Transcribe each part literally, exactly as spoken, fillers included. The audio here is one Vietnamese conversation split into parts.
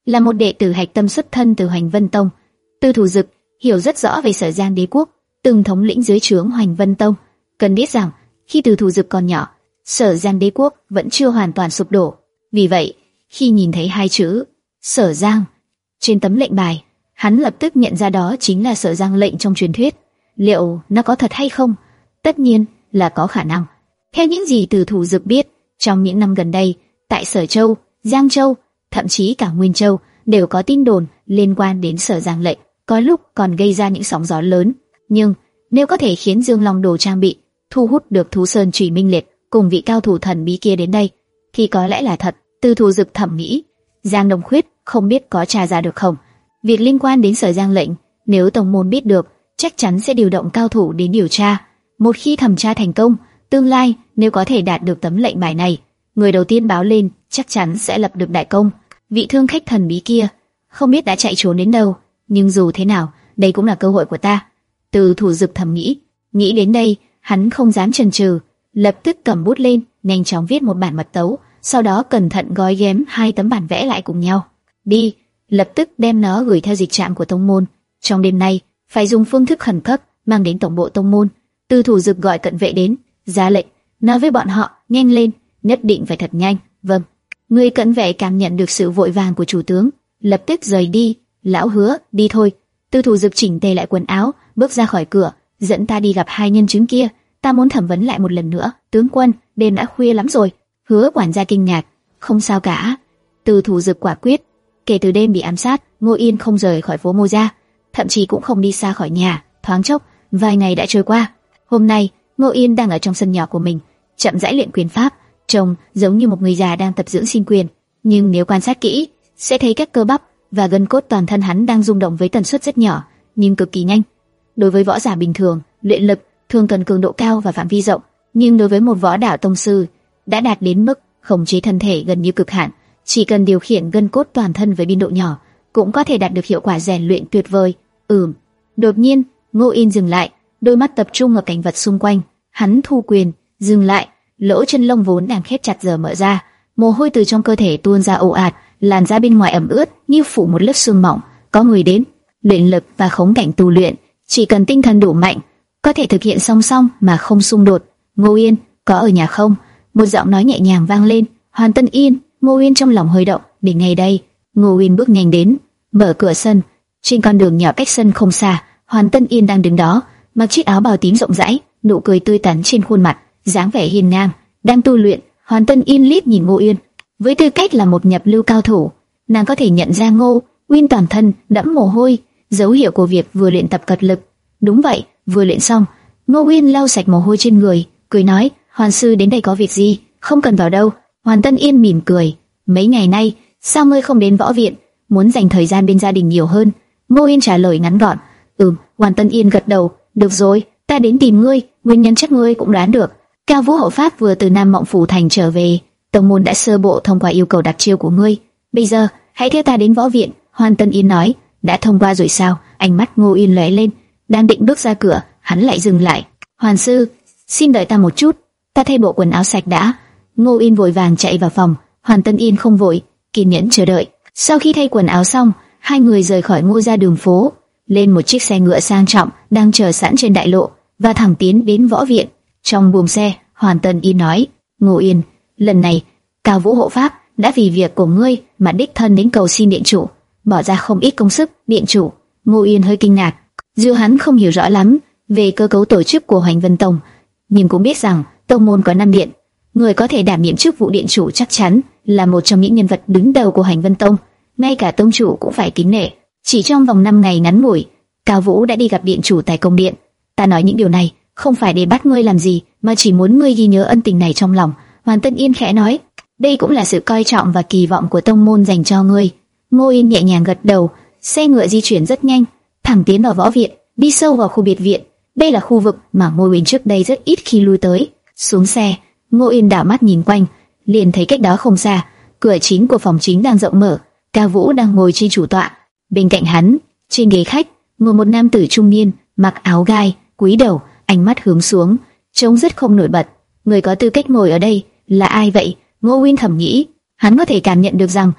là một đệ tử hạch tâm xuất thân từ Hoành Vân Tông. Tư Thủ Dực hiểu rất rõ về Sở Giang Đế quốc, từng thống lĩnh dưới trướng Hoành Vân Tông. Cần biết rằng, khi Tư Thủ Dực còn nhỏ, Sở Giang Đế quốc vẫn chưa hoàn toàn sụp đổ. Vì vậy, khi nhìn thấy hai chữ Sở Giang trên tấm lệnh bài, hắn lập tức nhận ra đó chính là Sở Giang lệnh trong truyền thuyết. Liệu nó có thật hay không? Tất nhiên là có khả năng. Theo những gì Tư Thủ Dực biết, trong những năm gần đây, tại Sở Châu, Giang Châu, thậm chí cả Nguyên Châu đều có tin đồn liên quan đến Sở Giang lệnh, có lúc còn gây ra những sóng gió lớn. Nhưng nếu có thể khiến Dương Long Đồ trang bị thu hút được Thú Sơn Chủy Minh Liệt cùng vị cao thủ thần bí kia đến đây, thì có lẽ là thật. Tư Thủ Dực thầm nghĩ. Giang Đông Khuyết không biết có tra ra được không? Việc liên quan đến Sở Giang lệnh, nếu tông môn biết được, chắc chắn sẽ điều động cao thủ đến điều tra. Một khi thẩm tra thành công, tương lai nếu có thể đạt được tấm lệnh bài này, người đầu tiên báo lên chắc chắn sẽ lập được đại công. Vị thương khách thần bí kia không biết đã chạy trốn đến đâu, nhưng dù thế nào, đây cũng là cơ hội của ta. Tư Thủ Dực thầm nghĩ. Nghĩ đến đây, hắn không dám chần chừ, lập tức cầm bút lên, nhanh chóng viết một bản mật tấu, sau đó cẩn thận gói ghém hai tấm bản vẽ lại cùng nhau. Đi, lập tức đem nó gửi theo dịch trạm của tông môn. Trong đêm nay, phải dùng phương thức khẩn cấp mang đến tổng bộ tông môn. Tư Thủ Dực gọi cận vệ đến, ra lệnh, nói với bọn họ, nhanh lên, nhất định phải thật nhanh. Vâng. Người cận vệ cảm nhận được sự vội vàng của chủ tướng, lập tức rời đi. Lão Hứa, đi thôi. Tư Thủ Dực chỉnh tề lại quần áo, bước ra khỏi cửa, dẫn ta đi gặp hai nhân chứng kia. Ta muốn thẩm vấn lại một lần nữa. Tướng quân, đêm đã khuya lắm rồi. Hứa quản gia kinh ngạc. Không sao cả. Tư Thủ Dực quả quyết. Kể từ đêm bị ám sát, Ngô Yên không rời khỏi phố Mô Gia, thậm chí cũng không đi xa khỏi nhà. Thoáng chốc, vài ngày đã trôi qua. Hôm nay, Ngô Yên đang ở trong sân nhỏ của mình, chậm rãi luyện quyền pháp, trông giống như một người già đang tập dưỡng sinh quyền. Nhưng nếu quan sát kỹ, sẽ thấy các cơ bắp và gân cốt toàn thân hắn đang rung động với tần suất rất nhỏ, nhưng cực kỳ nhanh. Đối với võ giả bình thường, luyện lực thường cần cường độ cao và phạm vi rộng, nhưng đối với một võ đạo tông sư đã đạt đến mức khống chế thân thể gần như cực hạn, chỉ cần điều khiển gân cốt toàn thân với biên độ nhỏ, cũng có thể đạt được hiệu quả rèn luyện tuyệt vời. Ừm. Đột nhiên, Ngô Yên dừng lại, đôi mắt tập trung ở cảnh vật xung quanh. Hắn thu quyền, dừng lại, lỗ chân lông vốn đang khép chặt giờ mở ra, mồ hôi từ trong cơ thể tuôn ra ồ ạt, làn da bên ngoài ẩm ướt như phủ một lớp sương mỏng. Có người đến. Luyện lực và khống cảnh tu luyện, chỉ cần tinh thần đủ mạnh, có thể thực hiện song song mà không xung đột. Ngô Yên, có ở nhà không? Một giọng nói nhẹ nhàng vang lên. Hoàn Tân Yên. Ngô Yên trong lòng hơi động. Đến ngay đây. Ngô Yên bước nhanh đến, mở cửa sân. Trên con đường nhỏ cách sân không xa, Hoàn Tân Yên đang đứng đó, mặc chiếc áo bào tím rộng rãi, nụ cười tươi tắn trên khuôn mặt, dáng vẻ hiền ngang, đang tu luyện. Hoàn Tân Yên liếc nhìn Ngô Yên, với tư cách là một nhập lưu cao thủ, nàng có thể nhận ra Ngô Uyên toàn thân đẫm mồ hôi, dấu hiệu của việc vừa luyện tập cật lực. Đúng vậy, vừa luyện xong. Ngô Uyên lau sạch mồ hôi trên người, cười nói: Hoàn sư đến đây có việc gì? Không cần vào đâu. Hoàn Tân Yên mỉm cười: Mấy ngày nay sao ngươi không đến võ viện? Muốn dành thời gian bên gia đình nhiều hơn. Ngô Uyên trả lời ngắn gọn. Ừm. Hoàn Tân Yên gật đầu. Được rồi, ta đến tìm ngươi, nguyên nhân chắc ngươi cũng đoán được. Cao Vũ hộ pháp vừa từ Nam Mộng Phủ thành trở về, tông môn đã sơ bộ thông qua yêu cầu đặc chiêu của ngươi. Bây giờ hãy theo ta đến võ viện. Hoàn Tân Yên nói. Đã thông qua rồi sao? Ánh mắt Ngô Uyên lóe lên, đang định bước ra cửa, hắn lại dừng lại. Hoàn sư, xin đợi ta một chút, ta thay bộ quần áo sạch đã. Ngô Uyên vội vàng chạy vào phòng. Hoàn Tân Yên không vội, kiên nhẫn chờ đợi. Sau khi thay quần áo xong, hai người rời khỏi Ngô gia đường phố, lên một chiếc xe ngựa sang trọng đang chờ sẵn trên đại lộ và thẳng tiến đến võ viện. Trong buồng xe, Hoàn Tân Yên nói: Ngô Yên, lần này Cao Vũ hộ pháp đã vì việc của ngươi mà đích thân đến cầu xin điện chủ, bỏ ra không ít công sức. Điện chủ? Ngô Yên hơi kinh ngạc. Dù hắn không hiểu rõ lắm về cơ cấu tổ chức của Hoành Vân Tông, nhưng cũng biết rằng tông môn có năm điện, người có thể đảm nhiệm chức vụ điện chủ chắc chắn là một trong những nhân vật đứng đầu của Hoành Vân Tông, ngay cả tông chủ cũng phải kính nể. Chỉ trong vòng năm ngày ngắn ngủi, Cao Vũ đã đi gặp điện chủ tại cung điện. Ta nói những điều này không phải để bắt ngươi làm gì, mà chỉ muốn ngươi ghi nhớ ân tình này trong lòng. Hoàn Tân Yên khẽ nói. Đây cũng là sự coi trọng và kỳ vọng của tông môn dành cho ngươi. Ngô Yên nhẹ nhàng gật đầu. Xe ngựa di chuyển rất nhanh, thẳng tiến vào võ viện, đi sâu vào khu biệt viện. Đây là khu vực mà Ngô Yên trước đây rất ít khi lui tới. Xuống xe, Ngô Yên đảo mắt nhìn quanh, liền thấy cách đó không xa, cửa chính của phòng chính đang rộng mở. Cao Vũ đang ngồi trên chủ tọa, bên cạnh hắn, trên ghế khách, ngồi một nam tử trung niên, mặc áo gai, cúi đầu, ánh mắt hướng xuống, trông rất không nổi bật. Người có tư cách ngồi ở đây là ai vậy? Ngô Uyên thầm nghĩ. Hắn có thể cảm nhận được rằng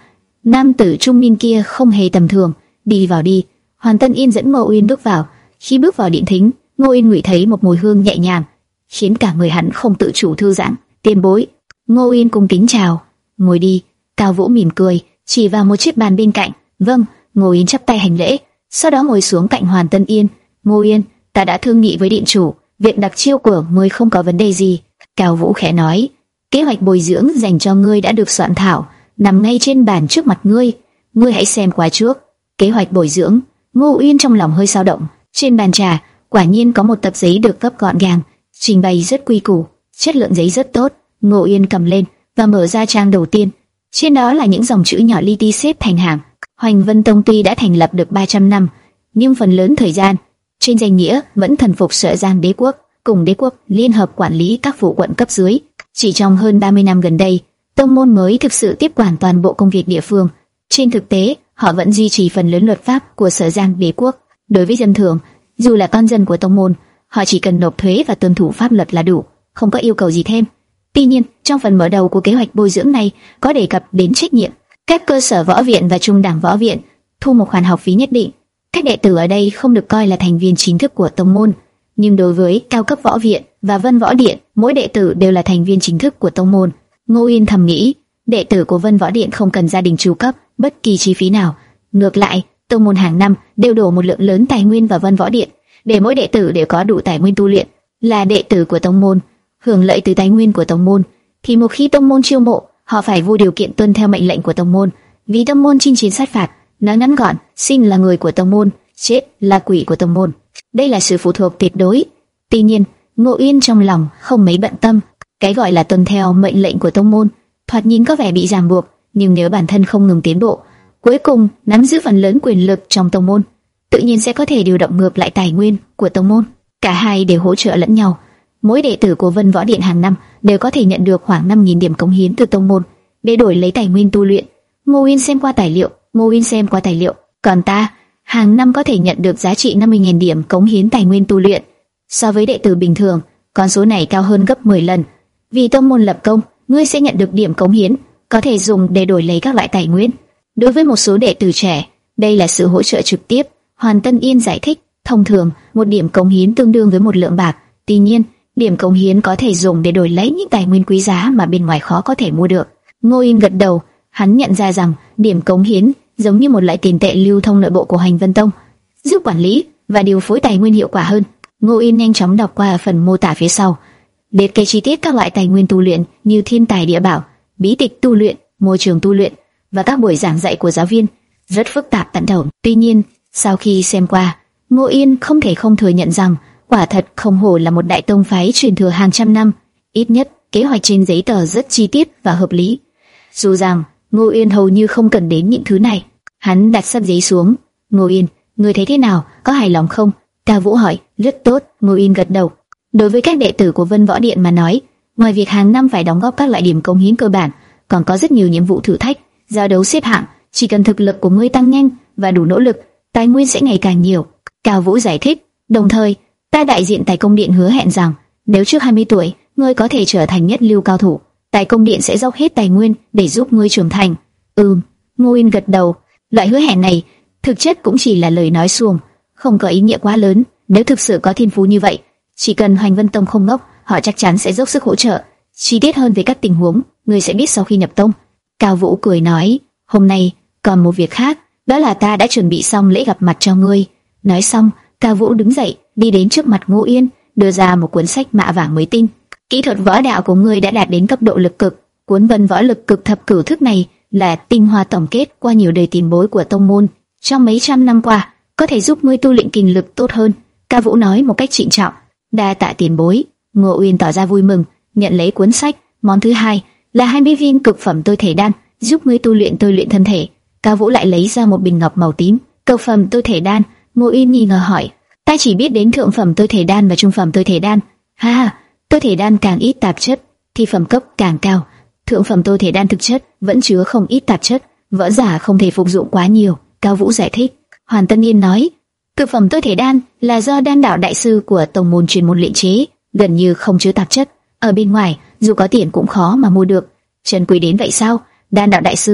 Nam tử trung niên kia không hề tầm thường. Đi vào đi. Hoàn Tân Yên dẫn Ngô Uyên bước vào. Khi bước vào điện thính, Ngô Uyên ngửi thấy một mùi hương nhẹ nhàng, khiến cả người hắn không tự chủ thư giãn. Tiền bối. Ngô Uyên cung kính chào. Ngồi đi. Cao Vũ mỉm cười, chỉ vào một chiếc bàn bên cạnh. Vâng. Ngô Uyên chắp tay hành lễ, sau đó ngồi xuống cạnh Hoàn Tân Yên. Ngô Uyên, ta đã thương nghị với điện chủ, việc đặc chiêu của ngươi không có vấn đề gì. Cao Vũ khẽ nói, kế hoạch bồi dưỡng dành cho ngươi đã được soạn thảo, nằm ngay trên bàn trước mặt ngươi. Ngươi hãy xem qua trước. Kế hoạch bồi dưỡng. Ngô Uyên trong lòng hơi dao động. Trên bàn trà, quả nhiên có một tập giấy được gấp gọn gàng, trình bày rất quy củ, chất lượng giấy rất tốt. Ngô Uyên cầm lên và mở ra trang đầu tiên. Trên đó là những dòng chữ nhỏ li ti xếp thành hàng. Hoành Vân Tông tuy đã thành lập được ba trăm năm, nhưng phần lớn thời gian, trên danh nghĩa vẫn thần phục Sở Giang Đế quốc, cùng đế quốc liên hợp quản lý các phủ quận cấp dưới. Chỉ trong hơn ba mươi năm gần đây, tông môn mới thực sự tiếp quản toàn bộ công việc địa phương. Trên thực tế, họ vẫn duy trì phần lớn luật pháp của Sở Giang Đế quốc. Đối với dân thường, dù là con dân của tông môn, họ chỉ cần nộp thuế và tuân thủ pháp luật là đủ, không có yêu cầu gì thêm. Tuy nhiên, trong phần mở đầu của kế hoạch bồi dưỡng này có đề cập đến trách nhiệm. Các cơ sở võ viện và trung đẳng võ viện thu một khoản học phí nhất định. Các đệ tử ở đây không được coi là thành viên chính thức của tông môn, nhưng đối với cao cấp võ viện và Vân Võ Điện, mỗi đệ tử đều là thành viên chính thức của tông môn. Ngô Uyên thầm nghĩ, đệ tử của Vân Võ Điện không cần gia đình chu cấp bất kỳ chi phí nào. Ngược lại, tông môn hàng năm đều đổ một lượng lớn tài nguyên vào Vân Võ Điện, để mỗi đệ tử đều có đủ tài nguyên tu luyện. Là đệ tử của tông môn, hưởng lợi từ tài nguyên của tông môn, thì một khi tông môn chiêu mộ, họ phải vô điều kiện tuân theo mệnh lệnh của tông môn. Vì tông môn chinh chiến sát phạt, nói ngắn gọn, sinh là người của tông môn, chết là quỷ của tông môn. Đây là sự phụ thuộc tuyệt đối. Tuy nhiên, Ngô Uyên trong lòng không mấy bận tâm. Cái gọi là tuân theo mệnh lệnh của tông môn, thoạt nhìn có vẻ bị ràng buộc, nhưng nếu bản thân không ngừng tiến bộ, cuối cùng nắm giữ phần lớn quyền lực trong tông môn, tự nhiên sẽ có thể điều động ngược lại tài nguyên của tông môn. Cả hai đều hỗ trợ lẫn nhau. Mỗi đệ tử của Vân Võ Điện hàng năm đều có thể nhận được khoảng năm nghìn điểm cống hiến từ tông môn để đổi lấy tài nguyên tu luyện. Ngô Uyên xem qua tài liệu, Ngô Uyên xem qua tài liệu, còn ta, hàng năm có thể nhận được giá trị năm mươi nghìn điểm cống hiến tài nguyên tu luyện. So với đệ tử bình thường, con số này cao hơn gấp mười lần. Vì tông môn lập công, ngươi sẽ nhận được điểm cống hiến, có thể dùng để đổi lấy các loại tài nguyên. Đối với một số đệ tử trẻ, đây là sự hỗ trợ trực tiếp. Hoàn Tân Yên giải thích, thông thường, một điểm cống hiến tương đương với một lượng bạc. Tuy nhiên, điểm cống hiến có thể dùng để đổi lấy những tài nguyên quý giá mà bên ngoài khó có thể mua được. Ngô Uyên gật đầu, hắn nhận ra rằng điểm cống hiến giống như một loại tiền tệ lưu thông nội bộ của Hành Vân Tông, giúp quản lý và điều phối tài nguyên hiệu quả hơn. Ngô Uyên nhanh chóng đọc qua phần mô tả phía sau, liệt kê chi tiết các loại tài nguyên tu luyện như thiên tài địa bảo, bí tịch tu luyện, môi trường tu luyện và các buổi giảng dạy của giáo viên, rất phức tạp tận đầu. Tuy nhiên, sau khi xem qua, Ngô Uyên không thể không thừa nhận rằng quả thật không hổ là một đại tông phái truyền thừa hàng trăm năm. Ít nhất, kế hoạch trên giấy tờ rất chi tiết và hợp lý. Dù rằng Ngô Uyên hầu như không cần đến những thứ này. Hắn đặt sấp giấy xuống. Ngô Uyên, người thấy thế nào? Có hài lòng không? Cao Vũ hỏi. Rất tốt. Ngô Uyên gật đầu. Đối với các đệ tử của Vân Võ Điện mà nói, ngoài việc hàng năm phải đóng góp các loại điểm cống hiến cơ bản, còn có rất nhiều nhiệm vụ thử thách, giao đấu xếp hạng. Chỉ cần thực lực của ngươi tăng nhanh và đủ nỗ lực, tài nguyên sẽ ngày càng nhiều. Cao Vũ giải thích. Đồng thời, ta đại diện Tài Công Điện hứa hẹn rằng, nếu trước hai mươi tuổi, ngươi có thể trở thành nhất lưu cao thủ, Tài Công Điện sẽ dốc hết tài nguyên để giúp ngươi trưởng thành. Ừm, Ngô Uyên gật đầu. Loại hứa hẹn này thực chất cũng chỉ là lời nói suông, không có ý nghĩa quá lớn. Nếu thực sự có thiên phú như vậy, chỉ cần Hoành Vân Tông không ngốc, họ chắc chắn sẽ dốc sức hỗ trợ. Chi tiết hơn về các tình huống, ngươi sẽ biết sau khi nhập tông. Cao Vũ cười nói, hôm nay còn một việc khác, đó là ta đã chuẩn bị xong lễ gặp mặt cho ngươi. Nói xong, Cao Vũ đứng dậy, đi đến trước mặt Ngô Uyên, đưa ra một cuốn sách mạ vàng mới tinh. Kỹ thuật võ đạo của ngươi đã đạt đến cấp độ lực cực. Cuốn Vân Võ Lực Cực Thập Cửu Thức này là tinh hoa tổng kết qua nhiều đời tiền bối của tông môn trong mấy trăm năm qua, có thể giúp ngươi tu luyện kinh lực tốt hơn. Cao Vũ nói một cách trịnh trọng. Đa tạ tiền bối. Ngô Uyên tỏ ra vui mừng, nhận lấy cuốn sách. Món thứ hai là hai mươi viên cực phẩm tôi thể đan, giúp ngươi tu luyện tôi luyện thân thể. Cao Vũ lại lấy ra một bình ngọc màu tím. Cực phẩm tôi thể đan. Ngô Uyên nghi ngờ hỏi, ta chỉ biết đến thượng phẩm tôi thể đan và trung phẩm tôi thể đan. Ha, tôi thể đan càng ít tạp chất thì phẩm cấp càng cao. Thượng phẩm tôi thể đan thực chất vẫn chứa không ít tạp chất, võ giả không thể phục dụng quá nhiều. Cao Vũ giải thích. Hoàn Tân Yên nói, cực phẩm tôi thể đan là do đan đạo đại sư của tông môn chuyên môn luyện chế, gần như không chứa tạp chất. Ở bên ngoài, dù có tiền cũng khó mà mua được. Trần quý đến vậy sao? Đan đạo đại sư.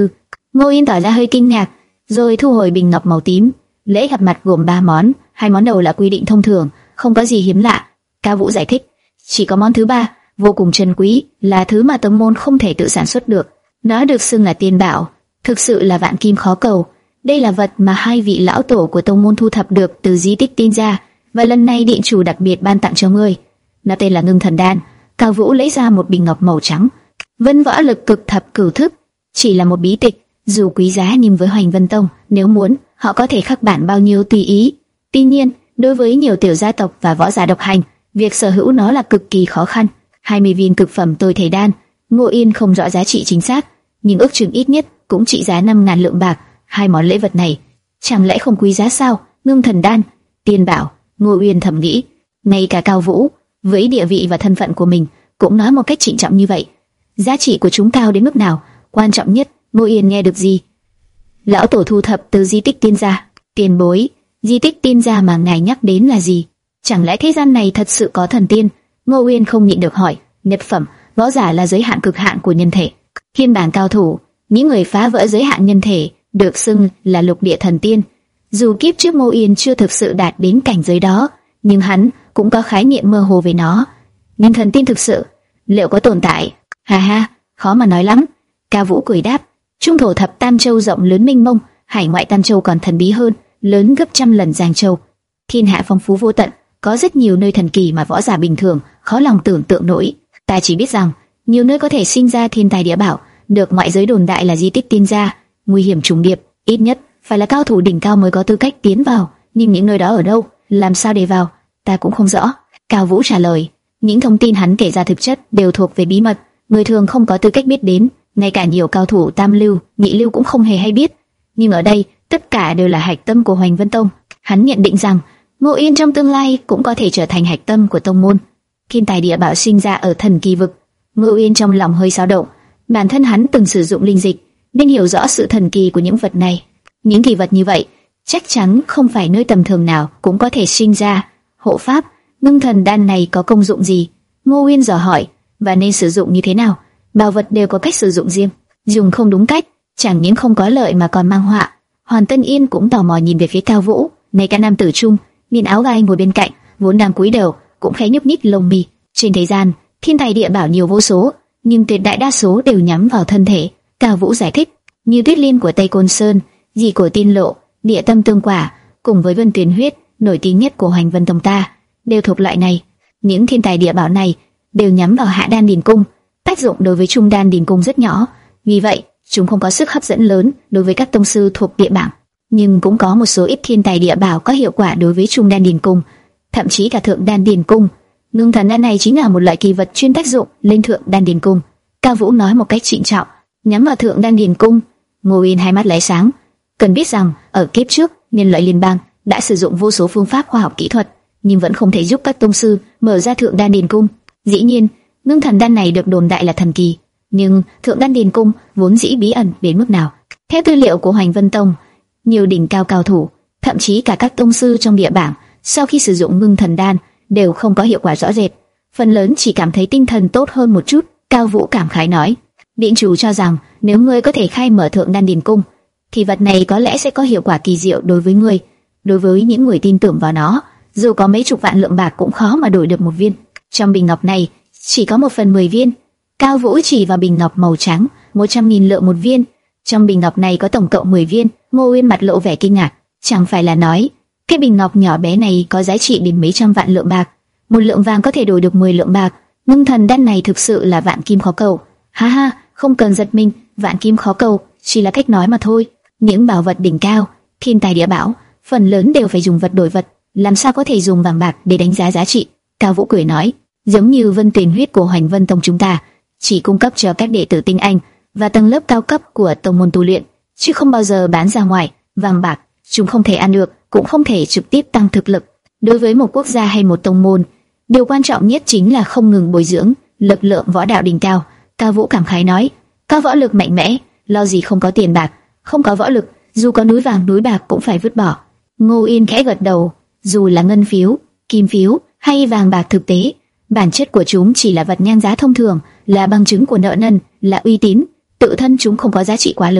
Ngô Yên tỏ ra hơi kinh ngạc, rồi thu hồi bình ngọc màu tím. Lễ gặp mặt gồm ba món, hai món đầu là quy định thông thường, không có gì hiếm lạ. Cao Vũ giải thích, chỉ có món thứ ba, vô cùng trân quý, là thứ mà tông môn không thể tự sản xuất được. Nó được xưng là tiên bảo, thực sự là vạn kim khó cầu. Đây là vật mà hai vị lão tổ của tông môn thu thập được từ di tích Tiên gia, và lần này điện chủ đặc biệt ban tặng cho ngươi. Nó tên là Ngưng Thần Đan. Cao Vũ lấy ra một bình ngọc màu trắng. Vân võ lực cực thập cửu thức, chỉ là một bí tịch, dù quý giá nhưng với Hoành Vân Tông, nếu muốn, họ có thể khắc bản bao nhiêu tùy ý. Tuy nhiên, đối với nhiều tiểu gia tộc và võ giả độc hành, việc sở hữu nó là cực kỳ khó khăn. hai mươi viên cực phẩm tôi thể đan, Ngô Yên không rõ giá trị chính xác, nhưng ước chừng ít nhất cũng trị giá năm ngàn lượng bạc. Hai món lễ vật này, chẳng lẽ không quý giá sao? Ngưng Thần Đan, tiên bảo, Ngô Uyên thầm nghĩ. Ngay cả Cao Vũ, với địa vị và thân phận của mình, cũng nói một cách trịnh trọng như vậy. Giá trị của chúng cao đến mức nào? Quan trọng nhất, Ngô Uyên nghe được gì? Lão tổ thu thập từ di tích Tiên gia. Tiền bối, di tích Tiên gia mà ngài nhắc đến là gì? Chẳng lẽ thế gian này thật sự có thần tiên? Ngô Uyên không nhịn được hỏi. Nhất phẩm, võ giả là giới hạn cực hạn của nhân thể. Thiên bảng cao thủ, những người phá vỡ giới hạn nhân thể, được xưng là lục địa thần tiên. Dù kiếp trước Ngô Uyên chưa thực sự đạt đến cảnh giới đó, nhưng hắn cũng có khái niệm mơ hồ về nó. Nhưng thần tiên thực sự liệu có tồn tại? Ha ha, khó mà nói lắm. Cao Vũ cười đáp. Trung thổ thập tam châu rộng lớn mênh mông, hải ngoại tam châu còn thần bí hơn, lớn gấp trăm lần Giang Châu. Thiên hạ phong phú vô tận, có rất nhiều nơi thần kỳ mà võ giả bình thường khó lòng tưởng tượng nổi. Ta chỉ biết rằng nhiều nơi có thể sinh ra thiên tài địa bảo, được ngoại giới đồn đại là di tích Tiên gia, nguy hiểm trùng điệp, ít nhất phải là cao thủ đỉnh cao mới có tư cách tiến vào. Nhưng những nơi đó ở đâu, làm sao để vào, ta cũng không rõ. Cao Vũ trả lời. Những thông tin hắn kể ra thực chất đều thuộc về bí mật, người thường không có tư cách biết đến, ngay cả nhiều cao thủ tam lưu, nhị lưu cũng không hề hay biết. Nhưng ở đây, tất cả đều là hạch tâm của Hoành Vân Tông. Hắn nhận định rằng Ngô Yên trong tương lai cũng có thể trở thành hạch tâm của tông môn. Thiên tài địa bảo sinh ra ở thần kỳ vực. Ngô Yên trong lòng hơi xáo động. Bản thân hắn từng sử dụng linh dịch, nên hiểu rõ sự thần kỳ của những vật này. Những kỳ vật như vậy, chắc chắn không phải nơi tầm thường nào cũng có thể sinh ra. Hộ pháp, Ngưng Thần Đan này có công dụng gì? Ngô Uyên dò hỏi. Và nên sử dụng như thế nào? Bảo vật đều có cách sử dụng riêng, dùng không đúng cách, chẳng những không có lợi mà còn mang họa. Hoàn Tân Yên cũng tò mò nhìn về phía Cao Vũ. Này cả nam tử trung, miên áo gai ngồi bên cạnh, vốn đang cúi đầu, cũng khẽ nhúc nhích lông mi. Trên thế gian, thiên tài địa bảo nhiều vô số, nhưng tuyệt đại đa số đều nhắm vào thân thể. Cao Vũ giải thích, như Tuyết Liên của Tây Côn Sơn, Dị của Tiên Lộ, Địa Tâm Tương Quả, cùng với Vân Tuyền Huyết, nổi tiếng nhất của Hoành Vân Tông ta, đều thuộc loại này. Những thiên tài địa bảo này đều nhắm vào Hạ Đan Điền Cung, tác dụng đối với Trung Đan Điền Cung rất nhỏ, vì vậy chúng không có sức hấp dẫn lớn đối với các tông sư thuộc địa bảng. Nhưng cũng có một số ít thiên tài địa bảo có hiệu quả đối với Trung Đan Điền Cung, thậm chí cả Thượng Đan Điền Cung. Ngưng Thần Đan này chính là một loại kỳ vật chuyên tác dụng lên Thượng Đan Điền Cung. Cao Vũ nói một cách trịnh trọng. Nhắm vào Thượng Đan Điền Cung. Ngô Uyên hai mắt lóe sáng. Cần biết rằng ở kiếp trước, nhân loại liên bang đã sử dụng vô số phương pháp khoa học kỹ thuật, nhưng vẫn không thể giúp các tông sư mở ra Thượng Đan Điền Cung. Dĩ nhiên, Ngưng Thần Đan này được đồn đại là thần kỳ, nhưng Thượng Đan Điền Cung vốn dĩ bí ẩn đến mức nào? Theo tư liệu của Hoành Vân Tông, nhiều đỉnh cao cao thủ, thậm chí cả các tông sư trong địa bảng, sau khi sử dụng Ngưng Thần Đan đều không có hiệu quả rõ rệt, phần lớn chỉ cảm thấy tinh thần tốt hơn một chút. Cao Vũ cảm khái nói, điện chủ cho rằng nếu ngươi có thể khai mở Thượng Đan Điền Cung, thì vật này có lẽ sẽ có hiệu quả kỳ diệu đối với ngươi. Đối với những người tin tưởng vào nó, dù có mấy chục vạn lượng bạc cũng khó mà đổi được một viên. Trong bình ngọc này chỉ có một phần mười viên. Cao Vũ chỉ vào bình ngọc màu trắng, một trăm nghìn lượng một viên. Trong bình ngọc này có tổng cộng mười viên. Ngô Uyên mặt lộ vẻ kinh ngạc, chẳng phải là nói cái bình ngọc nhỏ bé này có giá trị đến mấy trăm vạn lượng bạc? Một lượng vàng có thể đổi được mười lượng bạc. Ngưng Thần Đan này thực sự là vạn kim khó cầu. Ha ha, không cần giật mình, vạn kim khó cầu chỉ là cách nói mà thôi. Những bảo vật đỉnh cao, thiên tài địa bảo, phần lớn đều phải dùng vật đổi vật, làm sao có thể dùng vàng bạc để đánh giá giá trị? Cao Vũ cười nói, giống như Vân Tuyền Huyết của Hoành Vân Tông chúng ta, chỉ cung cấp cho các đệ tử tinh anh và tầng lớp cao cấp của tông môn tu luyện, chứ không bao giờ bán ra ngoài. Vàng bạc, chúng không thể ăn được, cũng không thể trực tiếp tăng thực lực. Đối với một quốc gia hay một tông môn, điều quan trọng nhất chính là không ngừng bồi dưỡng lực lượng võ đạo đỉnh cao. Cao Vũ cảm khái nói, có võ lực mạnh mẽ, lo gì không có tiền bạc, không có võ lực, dù có núi vàng núi bạc cũng phải vứt bỏ. Ngô Yên khẽ gật đầu, dù là ngân phiếu, kim phiếu hay vàng bạc, thực tế bản chất của chúng chỉ là vật nhan giá thông thường, là bằng chứng của nợ nần, là uy tín, tự thân chúng không có giá trị quá lớn.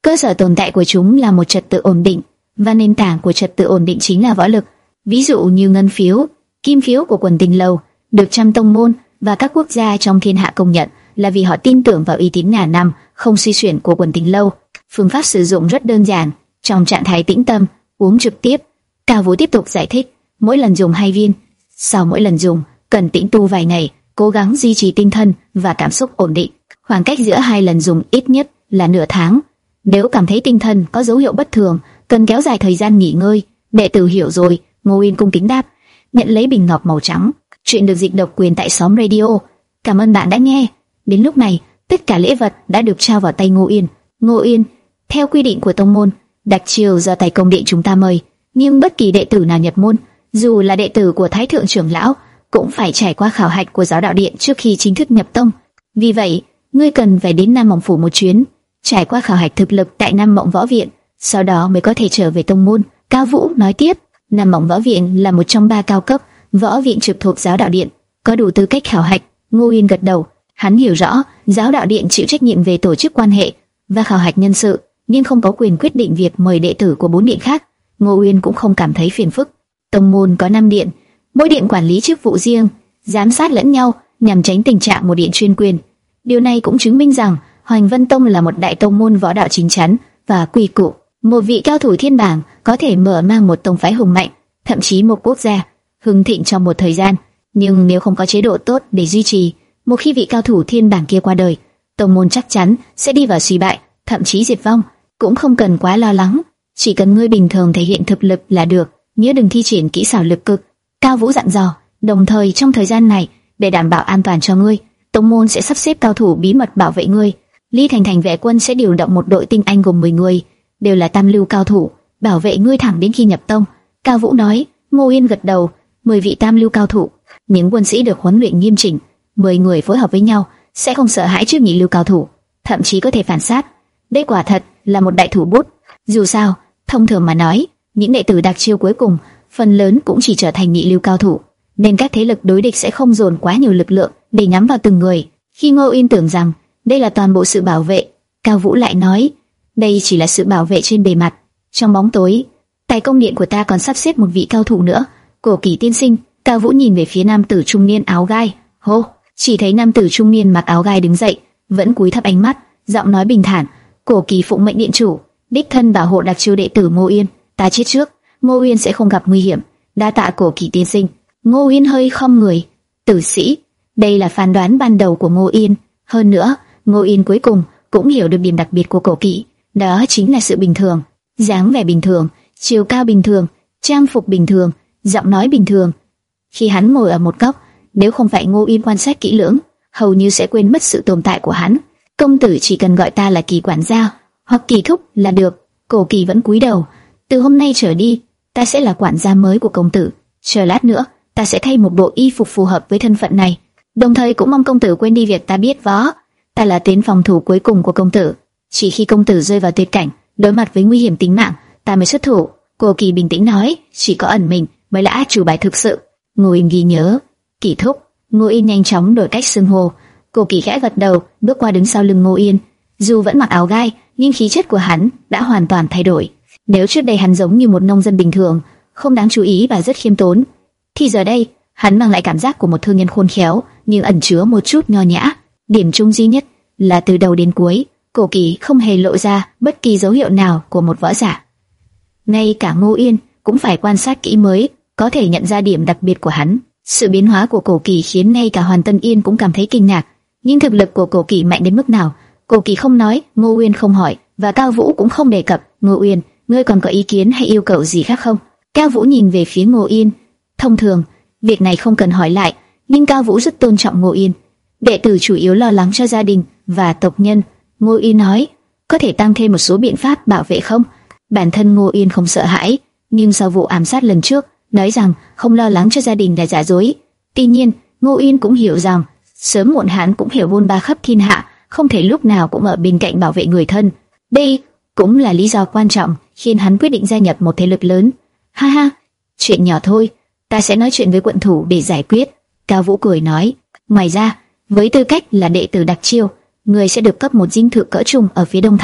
Cơ sở tồn tại của chúng là một trật tự ổn định, và nền tảng của trật tự ổn định chính là võ lực. Ví dụ như ngân phiếu, kim phiếu của quần Tình Lâu được trăm tông môn và các quốc gia trong thiên hạ công nhận là vì họ tin tưởng vào uy tín ngàn năm không suy chuyển của quần Tình Lâu. Phương pháp sử dụng rất đơn giản, trong trạng thái tĩnh tâm, uống trực tiếp. Cao Vũ tiếp tục giải thích, mỗi lần dùng hai viên, sau mỗi lần dùng cần tĩnh tu vài ngày, cố gắng duy trì tinh thần và cảm xúc ổn định. Khoảng cách giữa hai lần dùng ít nhất là nửa tháng. Nếu cảm thấy tinh thần có dấu hiệu bất thường, cần kéo dài thời gian nghỉ ngơi. Đệ tử hiểu rồi. Ngô Uyên cung kính đáp, nhận lấy bình ngọc màu trắng. Chuyện được dịch độc quyền tại xóm radio. Cảm ơn bạn đã nghe. Đến lúc này, tất cả lễ vật đã được trao vào tay Ngô Uyên. Ngô Uyên, theo quy định của tông môn, đặc chiêu do Tài Công Điện chúng ta mời, nhưng bất kỳ đệ tử nào nhập môn, dù là đệ tử của Thái thượng trưởng lão, cũng phải trải qua khảo hạch của Giáo đạo điện trước khi chính thức nhập tông. Vì vậy, ngươi cần phải đến Nam Mộng phủ một chuyến, trải qua khảo hạch thực lực tại Nam Mộng võ viện, sau đó mới có thể trở về tông môn. Cao Vũ nói tiếp, Nam Mộng võ viện là một trong ba cao cấp võ viện trực thuộc Giáo đạo điện, có đủ tư cách khảo hạch. Ngô Uyên gật đầu, hắn hiểu rõ Giáo đạo điện chịu trách nhiệm về tổ chức quan hệ và khảo hạch nhân sự, nhưng không có quyền quyết định việc mời đệ tử của bốn điện khác. Ngô Uyên cũng không cảm thấy phiền phức. Tông môn có năm điện, mỗi điện quản lý chức vụ riêng, giám sát lẫn nhau nhằm tránh tình trạng một điện chuyên quyền. Điều này cũng chứng minh rằng Hoành Vân Tông là một đại tông môn võ đạo chính chắn và quy củ. Một vị cao thủ thiên bảng có thể mở mang một tông phái hùng mạnh, thậm chí một quốc gia hưng thịnh trong một thời gian. Nhưng nếu không có chế độ tốt để duy trì, một khi vị cao thủ thiên bảng kia qua đời, tông môn chắc chắn sẽ đi vào suy bại, thậm chí diệt vong. Cũng không cần quá lo lắng, chỉ cần ngươi bình thường thể hiện thực lực là được, nhớ đừng thi triển kỹ xảo lực cực. Cao Vũ dặn dò. Đồng thời trong thời gian này, để đảm bảo an toàn cho ngươi, tông môn sẽ sắp xếp cao thủ bí mật bảo vệ ngươi. Ly Thành Thành vệ quân sẽ điều động một đội tinh anh gồm mười người, đều là tam lưu cao thủ, bảo vệ ngươi thẳng đến khi nhập tông. Cao Vũ nói. Ngô Uyên gật đầu. Mười vị tam lưu cao thủ, những quân sĩ được huấn luyện nghiêm chỉnh, mười người phối hợp với nhau, sẽ không sợ hãi trước nhị lưu cao thủ, thậm chí có thể phản sát. Đây quả thật là một đại thủ bút. Dù sao, thông thường mà nói, những đệ tử đặc chiêu cuối cùng phần lớn cũng chỉ trở thành nhị lưu cao thủ, nên các thế lực đối địch sẽ không dồn quá nhiều lực lượng để nhắm vào từng người. Khi Ngô Uyên tưởng rằng đây là toàn bộ sự bảo vệ, Cao Vũ lại nói, đây chỉ là sự bảo vệ trên bề mặt. Trong bóng tối, Tài Công Điện của ta còn sắp xếp một vị cao thủ nữa, Cổ Kỳ tiên sinh. Cao Vũ nhìn về phía nam tử trung niên áo gai. Hô, chỉ thấy nam tử trung niên mặc áo gai đứng dậy, vẫn cúi thấp ánh mắt, giọng nói bình thản. Cổ Kỳ phụng mệnh điện chủ, đích thân bảo hộ đặc chiêu đệ tử Ngô Uyên. Ta chết trước, Ngô Uyên sẽ không gặp nguy hiểm. Đa tạ Cổ Kỳ tiên sinh. Ngô Uyên hơi khom người. Tử sĩ, đây là phán đoán ban đầu của Ngô Uyên. Hơn nữa, Ngô Uyên cuối cùng cũng hiểu được điểm đặc biệt của Cổ Kỳ, đó chính là sự bình thường, dáng vẻ bình thường, chiều cao bình thường, trang phục bình thường, giọng nói bình thường. Khi hắn ngồi ở một góc, nếu không phải Ngô Uyên quan sát kỹ lưỡng, hầu như sẽ quên mất sự tồn tại của hắn. Công tử chỉ cần gọi ta là Kỳ quản gia hoặc Kỳ thúc là được. Cổ Kỳ vẫn cúi đầu. Từ hôm nay trở đi, ta sẽ là quản gia mới của công tử. Chờ lát nữa, ta sẽ thay một bộ y phục phù hợp với thân phận này. Đồng thời cũng mong công tử quên đi việc ta biết võ. Ta là tuyến phòng thủ cuối cùng của công tử. Chỉ khi công tử rơi vào tuyệt cảnh, đối mặt với nguy hiểm tính mạng, ta mới xuất thủ. Cổ Kỳ bình tĩnh nói, chỉ có ẩn mình mới là át chủ bài thực sự. Ngô Uyên ghi nhớ. Kỳ thúc. Ngô Uyên nhanh chóng đổi cách xưng hô. Cổ Kỳ khẽ gật đầu, bước qua đứng sau lưng Ngô Uyên. Dù vẫn mặc áo gai, nhưng khí chất của hắn đã hoàn toàn thay đổi. Nếu trước đây hắn giống như một nông dân bình thường, không đáng chú ý và rất khiêm tốn, thì giờ đây hắn mang lại cảm giác của một thương nhân khôn khéo, nhưng ẩn chứa một chút nho nhã. Điểm chung duy nhất là từ đầu đến cuối, Cổ Kỳ không hề lộ ra bất kỳ dấu hiệu nào của một võ giả. Ngay cả Ngô Uyên cũng phải quan sát kỹ mới có thể nhận ra điểm đặc biệt của hắn. Sự biến hóa của Cổ Kỳ khiến ngay cả Hoàn Tân Yên cũng cảm thấy kinh ngạc. Nhưng thực lực của Cổ Kỳ mạnh đến mức nào, Cổ Kỳ không nói, Ngô Uyên không hỏi, và Cao Vũ cũng không đề cập. Ngô Uyên, ngươi còn có ý kiến hay yêu cầu gì khác không? Cao Vũ nhìn về phía Ngô Uyên. Thông thường, việc này không cần hỏi lại, nhưng Cao Vũ rất tôn trọng Ngô Uyên. Đệ tử chủ yếu lo lắng cho gia đình và tộc nhân. Ngô Uyên nói, có thể tăng thêm một số biện pháp bảo vệ không? Bản thân Ngô Uyên không sợ hãi, nhưng sau vụ ám sát lần trước, nói rằng không lo lắng cho gia đình là giả dối. Tuy nhiên, Ngô Uyên cũng hiểu rằng sớm muộn hắn cũng hiểu bôn ba khắp thiên hạ, không thể lúc nào cũng ở bên cạnh bảo vệ người thân. Đây cũng là lý do quan trọng khiến hắn quyết định gia nhập một thế lực lớn. Ha ha, chuyện nhỏ thôi, ta sẽ nói chuyện với quận thủ để giải quyết. Cao Vũ cười nói. Ngoài ra, với tư cách là đệ tử đặc chiêu, người sẽ được cấp một dinh thự cỡ trung ở phía đông thành,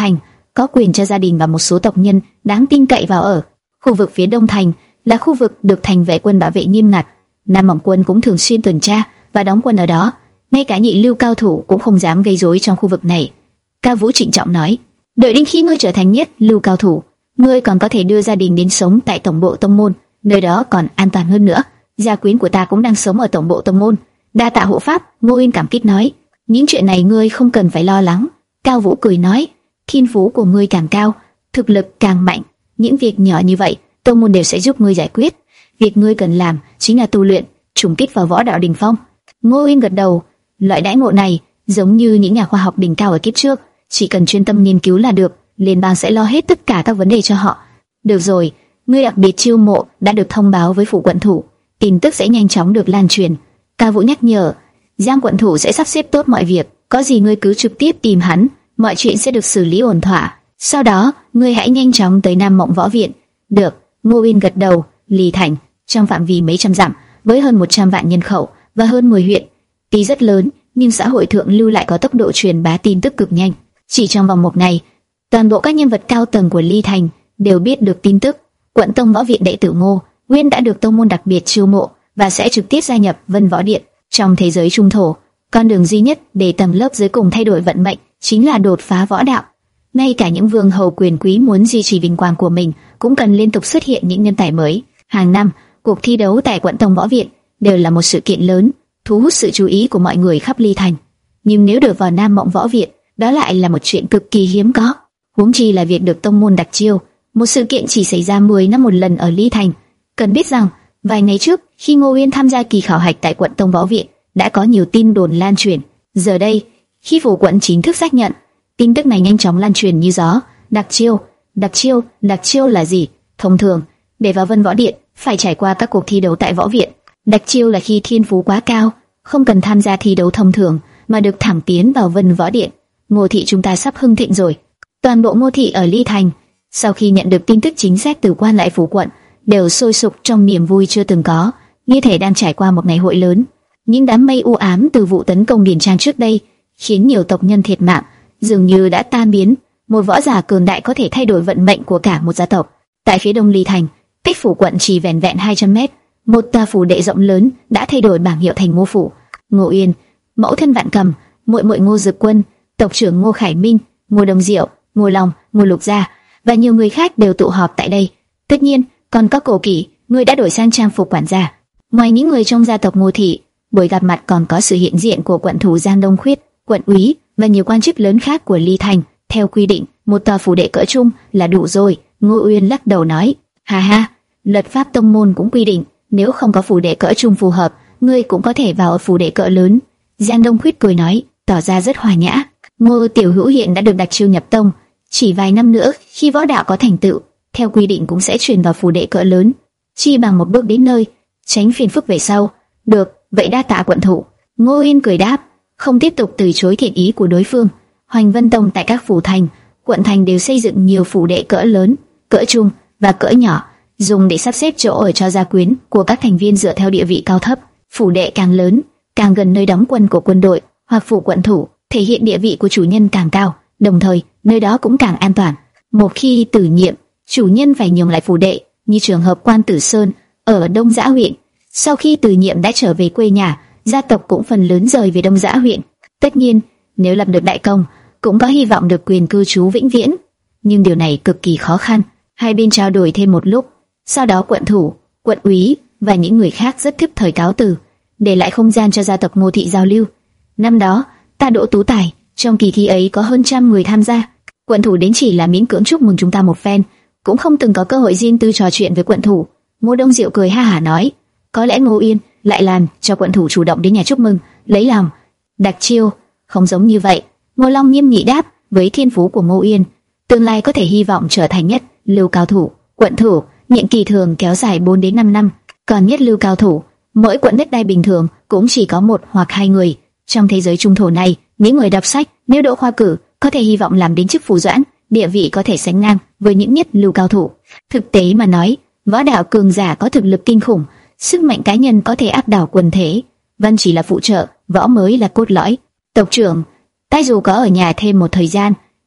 có quyền cho gia đình và một số tộc nhân đáng tin cậy vào ở. Khu vực phía đông thành là khu vực được thành vệ quân bảo vệ nghiêm ngặt. Nam Mộng quân cũng thường xuyên tuần tra và đóng quân ở đó. Ngay cả nhị lưu cao thủ cũng không dám gây rối trong khu vực này. Cao Vũ trịnh trọng nói: đợi đến khi ngươi trở thành nhất lưu cao thủ, ngươi còn có thể đưa gia đình đến sống tại tổng bộ tông môn, nơi đó còn an toàn hơn nữa. Gia quyến của ta cũng đang sống ở tổng bộ tông môn. Đa tạ hộ pháp. Ngô Uyên cảm kích nói: những chuyện này ngươi không cần phải lo lắng. Cao Vũ cười nói: thiên phú của ngươi càng cao, thực lực càng mạnh, những việc nhỏ như vậy tông môn đều sẽ giúp ngươi giải quyết. Việc ngươi cần làm chính là tu luyện, trùng kích vào võ đạo đỉnh phong. Ngô Uyên gật đầu. Loại đãi ngộ này giống như những nhà khoa học đỉnh cao ở kiếp trước, chỉ cần chuyên tâm nghiên cứu là được, liên bang sẽ lo hết tất cả các vấn đề cho họ. Được rồi, ngươi đặc biệt chiêu mộ đã được thông báo với phủ quận thủ, tin tức sẽ nhanh chóng được lan truyền. Cao Vũ nhắc nhở: Giang quận thủ sẽ sắp xếp tốt mọi việc, có gì ngươi cứ trực tiếp tìm hắn, mọi chuyện sẽ được xử lý ổn thỏa. Sau đó, ngươi hãy nhanh chóng tới Nam Mộng Võ Viện. Được. Ngô Uyên gật đầu. Ly Thành, trong phạm vi mấy trăm dặm, với hơn một trăm vạn nhân khẩu và hơn mười huyện, tuy rất lớn, nhưng xã hội thượng lưu lại có tốc độ truyền bá tin tức cực nhanh. Chỉ trong vòng một ngày, toàn bộ các nhân vật cao tầng của Ly Thành đều biết được tin tức. Quận Tông Võ Viện đệ tử Ngô Uyên đã được tông môn đặc biệt chiêu mộ và sẽ trực tiếp gia nhập Vân Võ Điện. Trong thế giới trung thổ, con đường duy nhất để tầng lớp dưới cùng thay đổi vận mệnh chính là đột phá võ đạo. Ngay cả những vương hầu quyền quý muốn duy trì vinh quang của mình cũng cần liên tục xuất hiện những nhân tài mới. Hàng năm, cuộc thi đấu tại Quận Tông Võ Viện đều là một sự kiện lớn, thu hút sự chú ý của mọi người khắp Ly Thành. Nhưng nếu được vào Nam Mộng Võ Viện, đó lại là một chuyện cực kỳ hiếm có. Huống chi là việc được tông môn đặc chiêu, một sự kiện chỉ xảy ra mười năm một lần ở Ly Thành. Cần biết rằng, vài ngày trước, khi Ngô Uyên tham gia kỳ khảo hạch tại Quận Tông Võ Viện, đã có nhiều tin đồn lan truyền. Giờ đây, khi phủ quận chính thức xác nhận, tin tức này nhanh chóng lan truyền như gió. Đặc chiêu, đặc chiêu, đặc chiêu là gì? Thông thường, để vào Vân Võ Điện, phải trải qua các cuộc thi đấu tại Võ Viện. Đặc chiêu là khi thiên phú quá cao, không cần tham gia thi đấu thông thường, mà được thẳng tiến vào Vân Võ Điện. Ngô thị chúng ta sắp hưng thịnh rồi. Toàn bộ Ngô thị ở Ly Thành, sau khi nhận được tin tức chính xác từ quan lại phủ quận, đều sôi sục trong niềm vui chưa từng có, như thể đang trải qua một ngày hội lớn. Những đám mây u ám từ vụ tấn công điển trang trước đây, khiến nhiều tộc nhân thiệt mạng, dường như đã tan biến. Một võ giả cường đại có thể thay đổi vận mệnh của cả một gia tộc. Tại phía đông Ly Thành, cách phủ quận chỉ vẻn vẹn hai trăm mét, một tòa phủ đệ rộng lớn đã thay đổi bảng hiệu thành Ngô phủ. Ngô Uyên, mẫu thân Vạn Cầm, muội muội Ngô Dực Quân, tộc trưởng Ngô Khải Minh, Ngô Đông Diệu, Ngô Long, Ngô Lục Gia và nhiều người khác đều tụ họp tại đây. Tất nhiên, còn có Cổ Kỷ, người đã đổi sang trang phục quản gia. Ngoài những người trong gia tộc Ngô thị, buổi gặp mặt còn có sự hiện diện của quận thủ Giang Đông Khuyết, quận úy và nhiều quan chức lớn khác của Ly Thành. Theo quy định, một tòa phủ đệ cỡ trung là đủ rồi. Ngô Uyên lắc đầu nói: ha ha, luật pháp tông môn cũng quy định, nếu không có phủ đệ cỡ trung phù hợp, ngươi cũng có thể vào ở phủ đệ cỡ lớn. Giang Đông Khuyết cười nói, tỏ ra rất hòa nhã. Ngô Tiểu Hữu hiện đã được đặc chiêu nhập tông, chỉ vài năm nữa khi võ đạo có thành tựu, theo quy định cũng sẽ chuyển vào phủ đệ cỡ lớn, chi bằng một bước đến nơi, tránh phiền phức về sau. Được, vậy đa tạ quận thủ. Ngô Uyên cười đáp, không tiếp tục từ chối thiện ý của đối phương. Hoành Vân Tông tại các phủ thành, quận thành đều xây dựng nhiều phủ đệ cỡ lớn, cỡ trung và cỡ nhỏ, dùng để sắp xếp chỗ ở cho gia quyến của các thành viên dựa theo địa vị cao thấp. Phủ đệ càng lớn, càng gần nơi đóng quân của quân đội hoặc phủ quận thủ, thể hiện địa vị của chủ nhân càng cao, đồng thời nơi đó cũng càng an toàn. Một khi tử nhiệm, chủ nhân phải nhường lại phủ đệ, như trường hợp Quan Tử Sơn ở Đông Dã huyện. Sau khi tử nhiệm đã trở về quê nhà, gia tộc cũng phần lớn rời về Đông Dã huyện. Tất nhiên, nếu lập được đại công, cũng có hy vọng được quyền cư trú vĩnh viễn, nhưng điều này cực kỳ khó khăn. Hai bên trao đổi thêm một lúc, sau đó quận thủ, quận úy và những người khác rất thức thời cáo từ, để lại không gian cho gia tộc Ngô thị giao lưu. Năm đó, ta đỗ tú tài, trong kỳ thi ấy có hơn trăm người tham gia. Quận thủ đến chỉ là miễn cưỡng chúc mừng chúng ta một phen, cũng không từng có cơ hội riêng tư trò chuyện với quận thủ. Ngô Đông Diệu cười ha hả nói, có lẽ Ngô Uyên lại làm cho quận thủ chủ động đến nhà chúc mừng, lấy lòng. Đặc chiêu, không giống như vậy. Ngô Long nghiêm nghị đáp, với thiên phú của Ngô Uyên, tương lai có thể hy vọng trở thành nhất lưu cao thủ. Quận thủ, nhiệm kỳ thường kéo dài bốn đến năm năm, còn nhất lưu cao thủ, mỗi quận đất đai bình thường cũng chỉ có một hoặc hai người. Trong thế giới trung thổ này, những người đọc sách nếu đỗ khoa cử có thể hy vọng làm đến chức phủ doãn, địa vị có thể sánh ngang với những nhất lưu cao thủ. Thực tế mà nói, võ đạo cường giả có thực lực kinh khủng, sức mạnh cá nhân có thể áp đảo quần thể, văn chỉ là phụ trợ, võ mới là cốt lõi. Tộc trưởng, ta dù có ở nhà thêm một thời gian,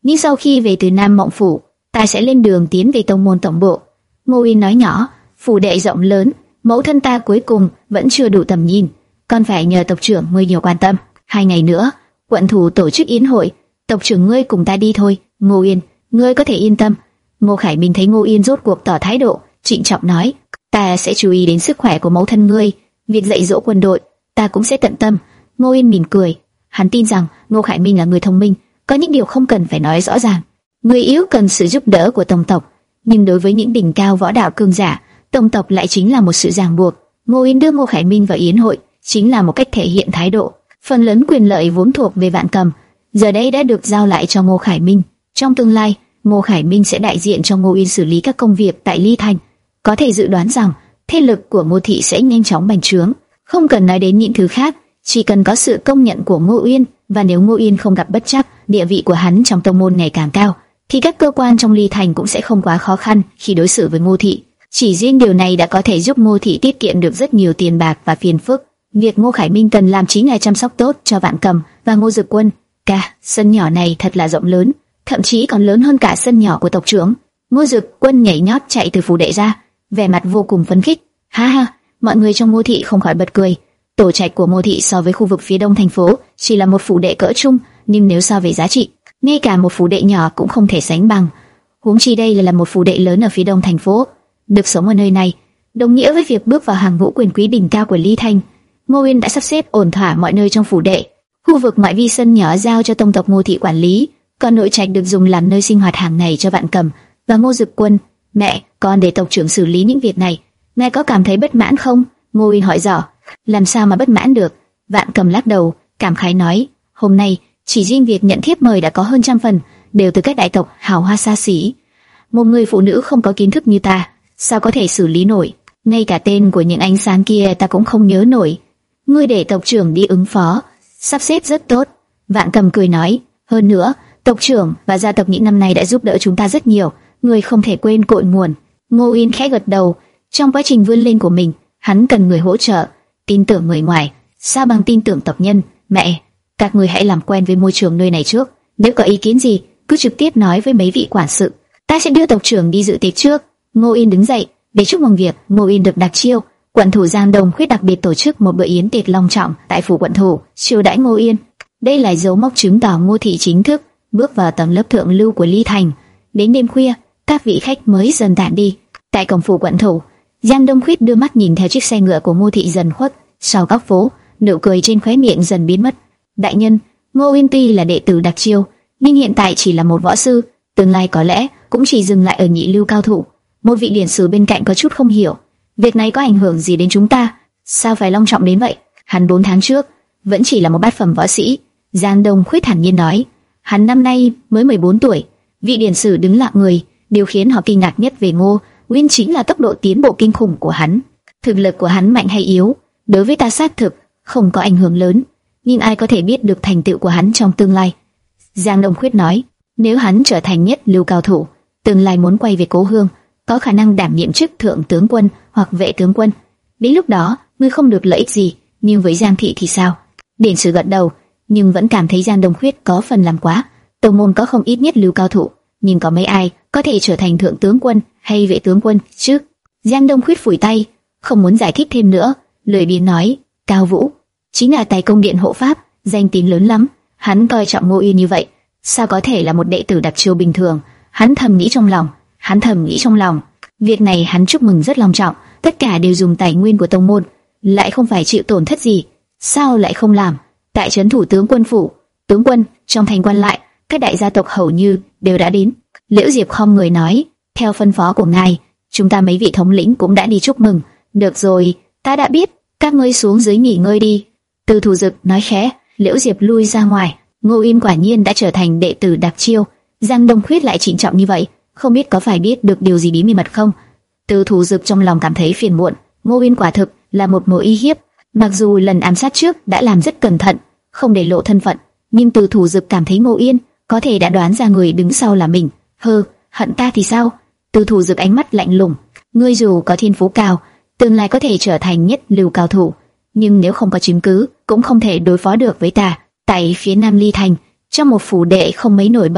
Nhưng sau khi về từ Nam Mộng Phủ, ta sẽ lên đường tiến về tông môn tổng bộ. Ngô Uyên nói nhỏ, phủ đệ rộng lớn, mẫu thân ta cuối cùng vẫn chưa đủ tầm nhìn, còn phải nhờ tộc trưởng ngươi nhiều quan tâm. Hai ngày nữa, quận thủ tổ chức yến hội, tộc trưởng ngươi cùng ta đi thôi. Ngô Uyên, ngươi có thể yên tâm. Ngô Khải Minh thấy Ngô Uyên rốt cuộc tỏ thái độ, trịnh trọng nói, ta sẽ chú ý đến sức khỏe của mẫu thân ngươi, việc dạy dỗ quân đội, ta cũng sẽ tận tâm. Ngô Uyên mỉm cười, hắn tin rằng Ngô Khải Minh là người thông minh, có những điều không cần phải nói rõ ràng. Người yếu cần sự giúp đỡ của tông tộc, nhưng đối với những đỉnh cao võ đạo cường giả, tông tộc lại chính là một sự ràng buộc. Ngô Uyên đưa Ngô Khải Minh vào yến hội, chính là một cách thể hiện thái độ. Phần lớn quyền lợi vốn thuộc về Vạn Cầm, giờ đây đã được giao lại cho Ngô Khải Minh. Trong tương lai, Ngô Khải Minh sẽ đại diện cho Ngô Uyên xử lý các công việc tại Ly Thành. Có thể dự đoán rằng thế lực của Ngô thị sẽ nhanh chóng bành trướng. Không cần nói đến những thứ khác, chỉ cần có sự công nhận của Ngô Uyên, và nếu Ngô Uyên không gặp bất trắc, địa vị của hắn trong tông môn ngày càng cao, thì các cơ quan trong Ly Thành cũng sẽ không quá khó khăn khi đối xử với Ngô thị. Chỉ riêng điều này đã có thể giúp Ngô thị tiết kiệm được rất nhiều tiền bạc và phiền phức. Việc Ngô Khải Minh cần làm chính là chăm sóc tốt cho Vạn Cầm và Ngô Dực Quân. Cả sân nhỏ này thật là rộng lớn, thậm chí còn lớn hơn cả sân nhỏ của tộc trưởng. Ngô Dực Quân nhảy nhót chạy từ phủ đệ ra, vẻ mặt vô cùng phấn khích. Ha ha, mọi người trong Ngô thị không khỏi bật cười. Tổ trạch của Ngô thị so với khu vực phía đông thành phố chỉ là một phủ đệ cỡ trung, nhưng nếu so về giá trị, ngay cả một phủ đệ nhỏ cũng không thể sánh bằng. Huống chi đây là một phủ đệ lớn ở phía đông thành phố. Được sống ở nơi này đồng nghĩa với việc bước vào hàng ngũ quyền quý đỉnh cao của Ly Thành. Ngô Uyên đã sắp xếp ổn thỏa mọi nơi trong phủ đệ. Khu vực ngoại vi sân nhỏ giao cho tông tộc Ngô thị quản lý, còn nội trạch được dùng làm nơi sinh hoạt hàng ngày cho Vạn Cầm và Ngô Dực Quân. Mẹ, con để tộc trưởng xử lý những việc này, ngài có cảm thấy bất mãn không? Ngô Uyên hỏi dò. Làm sao mà bất mãn được? Vạn Cầm lắc đầu, cảm khái nói, hôm nay chỉ riêng việc nhận thiếp mời đã có hơn trăm phần, đều từ các đại tộc hào hoa xa xỉ. Một người phụ nữ không có kiến thức như ta, sao có thể xử lý nổi? Ngay cả tên của những ánh sáng kia ta cũng không nhớ nổi. Ngươi để tộc trưởng đi ứng phó, sắp xếp rất tốt. Vạn Cầm cười nói, hơn nữa, tộc trưởng và gia tộc những năm nay đã giúp đỡ chúng ta rất nhiều, ngươi không thể quên cội nguồn. Ngô Uyên khẽ gật đầu, trong quá trình vươn lên của mình, hắn cần người hỗ trợ. Tin tưởng người ngoài, sao bằng tin tưởng tộc nhân? Mẹ, các ngươi hãy làm quen với môi trường nơi này trước, nếu có ý kiến gì, cứ trực tiếp nói với mấy vị quản sự. Ta sẽ đưa tộc trưởng đi dự tiệc trước. Ngô Uyên đứng dậy, để chúc mừng việc Ngô Uyên được đặc chiêu. Quận thủ Giang Đông Khuyết đặc biệt tổ chức một bữa yến tiệc long trọng tại phủ quận thủ, chiêu đãi Ngô Uyên. Đây là dấu mốc chứng tỏ Ngô thị chính thức bước vào tầng lớp thượng lưu của Ly Thành. Đến đêm khuya, các vị khách mới dần tản đi. Tại cổng phủ quận thủ, Giang Đông Khuyết đưa mắt nhìn theo chiếc xe ngựa của Ngô thị dần khuất sau góc phố, nụ cười trên khóe miệng dần biến mất. Đại nhân, Ngô Uyên tuy là đệ tử đặc chiêu, nhưng hiện tại chỉ là một võ sư, tương lai có lẽ cũng chỉ dừng lại ở nhị lưu cao thủ. Một vị điển sử bên cạnh có chút không hiểu, việc này có ảnh hưởng gì đến chúng ta? Sao phải long trọng đến vậy? Hắn bốn tháng trước vẫn chỉ là một bát phẩm võ sĩ. Giang Đông Khuyết thản nhiên nói, hắn năm nay mới mười bốn tuổi. Vị điển sử đứng lặng người, điều khiến họ kinh ngạc nhất về Ngô Uyên chính là tốc độ tiến bộ kinh khủng của hắn. Thực lực của hắn mạnh hay yếu, đối với ta xác thực không có ảnh hưởng lớn, nhưng ai có thể biết được thành tựu của hắn trong tương lai? Giang Đông Khuyết nói, nếu hắn trở thành nhất lưu cao thủ, tương lai muốn quay về cố hương, có khả năng đảm nhiệm chức thượng tướng quân hoặc vệ tướng quân. Đến lúc đó, ngươi không được lợi ích gì, nhưng với Giang thị thì sao? Điển sử gật đầu, nhưng vẫn cảm thấy Giang Đông Khuyết có phần làm quá. Tông môn có không ít nhất lưu cao thủ, nhưng có mấy ai có thể trở thành thượng tướng quân hay vệ tướng quân chứ? Giang Đông Khuyết phủi tay, không muốn giải thích thêm nữa, lười biếng nói, Cao Vũ chính là tài công điện hộ pháp, danh tín lớn lắm. Hắn coi trọng Ngô Uyên như vậy, sao có thể là một đệ tử đặc chiêu bình thường? Hắn thầm nghĩ trong lòng, hắn thầm nghĩ trong lòng, việc này hắn chúc mừng rất long trọng, tất cả đều dùng tài nguyên của tông môn, lại không phải chịu tổn thất gì, sao lại không làm? Tại trấn thủ tướng quân phủ, tướng quân trong thành quan lại, các đại gia tộc hầu như đều đã đến. Liễu Diệp không người nói, theo phân phó của ngài, chúng ta mấy vị thống lĩnh cũng đã đi chúc mừng. Được rồi, ta đã biết, các ngươi xuống dưới nghỉ ngơi đi. Từ Thủ Dực nói khẽ. Liễu Diệp lui ra ngoài. Ngô Uyên quả nhiên đã trở thành đệ tử đặc chiêu. Giang Đông Khuyết lại trịnh trọng như vậy, không biết có phải biết được điều gì bí mật không? Từ Thủ Dực trong lòng cảm thấy phiền muộn. Ngô Uyên quả thực là một mối uy hiếp. Mặc dù lần ám sát trước đã làm rất cẩn thận, không để lộ thân phận, nhưng Từ Thủ Dực cảm thấy Ngô Uyên có thể đã đoán ra người đứng sau là mình. Hừ, hận ta thì sao? Từ Thủ Dực ánh mắt lạnh lùng. Ngươi dù có thiên phú cao, tương lai có thể trở thành nhất lưu cao thủ, nhưng nếu không có chứng cứ, cũng không thể đối phó được với ta. Tại phía Nam Ly Thành, trong một phủ đệ không mấy nổi bật,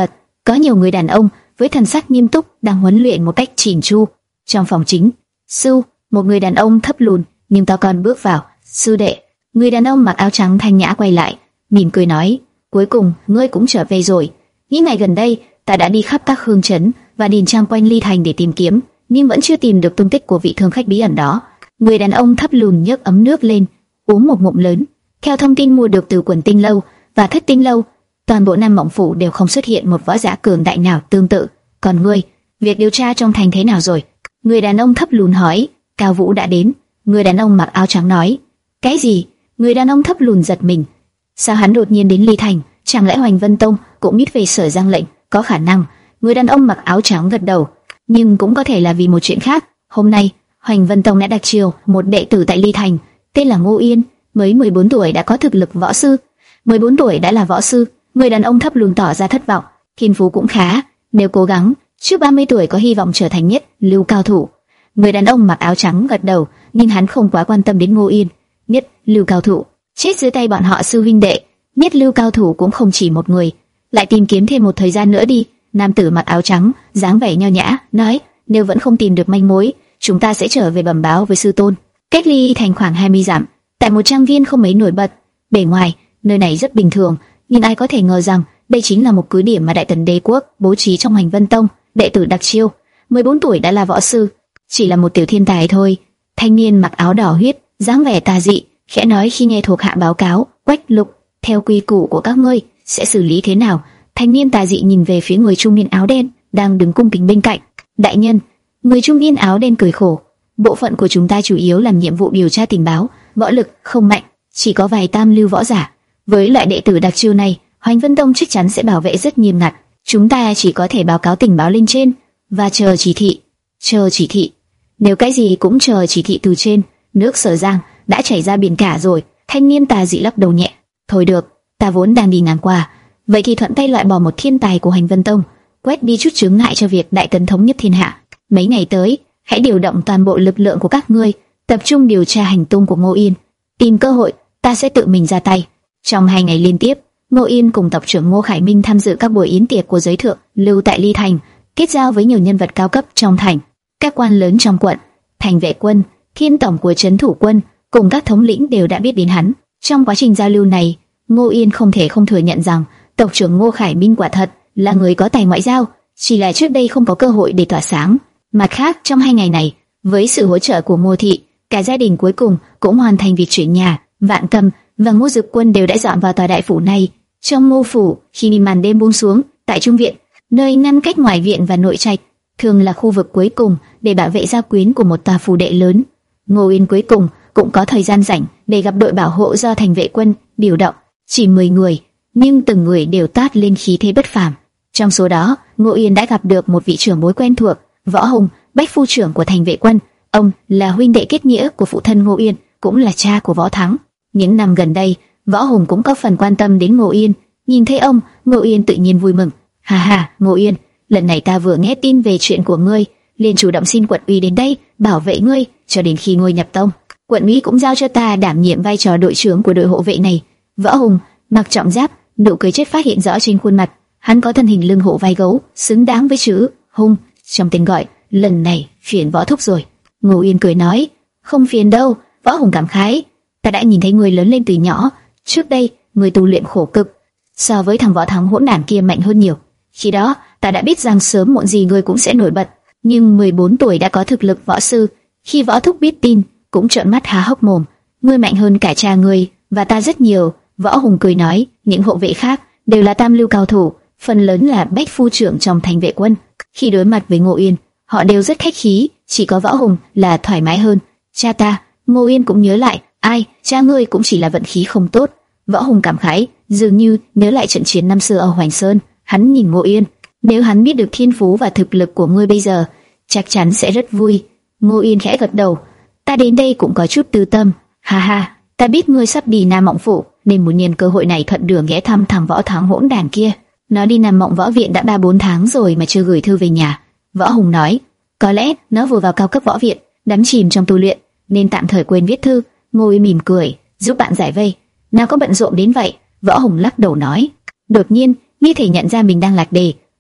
có nhiều người đàn ông với thần sắc nghiêm túc đang huấn luyện một cách chỉn chu. Trong phòng chính, Sư, một người đàn ông thấp lùn nhưng to con bước vào. Sư đệ. Người đàn ông mặc áo trắng thanh nhã quay lại, mỉm cười nói, cuối cùng ngươi cũng trở về rồi. Những ngày gần đây ta đã đi khắp các hương trấn và điền trang quanh Ly Thành để tìm kiếm, nhưng vẫn chưa tìm được tung tích của vị thương khách bí ẩn đó. Người đàn ông thấp lùn nhấc ấm nước lên, uống một ngụm lớn. Theo thông tin mua được từ Quần Tinh Lâu và Thất Tinh Lâu, toàn bộ Nam Mộng Phủ đều không xuất hiện một võ giả cường đại nào tương tự. Còn ngươi, việc điều tra trong thành thế nào rồi? Người đàn ông thấp lùn hỏi. Cao Vũ đã đến. Người đàn ông mặc áo trắng nói. Cái gì? Người đàn ông thấp lùn giật mình. Sao hắn đột nhiên đến Ly Thành? Chẳng lẽ Hoành Vân Tông cũng biết về Sở Giang lệnh? Có khả năng. Người đàn ông mặc áo trắng gật đầu. Nhưng cũng có thể là vì một chuyện khác. Hôm nay, Hoành Vân Tông đã đặc chiêu một đệ tử tại Ly Thành, tên là Ngô Yên, mới mười bốn tuổi đã có thực lực võ sư. mười bốn tuổi đã là võ sư. Người đàn ông thấp lùn tỏ ra thất vọng. Thiên phú cũng khá, nếu cố gắng, trước ba mươi tuổi có hy vọng trở thành nhất lưu cao thủ. Người đàn ông mặc áo trắng gật đầu, nhưng hắn không quá quan tâm đến Ngô Yên. Nhất lưu cao thủ, chết dưới tay bọn họ sư huynh đệ. Nhất lưu cao thủ cũng không chỉ một người. Lại tìm kiếm thêm một thời gian nữa đi. Nam tử mặc áo trắng, dáng vẻ nho nhã, nói, nếu vẫn không tìm được manh mối, chúng ta sẽ trở về bẩm báo với sư tôn. Cách Ly Thành khoảng hai mươi dặm, tại một trang viên không mấy nổi bật. Bề ngoài, nơi này rất bình thường, nhưng ai có thể ngờ rằng đây chính là một cứ điểm mà Đại Tần Đế quốc bố trí trong Hoành Vân Tông. Đệ tử đặc chiêu, mười bốn tuổi đã là võ sư, chỉ là một tiểu thiên tài thôi. Thanh niên mặc áo đỏ huyết, dáng vẻ tà dị, khẽ nói khi nghe thuộc hạ báo cáo. Quách Lục, theo quy củ của các ngươi sẽ xử lý thế nào? Thanh niên tà dị nhìn về phía người trung niên áo đen đang đứng cung kính bên cạnh. Đại nhân. Người trung niên áo đen cười khổ. Bộ phận của chúng ta chủ yếu làm nhiệm vụ điều tra tình báo, võ lực không mạnh, chỉ có vài tam lưu võ giả. Với loại đệ tử đặc chiêu này, Hoành Vân Tông chắc chắn sẽ bảo vệ rất nghiêm ngặt. Chúng ta chỉ có thể báo cáo tình báo lên trên và chờ chỉ thị. Chờ chỉ thị. Nếu cái gì cũng chờ chỉ thị từ trên, nước Sở Giang đã chảy ra biển cả rồi. Thanh niên tà dị lắc đầu nhẹ. Thôi được, ta vốn đang đi ngang qua, vậy thì thuận tay loại bỏ một thiên tài của Hoành Vân Tông, quét đi chút chướng ngại cho việc Đại Tấn thống nhất thiên hạ. Mấy ngày tới, hãy điều động toàn bộ lực lượng của các ngươi, tập trung điều tra hành tung của Ngô Yên. Tìm cơ hội, ta sẽ tự mình ra tay. Trong hai ngày liên tiếp, Ngô Yên cùng tộc trưởng Ngô Khải Minh tham dự các buổi yến tiệc của giới thượng lưu tại Ly Thành, kết giao với nhiều nhân vật cao cấp trong thành, các quan lớn trong quận, thành vệ quân, thiên tổng của trấn thủ quân, cùng các thống lĩnh đều đã biết đến hắn. Trong quá trình giao lưu này, Ngô Yên không thể không thừa nhận rằng tộc trưởng Ngô Khải Minh quả thật là người có tài ngoại giao, chỉ là trước đây không có cơ hội để tỏa sáng. Mặt khác, trong hai ngày này, với sự hỗ trợ của Ngô thị, cả gia đình cuối cùng cũng hoàn thành việc chuyển nhà. Vạn Cầm và Ngô Dực Quân đều đã dọn vào tòa đại phủ này. Trong Ngô phủ, khi màn đêm buông xuống, tại trung viện, nơi ngăn cách ngoài viện và nội trạch, thường là khu vực cuối cùng để bảo vệ gia quyến của một tòa phủ đệ lớn. Ngô Yên cuối cùng cũng có thời gian rảnh để gặp đội bảo hộ do thành vệ quân điều động, chỉ mười người, nhưng từng người đều toát lên khí thế bất phàm. Trong số đó, Ngô Yên đã gặp được một vị trưởng bối quen thuộc, Võ Hùng, bách phu trưởng của thành vệ quân. Ông là huynh đệ kết nghĩa của phụ thân Ngô Yên, cũng là cha của Võ Thắng. Những năm gần đây, Võ Hùng cũng có phần quan tâm đến Ngô Yên. Nhìn thấy ông, Ngô Yên tự nhiên vui mừng. Ha ha, Ngô Yên, lần này ta vừa nghe tin về chuyện của ngươi, liền chủ động xin quận ủy đến đây bảo vệ ngươi cho đến khi ngươi nhập tông. Quận ủy cũng giao cho ta đảm nhiệm vai trò đội trưởng của đội hộ vệ này. Võ Hùng mặc trọng giáp, nụ cười chết phát hiện rõ trên khuôn mặt. Hắn có thân hình lưng hổ vai gấu, xứng đáng với chữ Hùng trong tên gọi. Lần này phiền Võ thúc rồi. Ngô Yên cười nói, không phiền đâu. Võ Hùng cảm khái, ta đã nhìn thấy người lớn lên từ nhỏ. Trước đây người tu luyện khổ cực, so với thằng Võ Thắng hỗn đản kia mạnh hơn nhiều. Khi đó ta đã biết rằng sớm muộn gì ngươi cũng sẽ nổi bật. Nhưng mười bốn tuổi đã có thực lực võ sư. Khi Võ thúc biết tin, cũng trợn mắt há hốc mồm. Ngươi mạnh hơn cả cha ngươi và ta rất nhiều. Võ Hùng cười nói, những hộ vệ khác đều là tam lưu cao thủ, phần lớn là bách phu trưởng trong thành vệ quân. Khi đối mặt với Ngô Yên, họ đều rất khách khí, chỉ có Võ Hùng là thoải mái hơn. Cha ta. Ngô Yên cũng nhớ lại, ai, cha ngươi cũng chỉ là vận khí không tốt. Võ Hùng cảm khái, dường như nhớ lại trận chiến năm xưa ở Hoành Sơn. Hắn nhìn Ngô Yên, nếu hắn biết được thiên phú và thực lực của ngươi bây giờ, chắc chắn sẽ rất vui. Ngô Yên khẽ gật đầu, ta đến đây cũng có chút tư tâm. Ha ha, ta biết ngươi sắp đi Nam Mộng phủ, nên muốn nhân cơ hội này thuận đường ghé thăm thằng Võ Thắng hỗn đản kia. Nó đi Nam Mộng võ viện đã ba bốn tháng rồi mà chưa gửi thư về nhà. Võ Hùng nói, có lẽ nó vừa vào cao cấp võ viện, đắm chìm trong tu luyện, nên tạm thời quên viết thư. Ngô Yên mỉm cười, giúp bạn giải vây. Nào có bận rộn đến vậy? Võ Hùng lắc đầu nói. Đột nhiên, như thể nhận ra mình đang lạc đề,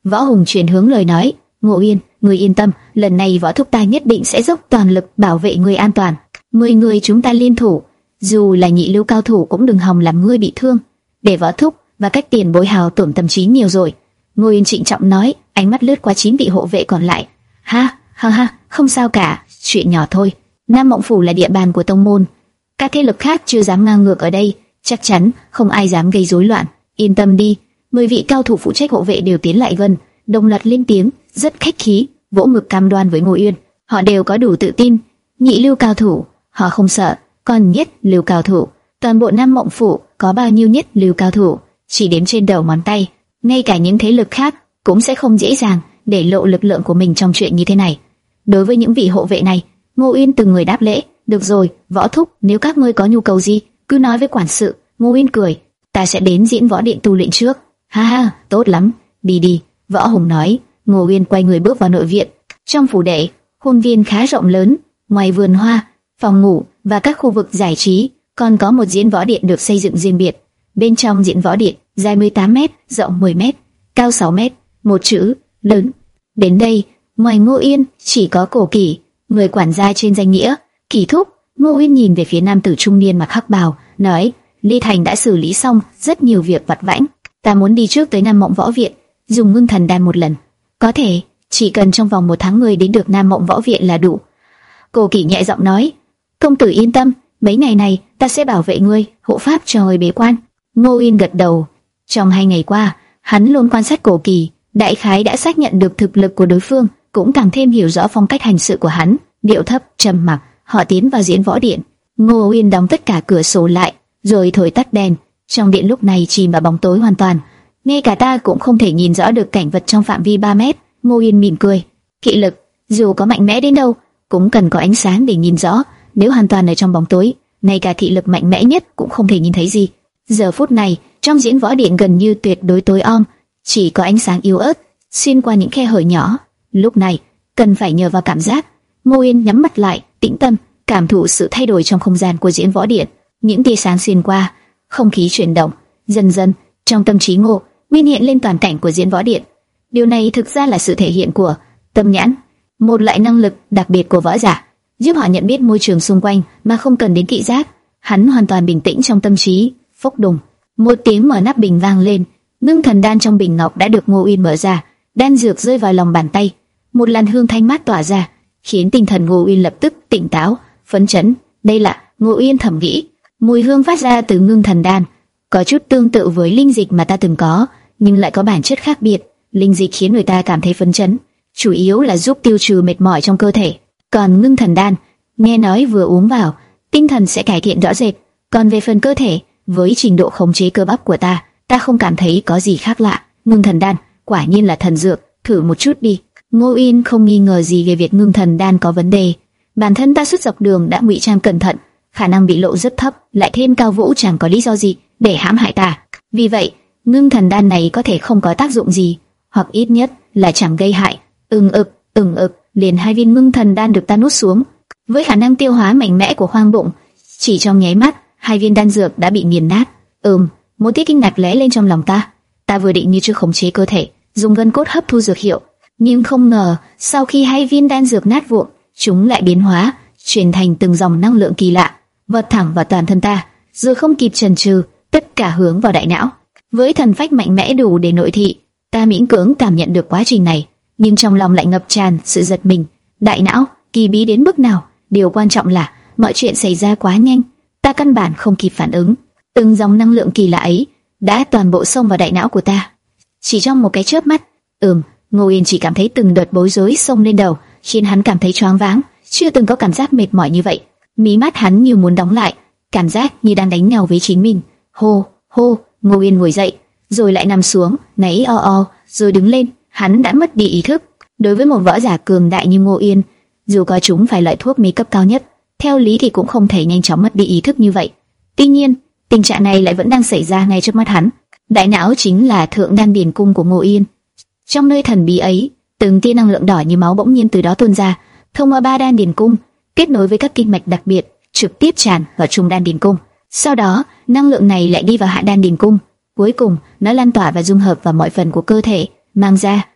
Võ Hùng chuyển hướng lời nói, Ngô Uyên, ngươi yên tâm, lần này võ thúc ta nhất định sẽ dốc toàn lực bảo vệ ngươi an toàn. Mười người chúng ta liên thủ, dù là nhị lưu cao thủ cũng đừng hòng làm ngươi bị thương. Để võ thúc và các tiền bối hào tổn tâm trí nhiều rồi. Ngô Uyên trịnh trọng nói, ánh mắt lướt qua chín vị hộ vệ còn lại. Ha, ha ha, không sao cả, chuyện nhỏ thôi. Nam Mộng Phủ là địa bàn của tông môn, các thế lực khác chưa dám ngang ngược ở đây, chắc chắn không ai dám gây rối loạn. Yên tâm đi. Mười vị cao thủ phụ trách hộ vệ đều tiến lại gần, đồng loạt lên tiếng, rất khách khí, vỗ ngực cam đoan với Ngô Uyên. Họ đều có đủ tự tin. Nhị lưu cao thủ, họ không sợ, còn nhất lưu cao thủ, toàn bộ Nam Mộng Phủ có bao nhiêu nhất lưu cao thủ, chỉ đếm trên đầu ngón tay. Ngay cả những thế lực khác cũng sẽ không dễ dàng để lộ lực lượng của mình trong chuyện như thế này. Đối với những vị hộ vệ này, Ngô Uyên từng người đáp lễ. Được rồi, võ thúc, nếu các ngươi có nhu cầu gì, cứ nói với quản sự. Ngô Uyên cười, ta sẽ đến diễn võ điện tu luyện trước. Ha ha, tốt lắm, đi đi. Võ Hùng nói. Ngô Uyên quay người bước vào nội viện. Trong phủ đệ, khuôn viên khá rộng lớn, ngoài vườn hoa, phòng ngủ và các khu vực giải trí, còn có một diễn võ điện được xây dựng riêng biệt. Bên trong diễn võ điện, dài mười tám mét, rộng mười mét, cao sáu mét, một chữ lớn. Đến đây, ngoài Ngô Uyên chỉ có Cổ Kỷ, người quản gia trên danh nghĩa. Kỷ thúc. Ngô Uyên nhìn về phía nam tử trung niên mặc hắc bào, nói, Ly Thành đã xử lý xong rất nhiều việc vặt vãnh, ta muốn đi trước tới Nam Mộng Võ Viện, dùng ngưng thần đan một lần. Có thể, chỉ cần trong vòng một tháng người đến được Nam Mộng Võ Viện là đủ. Cổ Kỷ nhẹ giọng nói, công tử yên tâm, mấy ngày này ta sẽ bảo vệ ngươi, hộ pháp cho ngươi bế quan. Ngô Uyên gật đầu. Trong hai ngày qua, hắn luôn quan sát Cổ Kỷ, đại khái đã xác nhận được thực lực của đối phương, cũng càng thêm hiểu rõ phong cách hành sự của hắn. Điệu thấp, trầm mặc, họ tiến vào diễn võ điện. Ngô Uyên đóng tất cả cửa sổ lại, rồi thổi tắt đèn. Trong điện lúc này chìm vào bóng tối hoàn toàn, ngay cả ta cũng không thể nhìn rõ được cảnh vật trong phạm vi ba mét. Ngô Uyên mỉm cười, kỵ lực dù có mạnh mẽ đến đâu cũng cần có ánh sáng để nhìn rõ. Nếu hoàn toàn ở trong bóng tối, ngay cả thị lực mạnh mẽ nhất cũng không thể nhìn thấy gì. Giờ phút này, trong diễn võ điện gần như tuyệt đối tối om, chỉ có ánh sáng yếu ớt xuyên qua những khe hở nhỏ. Lúc này, cần phải nhờ vào cảm giác. Ngô Uyên nhắm mắt lại, tĩnh tâm, cảm thụ sự thay đổi trong không gian của diễn võ điện. Những tia sáng xuyên qua, không khí chuyển động, dần dần trong tâm trí Ngô Uyên hiện lên toàn cảnh của diễn võ điện. Điều này thực ra là sự thể hiện của tâm nhãn, một loại năng lực đặc biệt của võ giả, giúp họ nhận biết môi trường xung quanh mà không cần đến thị giác. Hắn hoàn toàn bình tĩnh trong tâm trí. Phốc đùng, một tiếng mở nắp bình vang lên, ngưng thần đan trong bình ngọc đã được Ngô Uyên mở ra, đan dược rơi vào lòng bàn tay, một làn hương thanh mát tỏa ra, khiến tinh thần Ngô Uyên lập tức tỉnh táo, phấn chấn. Đây là, Ngô Uyên thầm nghĩ, mùi hương phát ra từ ngưng thần đan có chút tương tự với linh dịch mà ta từng có, nhưng lại có bản chất khác biệt. Linh dịch khiến người ta cảm thấy phấn chấn, chủ yếu là giúp tiêu trừ mệt mỏi trong cơ thể, còn ngưng thần đan, nghe nói vừa uống vào, tinh thần sẽ cải thiện rõ rệt. Còn về phần cơ thể, với trình độ khống chế cơ bắp của ta, ta không cảm thấy có gì khác lạ. Ngưng thần đan, quả nhiên là thần dược, thử một chút đi. Ngô Uyên không nghi ngờ gì về việc ngưng thần đan có vấn đề. Bản thân ta suốt dọc đường đã ngụy trang cẩn thận, khả năng bị lộ rất thấp, lại thêm Cao Vũ chẳng có lý do gì để hãm hại ta. Vì vậy, ngưng thần đan này có thể không có tác dụng gì, hoặc ít nhất là chẳng gây hại. Ừng ực, ừng ực, liền hai viên ngưng thần đan được ta nuốt xuống. Với khả năng tiêu hóa mạnh mẽ của khoang bụng, chỉ trong nháy mắt, hai viên đan dược đã bị nghiền nát. Ừm, một tia kinh ngạc lóe lên trong lòng ta. Ta vừa định như chưa khống chế cơ thể, dùng gân cốt hấp thu dược hiệu, nhưng không ngờ sau khi hai viên đan dược nát vụn, chúng lại biến hóa, chuyển thành từng dòng năng lượng kỳ lạ, vọt thẳng vào toàn thân ta, rồi không kịp chần chừ, tất cả hướng vào đại não. Với thần phách mạnh mẽ đủ để nội thị, ta miễn cưỡng cảm nhận được quá trình này, nhưng trong lòng lại ngập tràn sự giật mình. Đại não kỳ bí đến mức nào? Điều quan trọng là mọi chuyện xảy ra quá nhanh, ta căn bản không kịp phản ứng. Từng dòng năng lượng kỳ lạ ấy đã toàn bộ xông vào đại não của ta, chỉ trong một cái chớp mắt. Ừm, Ngô Uyên chỉ cảm thấy từng đợt bối rối xông lên đầu, khiến hắn cảm thấy choáng váng, chưa từng có cảm giác mệt mỏi như vậy. Mí mắt hắn như muốn đóng lại, cảm giác như đang đánh nhau với chính mình. Hô, hô, Ngô Uyên ngồi dậy, rồi lại nằm xuống, ngáy o o, rồi đứng lên. Hắn đã mất đi ý thức. Đối với một võ giả cường đại như Ngô Uyên, dù có chúng phải loại thuốc mê cấp cao nhất, theo lý thì cũng không thể nhanh chóng mất đi ý thức như vậy. Tuy nhiên, tình trạng này lại vẫn đang xảy ra ngay trước mắt hắn. Đại não chính là thượng đan điền cung của Ngô Uyên. Trong nơi thần bí ấy, từng tia năng lượng đỏ như máu bỗng nhiên từ đó tuôn ra, thông qua ba đan điền cung, kết nối với các kinh mạch đặc biệt, trực tiếp tràn vào trung đan điền cung. Sau đó, năng lượng này lại đi vào hạ đan điền cung. Cuối cùng, nó lan tỏa và dung hợp vào mọi phần của cơ thể, mang ra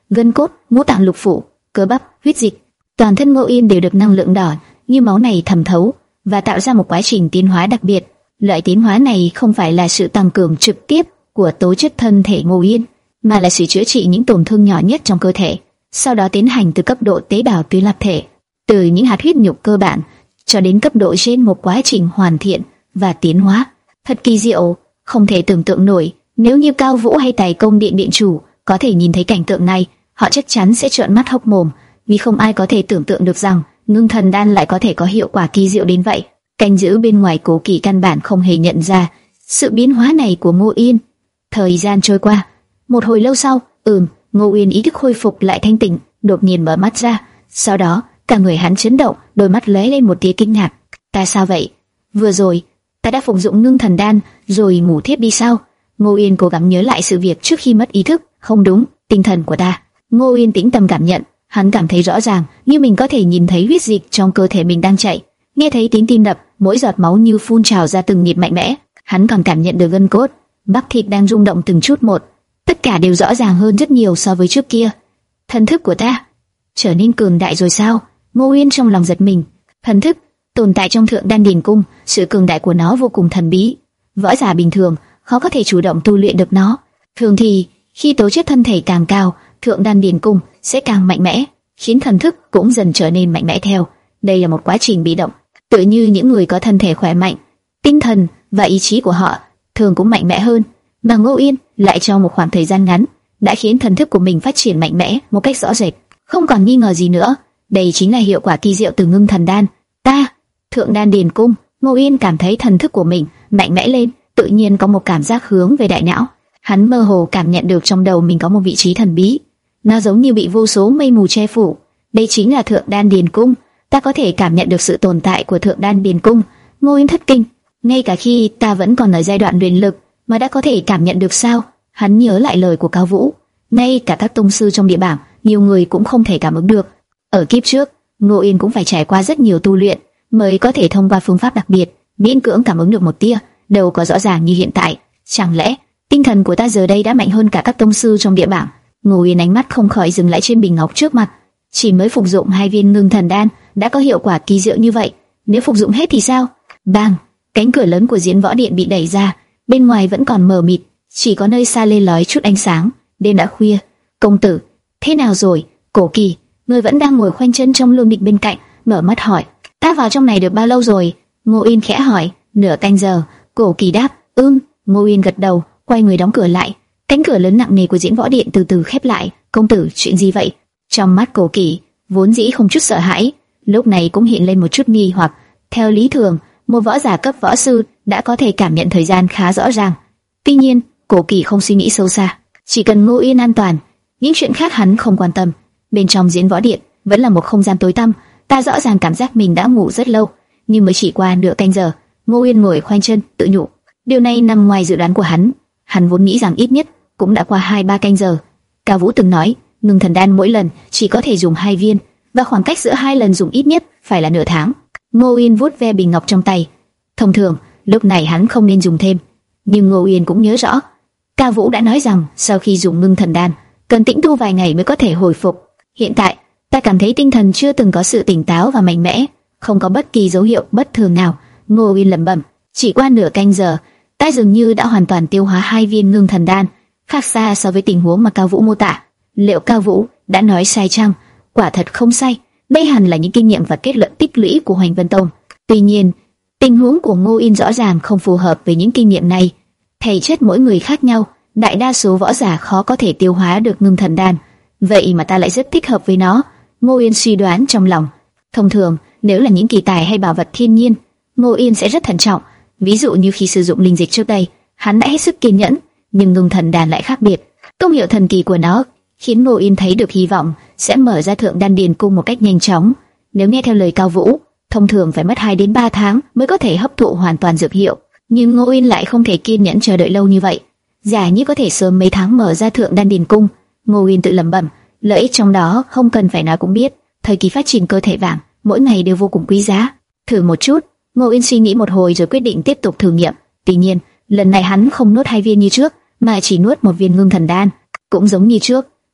gân cốt, ngũ tạng lục phủ, cơ bắp, huyết dịch. Toàn thân Ngô Yên đều được năng lượng đỏ như máu này thẩm thấu và tạo ra một quá trình tiến hóa đặc biệt. Loại tiến hóa này không phải là sự tăng cường trực tiếp của tố chất thân thể Ngô Yên, mà là sự chữa trị những tổn thương nhỏ nhất trong cơ thể, sau đó tiến hành từ cấp độ tế bào tuyến lập thể, từ những hạt huyết nhục cơ bản cho đến cấp độ trên một quá trình hoàn thiện và tiến hóa. Thật kỳ diệu, không thể tưởng tượng nổi. Nếu như Cao Vũ hay Tài Công Điện điện chủ có thể nhìn thấy cảnh tượng này, họ chắc chắn sẽ trợn mắt hốc mồm, vì không ai có thể tưởng tượng được rằng ngưng thần đan lại có thể có hiệu quả kỳ diệu đến vậy. Canh giữ bên ngoài Cố Kỳ căn bản không hề nhận ra sự biến hóa này của Ngô Yên. Thời gian trôi qua, một hồi lâu sau, ừm, Ngô Yên ý thức khôi phục lại thanh tỉnh, đột nhiên mở mắt ra. Sau đó, cả người hắn chấn động, đôi mắt lóe lên một tia kinh ngạc. Ta sao vậy? Vừa rồi, ta đã phục dụng ngưng thần đan rồi ngủ thiếp đi sao? Ngô Yên cố gắng nhớ lại sự việc trước khi mất ý thức. Không đúng, tinh thần của ta. Ngô Yên tĩnh tâm cảm nhận, hắn cảm thấy rõ ràng, như mình có thể nhìn thấy huyết dịch trong cơ thể mình đang chạy, nghe thấy tiếng tim đập, mỗi giọt máu như phun trào ra từng nhịp mạnh mẽ. Hắn còn cảm nhận được gân cốt, bắp thịt đang rung động từng chút một. Tất cả đều rõ ràng hơn rất nhiều so với trước kia. Thần thức của ta trở nên cường đại rồi sao? Ngô Yên trong lòng giật mình. Thần thức tồn tại trong Thượng Đan Điền Cung, sự cường đại của nó vô cùng thần bí. Võ giả bình thường khó có thể chủ động tu luyện được nó. Thường thì khi tố chất thân thể càng cao, Thượng Đan Điền Cung sẽ càng mạnh mẽ, khiến thần thức cũng dần trở nên mạnh mẽ theo. Đây là một quá trình bị động, tựa như những người có thân thể khỏe mạnh, tinh thần và ý chí của họ thường cũng mạnh mẽ hơn. Mà Ngô Yên lại trong một khoảng thời gian ngắn đã khiến thần thức của mình phát triển mạnh mẽ một cách rõ rệt, không còn nghi ngờ gì nữa. Đây chính là hiệu quả kỳ diệu từ ngưng thần đan. Ta, Thượng Đan Điền Cung. Ngô Yên cảm thấy thần thức của mình mạnh mẽ lên, tự nhiên có một cảm giác hướng về đại não. Hắn mơ hồ cảm nhận được trong đầu mình có một vị trí thần bí, nó giống như bị vô số mây mù che phủ. Đây chính là Thượng Đan Điền Cung. Ta có thể cảm nhận được sự tồn tại của Thượng Đan Điền Cung. Ngô Yên thất kinh, ngay cả khi ta vẫn còn ở giai đoạn luyện lực mà đã có thể cảm nhận được sao? Hắn nhớ lại lời của Cao Vũ, ngay cả các tông sư trong địa bảng, nhiều người cũng không thể cảm ứng được. Ở kiếp trước, Ngô Yên cũng phải trải qua rất nhiều tu luyện mới có thể thông qua phương pháp đặc biệt miễn cưỡng cảm ứng được một tia, đâu có rõ ràng như hiện tại. Chẳng lẽ tinh thần của ta giờ đây đã mạnh hơn cả các tông sư trong địa bảng? Ngô Yên ánh mắt không khỏi dừng lại trên bình ngọc trước mặt. Chỉ mới phục dụng hai viên ngưng thần đan đã có hiệu quả kỳ diệu như vậy, nếu phục dụng hết thì sao? Bang! Cánh cửa lớn của Diễn Võ Điện bị đẩy ra, bên ngoài vẫn còn mờ mịt, chỉ có nơi xa lên lói chút ánh sáng. Đêm đã khuya. Công tử, thế nào rồi? Cổ Kỳ, người vẫn đang ngồi khoanh chân trong lương định bên cạnh, mở mắt hỏi. Ta vào trong này được bao lâu rồi? Ngô Yên khẽ hỏi. Nửa canh giờ. Cổ Kỳ đáp. Ừm. Ngô Yên gật đầu, quay người đóng cửa lại. Cánh cửa lớn nặng nề của Diễn Võ Điện từ từ khép lại. Công tử, chuyện gì vậy? Trong mắt Cổ Kỳ vốn dĩ không chút sợ hãi, lúc này cũng hiện lên một chút nghi hoặc. Theo lý thường, một võ giả cấp võ sư đã có thể cảm nhận thời gian khá rõ ràng. Tuy nhiên, Cổ Kỳ không suy nghĩ sâu xa, chỉ cần Ngô Yên an toàn, những chuyện khác hắn không quan tâm. Bên trong Diễn Võ Điện vẫn là một không gian tối tăm, ta rõ ràng cảm giác mình đã ngủ rất lâu, nhưng mới chỉ qua nửa canh giờ. Ngô Yên ngồi khoanh chân, tự nhủ. Điều này nằm ngoài dự đoán của hắn. Hắn vốn nghĩ rằng ít nhất cũng đã qua hai ba canh giờ. Cao Vũ từng nói, ngưng thần đan mỗi lần chỉ có thể dùng hai viên, và khoảng cách giữa hai lần dùng ít nhất phải là nửa tháng. Ngô Yên vuốt ve bình ngọc trong tay. Thông thường, lúc này hắn không nên dùng thêm, nhưng Ngô Yên cũng nhớ rõ, Cao Vũ đã nói rằng sau khi dùng ngưng thần đan, cần tĩnh tu vài ngày mới có thể hồi phục. Hiện tại, ta cảm thấy tinh thần chưa từng có sự tỉnh táo và mạnh mẽ, không có bất kỳ dấu hiệu bất thường nào. Ngô Yên lẩm bẩm, chỉ qua nửa canh giờ, ta dường như đã hoàn toàn tiêu hóa hai viên ngưng thần đan, khác xa so với tình huống mà Cao Vũ mô tả. Liệu Cao Vũ đã nói sai chăng? Quả thật không sai, đây hẳn là những kinh nghiệm và kết luận tích lũy của Hoành Vân Tông. Tuy nhiên, tình huống của Ngô Yên rõ ràng không phù hợp với những kinh nghiệm này. Thể chất mỗi người khác nhau, đại đa số võ giả khó có thể tiêu hóa được ngưng thần đan, vậy mà ta lại rất thích hợp với nó. Ngô Yên suy đoán trong lòng. Thông thường, nếu là những kỳ tài hay bảo vật thiên nhiên, Ngô Yên sẽ rất thận trọng. Ví dụ như khi sử dụng linh dịch trước đây, hắn đã hết sức kiên nhẫn, nhưng ngưng thần đan lại khác biệt. Công hiệu thần kỳ của nó khiến Ngô Yên thấy được hy vọng sẽ mở ra Thượng Đan Điền Cung một cách nhanh chóng. Nếu nghe theo lời Cao Vũ, thông thường phải mất hai đến ba tháng mới có thể hấp thụ hoàn toàn dược hiệu, nhưng Ngô Yên lại không thể kiên nhẫn chờ đợi lâu như vậy. Giả như có thể sớm mấy tháng mở ra Thượng Đan Điền Cung, Ngô Yên tự lẩm bẩm, lợi ích trong đó không cần phải nói cũng biết. Thời kỳ phát triển cơ thể vàng mỗi ngày đều vô cùng quý giá. Thử một chút. Ngô Yên suy nghĩ một hồi rồi quyết định tiếp tục thử nghiệm. Tuy nhiên, lần này hắn không nuốt hai viên như trước, mà chỉ nuốt một viên ngưng thần đan. Cũng giống như trước,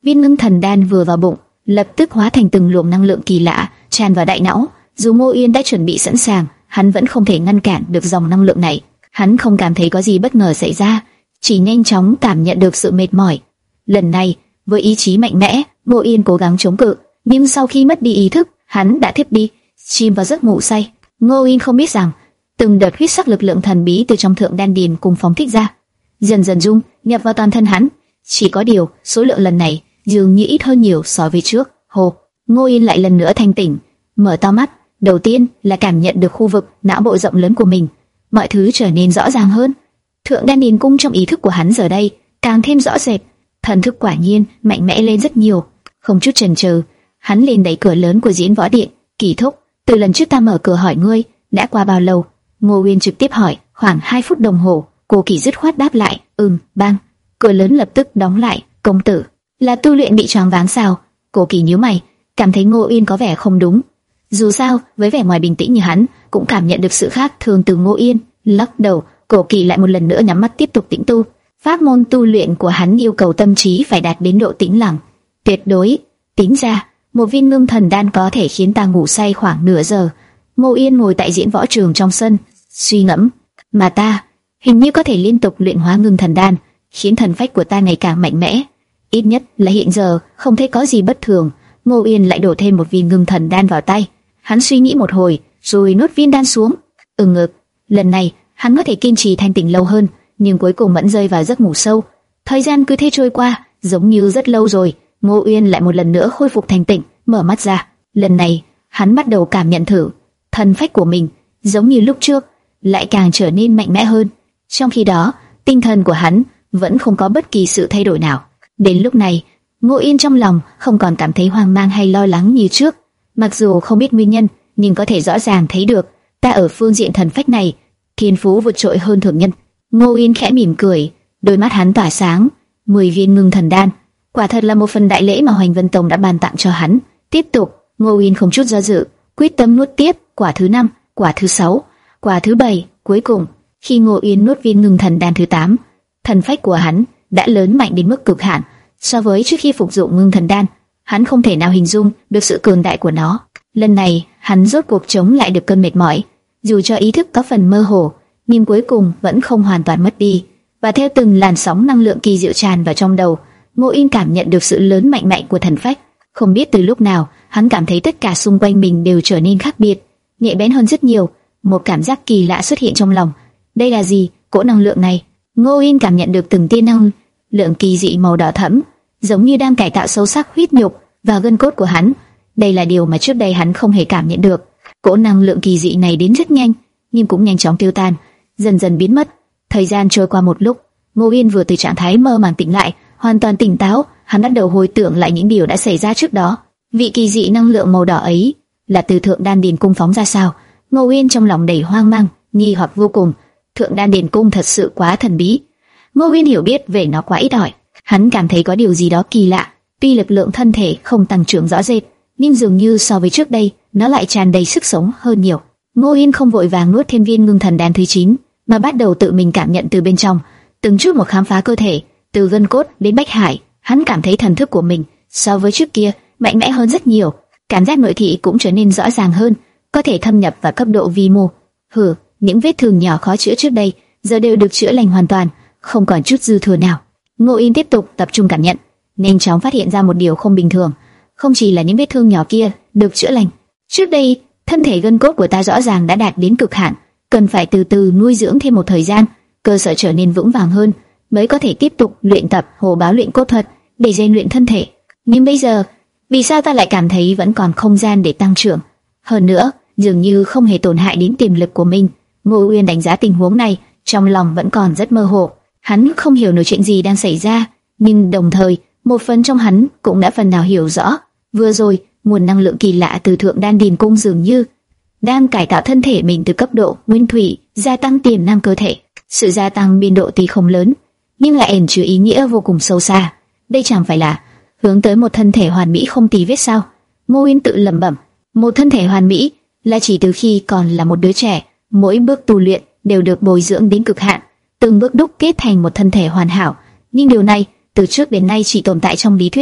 Viên ngưng thần đan vừa vào bụng, lập tức hóa thành từng luồng năng lượng kỳ lạ tràn vào đại não. Dù Ngô Yên đã chuẩn bị sẵn sàng, hắn vẫn không thể ngăn cản được dòng năng lượng này. Hắn không cảm thấy có gì bất ngờ xảy ra, chỉ nhanh chóng cảm nhận được sự mệt mỏi. Lần này, với ý chí mạnh mẽ, Ngô Yên cố gắng chống cự, nhưng sau khi mất đi ý thức, hắn đã thiếp đi, chìm vào giấc ngủ say. Ngô Yên không biết rằng, từng đợt huyết sắc lực lượng thần bí từ trong thượng đan điền cùng phóng thích ra, dần dần dung nhập vào toàn thân hắn. Chỉ có điều, số lượng lần này dường như ít hơn nhiều so với trước. Hồ, Ngô Yên lại lần nữa thanh tỉnh, mở to mắt. Đầu tiên là cảm nhận được khu vực não bộ rộng lớn của mình, mọi thứ trở nên rõ ràng hơn. Thượng đan điền cung trong ý thức của hắn giờ đây càng thêm rõ rệt, thần thức quả nhiên mạnh mẽ lên rất nhiều. Không chút chần chừ, hắn liền đẩy cửa lớn của diễn võ điện. Kỳ Thúc, từ lần trước ta mở cửa hỏi ngươi, đã qua bao lâu? Ngô Uyên trực tiếp hỏi. Khoảng hai phút đồng hồ. Cô Kỳ dứt khoát đáp lại. Ừm. Bang, cửa lớn lập tức đóng lại. Công tử, là tu luyện bị choáng váng sao? Cô Kỳ nhíu mày, cảm thấy Ngô Uyên có vẻ không đúng. Dù sao, với vẻ ngoài bình tĩnh như hắn, cũng cảm nhận được sự khác thường từ Ngô Yên. Lắc đầu, Cổ Kỳ lại một lần nữa nhắm mắt tiếp tục tĩnh tu. Pháp môn tu luyện của hắn yêu cầu tâm trí phải đạt đến độ tĩnh lặng tuyệt đối. Tính ra, một viên ngưng thần đan có thể khiến ta ngủ say khoảng nửa giờ. Ngô Yên ngồi tại diễn võ trường trong sân, suy ngẫm. Mà ta, hình như có thể liên tục luyện hóa ngưng thần đan, khiến thần phách của ta ngày càng mạnh mẽ. Ít nhất là hiện giờ, không thấy có gì bất thường. Ngô Yên lại đổ thêm một viên ngưng thần đan vào tay. Hắn suy nghĩ một hồi, rồi nuốt viên đan xuống. Ừ ngực, lần này hắn có thể kiên trì thanh tỉnh lâu hơn, nhưng cuối cùng vẫn rơi vào giấc ngủ sâu. Thời gian cứ thế trôi qua, giống như rất lâu rồi. Ngô Uyên lại một lần nữa khôi phục thanh tỉnh, mở mắt ra. Lần này, hắn bắt đầu cảm nhận thử thần phách của mình, giống như lúc trước, lại càng trở nên mạnh mẽ hơn. Trong khi đó, tinh thần của hắn vẫn không có bất kỳ sự thay đổi nào. Đến lúc này, Ngô Uyên trong lòng không còn cảm thấy hoang mang hay lo lắng như trước. Mặc dù không biết nguyên nhân, nhưng có thể rõ ràng thấy được, ta ở phương diện thần phách này, thiên phú vượt trội hơn thường nhân. Ngô Uyên khẽ mỉm cười, đôi mắt hắn tỏa sáng. Mười viên ngưng thần đan, quả thật là một phần đại lễ mà Hoành Vân Tông đã ban tặng cho hắn. Tiếp tục, Ngô Uyên không chút do dự, quyết tâm nuốt tiếp quả thứ năm, quả thứ sáu, quả thứ bảy. Cuối cùng, khi Ngô Uyên nuốt viên ngưng thần đan thứ tám, thần phách của hắn đã lớn mạnh đến mức cực hạn. So với trước khi phục dụng ngưng thần đan, hắn không thể nào hình dung được sự cường đại của nó. Lần này, hắn rốt cuộc chống lại được cơn mệt mỏi, dù cho ý thức có phần mơ hồ, nhưng cuối cùng vẫn không hoàn toàn mất đi. Và theo từng làn sóng năng lượng kỳ diệu tràn vào trong đầu, Ngô Yên cảm nhận được sự lớn mạnh mạnh của thần phách. Không biết từ lúc nào, hắn cảm thấy tất cả xung quanh mình đều trở nên khác biệt, nhạy bén hơn rất nhiều. Một cảm giác kỳ lạ xuất hiện trong lòng. Đây là gì? Cỗ năng lượng này? Ngô Yên cảm nhận được từng tia năng lượng kỳ dị màu đỏ thẫm, giống như đang cải tạo sâu sắc huyết nhục và gân cốt của hắn. Đây là điều mà trước đây hắn không hề cảm nhận được. Cỗ năng lượng kỳ dị này đến rất nhanh, nhưng cũng nhanh chóng tiêu tan, dần dần biến mất. Thời gian trôi qua một lúc, Ngô Yên vừa từ trạng thái mơ màng tỉnh lại, hoàn toàn tỉnh táo. Hắn bắt đầu hồi tưởng lại những điều đã xảy ra trước đó. Vị kỳ dị năng lượng màu đỏ ấy là từ thượng đan điền cung phóng ra sao? Ngô Yên trong lòng đầy hoang mang, nghi hoặc vô cùng. Thượng đan điền cung thật sự quá thần bí. Ngô Yên hiểu biết về nó quá ít ỏi. Hắn cảm thấy có điều gì đó kỳ lạ. Tuy lực lượng thân thể không tăng trưởng rõ rệt, nhưng dường như so với trước đây, nó lại tràn đầy sức sống hơn nhiều. Ngô Yên không vội vàng nuốt thêm viên ngưng thần đan thứ chín, mà bắt đầu tự mình cảm nhận từ bên trong, từng chút một khám phá cơ thể, từ gân cốt đến bách hải. Hắn cảm thấy thần thức của mình so với trước kia mạnh mẽ hơn rất nhiều, cảm giác nội thị cũng trở nên rõ ràng hơn, có thể thâm nhập vào cấp độ vi mô. Hừ, những vết thương nhỏ khó chữa trước đây giờ đều được chữa lành hoàn toàn, không còn chút dư thừa nào. Ngô Yên tiếp tục tập trung cảm nhận, nhanh chóng phát hiện ra một điều không bình thường. Không chỉ là những vết thương nhỏ kia được chữa lành, trước đây thân thể gân cốt của ta rõ ràng đã đạt đến cực hạn, cần phải từ từ nuôi dưỡng thêm một thời gian, cơ sở trở nên vững vàng hơn, mới có thể tiếp tục luyện tập hồ báo luyện cốt thuật để rèn luyện thân thể. Nhưng bây giờ, vì sao ta lại cảm thấy vẫn còn không gian để tăng trưởng? Hơn nữa, dường như không hề tổn hại đến tiềm lực của mình. Ngô Uyên đánh giá tình huống này, trong lòng vẫn còn rất mơ hồ. Hắn không hiểu nổi chuyện gì đang xảy ra, nhưng đồng thời, một phần trong hắn cũng đã phần nào hiểu rõ. Vừa rồi, nguồn năng lượng kỳ lạ từ thượng đan điền cung dường như đang cải tạo thân thể mình từ cấp độ nguyên thủy, gia tăng tiềm năng cơ thể. Sự gia tăng biên độ tuy không lớn, nhưng lại ẩn chứa ý nghĩa vô cùng sâu xa. Đây chẳng phải là hướng tới một thân thể hoàn mỹ không tì vết sao? Ngô Uyên tự lẩm bẩm. Một thân thể hoàn mỹ là chỉ từ khi còn là một đứa trẻ, mỗi bước tu luyện đều được bồi dưỡng đến cực hạn, từng bước đúc kết thành một thân thể hoàn hảo. Nhưng điều này từ trước đến nay chỉ tồn tại trong lý thuyết,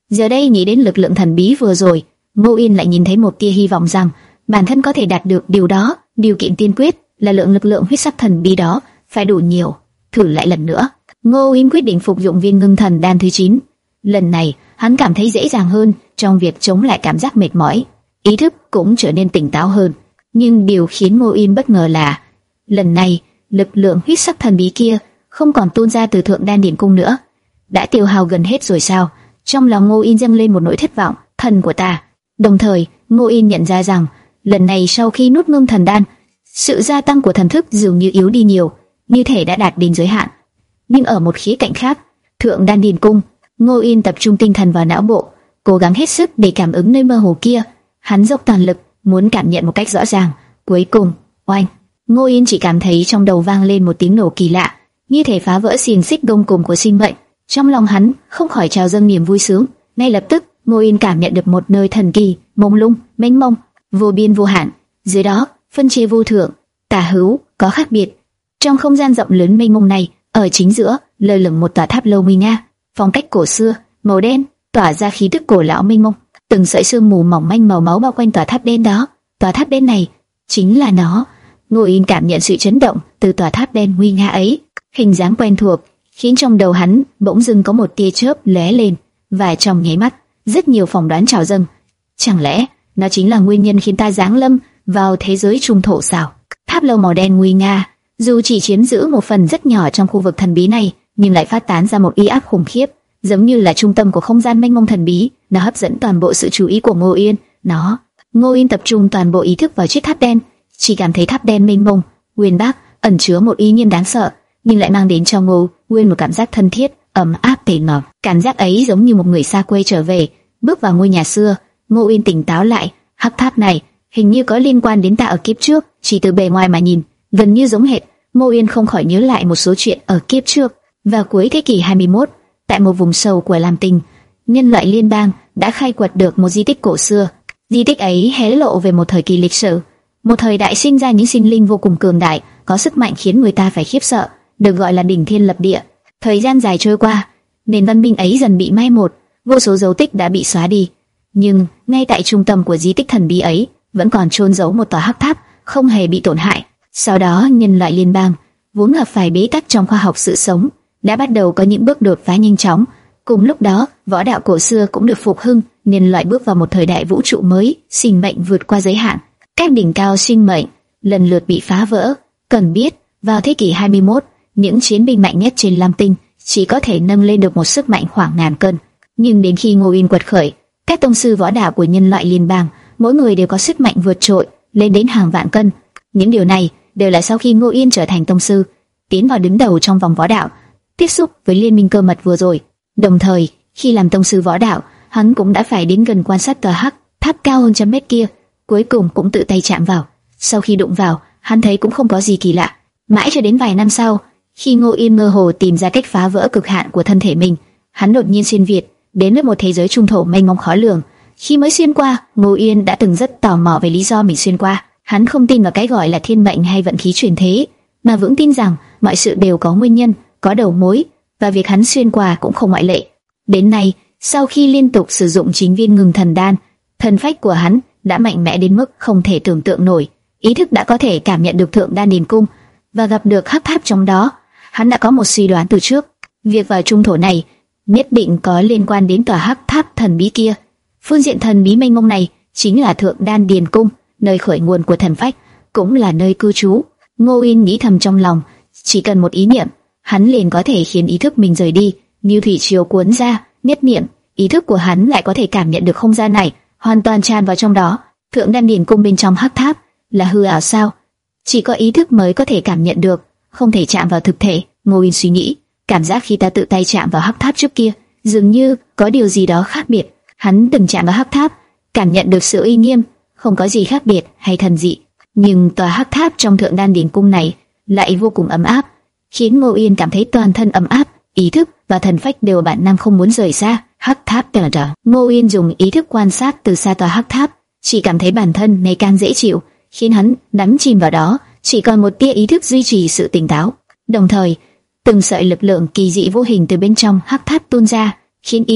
Giờ đây nghĩ đến lực lượng thần bí vừa rồi, Ngô Yên lại nhìn thấy một tia hy vọng rằng bản thân có thể đạt được điều đó. Điều kiện tiên quyết là lượng lực lượng huyết sắc thần bí đó phải đủ nhiều. Thử lại lần nữa. Ngô Yên quyết định phục dụng viên ngưng thần đan thứ chín. Lần này, hắn cảm thấy dễ dàng hơn trong việc chống lại cảm giác mệt mỏi, ý thức cũng trở nên tỉnh táo hơn. Nhưng điều khiến Ngô Yên bất ngờ là lần này lực lượng huyết sắc thần bí kia không còn tuôn ra từ thượng đan điển cung nữa, đã tiêu hao gần hết rồi sao? Trong lòng Ngô Yên dâng lên một nỗi thất vọng. Thần của ta. Đồng thời, Ngô Yên nhận ra rằng lần này sau khi nuốt ngưng thần đan, sự gia tăng của thần thức dường như yếu đi nhiều, như thể đã đạt đến giới hạn. Nhưng ở một khía cạnh khác, thượng đan điển cung, Ngô Yên tập trung tinh thần vào não bộ, cố gắng hết sức để cảm ứng nơi mơ hồ kia. Hắn dốc toàn lực muốn cảm nhận một cách rõ ràng. Cuối cùng, oanh! Ngô Yên chỉ cảm thấy trong đầu vang lên một tiếng nổ kỳ lạ, như thể phá vỡ xiềng xích gông cùm của sinh mệnh. Trong lòng hắn không khỏi trào dâng niềm vui sướng. Ngay lập tức, Ngô Yên cảm nhận được một nơi thần kỳ, mông lung, mênh mông, vô biên vô hạn. Dưới đó, phân chia vô thượng, tả hữu, có khác biệt. Trong không gian rộng lớn mênh mông này, ở chính giữa lơ lửng một tòa tháp lâu nguy nga, phong cách cổ xưa, màu đen, tỏa ra khí tức cổ lão mênh mông. Từng sợi sương mù mỏng manh màu máu bao quanh tòa tháp đen đó. Tòa tháp đen này chính là nó. Ngô Yên cảm nhận sự chấn động từ tòa tháp đen nguy nga ấy, hình dáng quen thuộc khiến trong đầu hắn bỗng dưng có một tia chớp lóe lên, và trong nháy mắt, rất nhiều phỏng đoán trào dâng. Chẳng lẽ nó chính là nguyên nhân khiến ta giáng lâm vào thế giới trung thổ sao? Tháp lâu màu đen nguy nga, dù chỉ chiếm giữ một phần rất nhỏ trong khu vực thần bí này, nhưng lại phát tán ra một uy áp khủng khiếp, giống như là trung tâm của không gian mênh mông thần bí. Nó hấp dẫn toàn bộ sự chú ý của Ngô Yên. Nó, Ngô Yên tập trung toàn bộ ý thức vào chiếc tháp đen, chỉ cảm thấy tháp đen mênh mông, uyên bác, ẩn chứa một ý nghiêm đáng sợ, nhưng lại mang đến cho Ngô Yên một cảm giác thân thiết, ấm áp tỉ mỉ. Cảm giác ấy giống như một người xa quê trở về, bước vào ngôi nhà xưa. Ngô Yên tỉnh táo lại, hắc tháp này hình như có liên quan đến ta ở kiếp trước, chỉ từ bề ngoài mà nhìn, gần như giống hệt. Ngô Yên không khỏi nhớ lại một số chuyện ở kiếp trước. Vào cuối thế kỷ hai mươi mốt, tại một vùng sâu của Lam Tinh, nhân loại liên bang đã khai quật được một di tích cổ xưa. Di tích ấy hé lộ về một thời kỳ lịch sử, một thời đại sinh ra những sinh linh vô cùng cường đại, có sức mạnh khiến người ta phải khiếp sợ, được gọi là đỉnh thiên lập địa. Thời gian dài trôi qua, nền văn minh ấy dần bị mai một, vô số dấu tích đã bị xóa đi. Nhưng ngay tại trung tâm của di tích thần bí ấy, vẫn còn chôn giấu một tòa hắc tháp, không hề bị tổn hại. Sau đó, nhân loại liên bang vốn gặp phải bế tắc trong khoa học sự sống, đã bắt đầu có những bước đột phá nhanh chóng. Cùng lúc đó, võ đạo cổ xưa cũng được phục hưng, nhân loại bước vào một thời đại vũ trụ mới, sinh mệnh vượt qua giới hạn. Các đỉnh cao sinh mệnh lần lượt bị phá vỡ. Cần biết, vào thế kỷ hai mươi mốt, những chiến binh mạnh nhất trên Lam Tinh chỉ có thể nâng lên được một sức mạnh khoảng ngàn cân. Nhưng đến khi Ngô Yên quật khởi, các tông sư võ đạo của nhân loại liên bang, mỗi người đều có sức mạnh vượt trội, lên đến hàng vạn cân. Những điều này đều là sau khi Ngô Yên trở thành tông sư, tiến vào đứng đầu trong vòng võ đạo, tiếp xúc với liên minh cơ mật vừa rồi. Đồng thời, khi làm tông sư võ đạo, hắn cũng đã phải đến gần quan sát tòa hắc tháp cao hơn trăm mét kia, cuối cùng cũng tự tay chạm vào. Sau khi đụng vào, hắn thấy cũng không có gì kỳ lạ. Mãi cho đến vài năm sau, khi Ngô Yên mơ hồ tìm ra cách phá vỡ cực hạn của thân thể mình, hắn đột nhiên xuyên việt đến với một thế giới trung thổ mênh mông khó lường. Khi mới xuyên qua, Ngô Yên đã từng rất tò mò về lý do mình xuyên qua. Hắn không tin vào cái gọi là thiên mệnh hay vận khí chuyển thế, mà vững tin rằng mọi sự đều có nguyên nhân, có đầu mối, và việc hắn xuyên qua cũng không ngoại lệ. Đến nay, sau khi liên tục sử dụng chín viên ngưng thần đan, thần phách của hắn đã mạnh mẽ đến mức không thể tưởng tượng nổi. Ý thức đã có thể cảm nhận được thượng đan điền cung và gặp được hắc tháp trong đó. Hắn đã có một suy đoán từ trước, việc vào trung thổ này nhất định có liên quan đến tòa hắc tháp thần bí kia. Phương diện thần bí mênh mông này chính là thượng đan điền cung, nơi khởi nguồn của thần phách, cũng là nơi cư trú. Ngô Yên nghĩ thầm trong lòng, chỉ cần một ý niệm, hắn liền có thể khiến ý thức mình rời đi, như thủy triều cuốn ra. Nhất niệm, ý thức của hắn lại có thể cảm nhận được không gian này, hoàn toàn tràn vào trong đó. Thượng đan điền cung bên trong hắc tháp là hư ảo sao? Chỉ có ý thức mới có thể cảm nhận được, không thể chạm vào thực thể. Ngô Yên suy nghĩ, cảm giác khi ta tự tay chạm vào hắc tháp trước kia, dường như có điều gì đó khác biệt. Hắn từng chạm vào hắc tháp, cảm nhận được sự uy nghiêm, không có gì khác biệt hay thần dị. Nhưng tòa hắc tháp trong thượng đan điền cung này lại vô cùng ấm áp, khiến Ngô Yên cảm thấy toàn thân ấm áp, ý thức và thần phách đều bản năng không muốn rời xa. Hắc tháp tờ tờ. Ngô Yên dùng ý thức quan sát từ xa tòa hắc tháp, chỉ cảm thấy bản thân ngày càng dễ chịu, khiến hắn đắm chìm vào đó, chỉ còn một tia ý thức duy trì sự tỉnh táo. Đồng thời, từng sợi lực lượng kỳ dị vô hình từ bên trong hắc tháp tuôn ra, khiến ý thức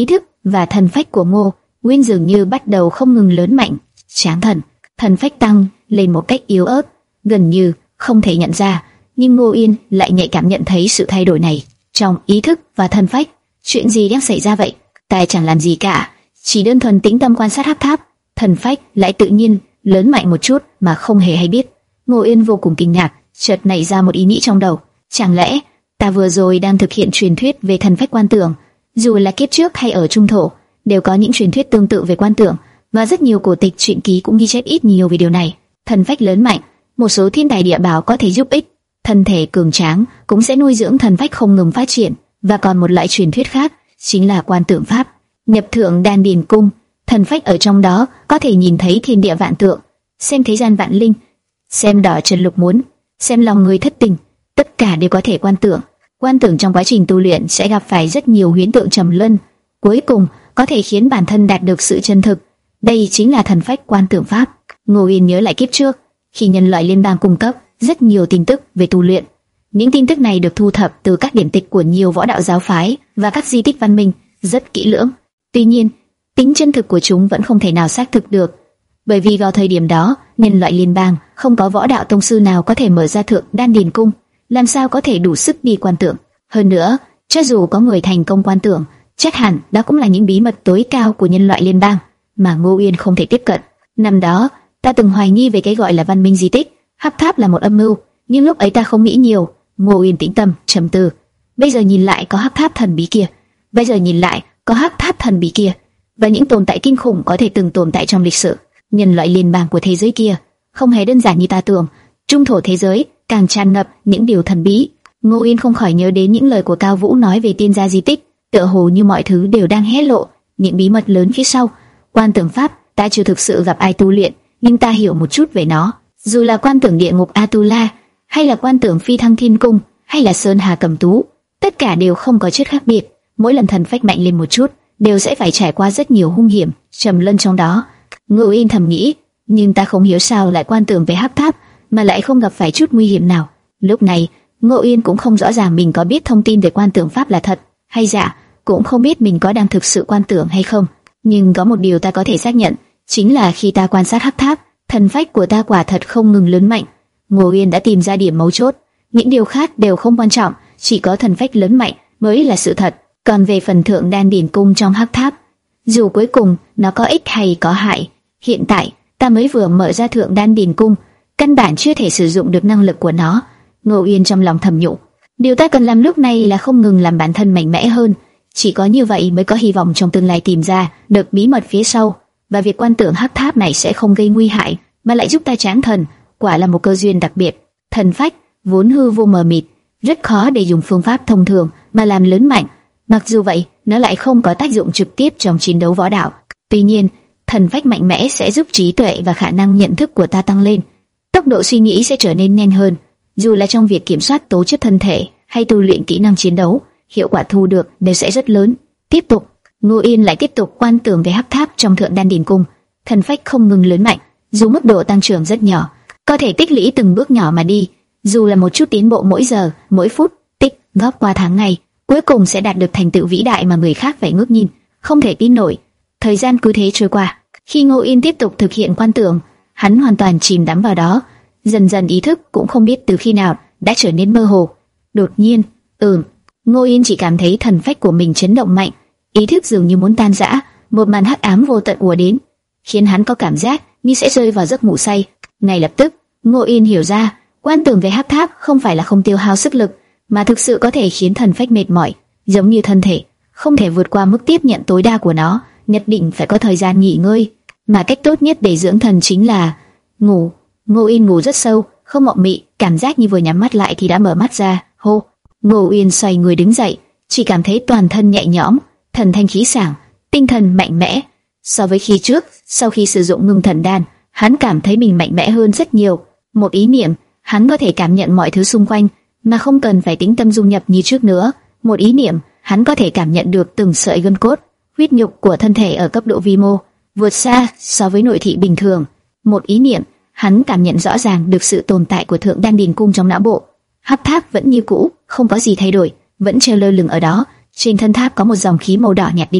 và thần phách của Ngô Nguyên dường như bắt đầu không ngừng lớn mạnh. Tráng thần, thần phách tăng lên một cách yếu ớt, gần như không thể nhận ra, nhưng Ngô Yên lại nhạy cảm nhận thấy sự thay đổi này trong ý thức và thần phách. Chuyện gì đang xảy ra vậy? Ta chẳng làm gì cả, chỉ đơn thuần tĩnh tâm quan sát hắc tháp, thần phách lại tự nhiên lớn mạnh một chút mà không hề hay biết. Ngô Yên vô cùng kinh ngạc, chợt nảy ra một ý nghĩ trong đầu, chẳng lẽ ta vừa rồi đang thực hiện truyền thuyết về thần phách quan tưởng? Dù là kiếp trước hay ở Trung Thổ, đều có những truyền thuyết tương tự về quan tưởng, và rất nhiều cổ tịch truyện ký cũng ghi chép ít nhiều về điều này. Thần phách lớn mạnh, một số thiên tài địa bảo có thể giúp ích, thân thể cường tráng cũng sẽ nuôi dưỡng thần phách không ngừng phát triển. Và còn một loại truyền thuyết khác, chính là quan tưởng pháp. Nhập thượng đan điền cung, thần phách ở trong đó có thể nhìn thấy thiên địa vạn tượng, xem thế gian vạn linh, xem đỏ trần lục muốn, xem lòng người thất tình, tất cả đều có thể quan tưởng. Quan tưởng trong quá trình tu luyện sẽ gặp phải rất nhiều huyễn tượng trầm luân, cuối cùng có thể khiến bản thân đạt được sự chân thực. Đây chính là thần phách quan tưởng pháp. Ngô Yên nhớ lại kiếp trước, khi nhân loại liên bang cung cấp rất nhiều tin tức về tu luyện. Những tin tức này được thu thập từ các điển tịch của nhiều võ đạo giáo phái và các di tích văn minh, rất kỹ lưỡng. Tuy nhiên, tính chân thực của chúng vẫn không thể nào xác thực được, bởi vì vào thời điểm đó, nhân loại liên bang không có võ đạo tông sư nào có thể mở ra thượng đan điền cung, làm sao có thể đủ sức đi quan tưởng. Hơn nữa, cho dù có người thành công quan tưởng, chắc hẳn đó cũng là những bí mật tối cao của nhân loại liên bang mà Ngô Yên không thể tiếp cận. Năm đó, ta từng hoài nghi về cái gọi là văn minh di tích, hắc tháp là một âm mưu, nhưng lúc ấy ta không nghĩ nhiều. Ngô Yên tĩnh tâm trầm tư. Bây giờ nhìn lại có hắc tháp thần bí kia, bây giờ nhìn lại có hắc tháp thần bí kia, và những tồn tại kinh khủng có thể từng tồn tại trong lịch sử. Nhân loại liên bang của thế giới kia không hề đơn giản như ta tưởng. Trung thổ thế giới càng tràn ngập những điều thần bí. Ngô Yên không khỏi nhớ đến những lời của Cao Vũ nói về tiên gia di tích, tựa hồ như mọi thứ đều đang hé lộ những bí mật lớn phía sau. Quan tưởng pháp, ta chưa thực sự gặp ai tu luyện, nhưng ta hiểu một chút về nó. Dù là quan tưởng địa ngục Atula, hay là quan tưởng phi thăng thiên cung, hay là sơn hà cầm tú, tất cả đều không có chất khác biệt. Mỗi lần thần phách mạnh lên một chút, đều sẽ phải trải qua rất nhiều hung hiểm trầm luân trong đó. Ngô Yên thầm nghĩ, nhưng ta không hiểu sao lại quan tưởng về hắc tháp mà lại không gặp phải chút nguy hiểm nào. Lúc này, Ngô Yên cũng không rõ ràng mình có biết thông tin về quan tưởng pháp là thật hay giả, cũng không biết mình có đang thực sự quan tưởng hay không. Nhưng có một điều ta có thể xác nhận, chính là khi ta quan sát hắc tháp, thần phách của ta quả thật không ngừng lớn mạnh. Ngô Yên đã tìm ra điểm mấu chốt, những điều khác đều không quan trọng, chỉ có thần phách lớn mạnh mới là sự thật. Còn về phần thượng đan điển cung trong hắc tháp, dù cuối cùng nó có ích hay có hại, hiện tại ta mới vừa mở ra thượng đan điển cung, căn bản chưa thể sử dụng được năng lực của nó. Ngô Yên trong lòng thầm nhủ, điều ta cần làm lúc này là không ngừng làm bản thân mạnh mẽ hơn, chỉ có như vậy mới có hy vọng trong tương lai tìm ra được bí mật phía sau, và việc quan tưởng hắc tháp này sẽ không gây nguy hại, mà lại giúp ta tráng thần, quả là một cơ duyên đặc biệt. Thần phách vốn hư vô mờ mịt, rất khó để dùng phương pháp thông thường mà làm lớn mạnh. Mặc dù vậy, nó lại không có tác dụng trực tiếp trong chiến đấu võ đạo. Tuy nhiên, thần phách mạnh mẽ sẽ giúp trí tuệ và khả năng nhận thức của ta tăng lên, tốc độ suy nghĩ sẽ trở nên nhanh hơn. Dù là trong việc kiểm soát tố chất thân thể hay tu luyện kỹ năng chiến đấu, hiệu quả thu được đều sẽ rất lớn. Tiếp tục, Ngô Yên lại tiếp tục quan tưởng về hắc tháp trong thượng đan điển cung. Thần phách không ngừng lớn mạnh, dù mức độ tăng trưởng rất nhỏ, có thể tích lũy từng bước nhỏ mà đi. Dù là một chút tiến bộ mỗi giờ, mỗi phút, tích góp qua tháng ngày, cuối cùng sẽ đạt được thành tựu vĩ đại mà người khác phải ngước nhìn, không thể tin nổi. Thời gian cứ thế trôi qua. Khi Ngô Yên tiếp tục thực hiện quan tưởng, hắn hoàn toàn chìm đắm vào đó. Dần dần ý thức cũng không biết từ khi nào đã trở nên mơ hồ. Đột nhiên, ừm, Ngô Yên chỉ cảm thấy thần phách của mình chấn động mạnh, ý thức dường như muốn tan rã, một màn hắc ám vô tận ùa đến, khiến hắn có cảm giác như sẽ rơi vào giấc ngủ say. Ngay lập tức, Ngô Yên hiểu ra, quan tưởng về hắc tháp không phải là không tiêu hao sức lực, mà thực sự có thể khiến thần phách mệt mỏi, giống như thân thể, không thể vượt qua mức tiếp nhận tối đa của nó, nhất định phải có thời gian nghỉ ngơi, mà cách tốt nhất để dưỡng thần chính là ngủ. Ngô Yên ngủ rất sâu, không mộng mị, cảm giác như vừa nhắm mắt lại thì đã mở mắt ra. Hô, Ngô Yên xoay người đứng dậy, chỉ cảm thấy toàn thân nhẹ nhõm, thần thanh khí sảng, tinh thần mạnh mẽ. So với khi trước, sau khi sử dụng ngưng thần đan, hắn cảm thấy mình mạnh mẽ hơn rất nhiều. Một ý niệm, hắn có thể cảm nhận mọi thứ xung quanh, mà không cần phải tĩnh tâm dung nhập như trước nữa. Một ý niệm, hắn có thể cảm nhận được từng sợi gân cốt, huyết nhục của thân thể ở cấp độ vi mô, vượt xa so với nội thị bình thường. Một ý niệm, hắn cảm nhận rõ ràng được sự tồn tại của thượng đan điển cung trong não bộ. Hắc tháp vẫn như cũ, không có gì thay đổi, vẫn treo lơ lửng ở đó. Trên thân tháp có một dòng khí màu đỏ nhạt đến mức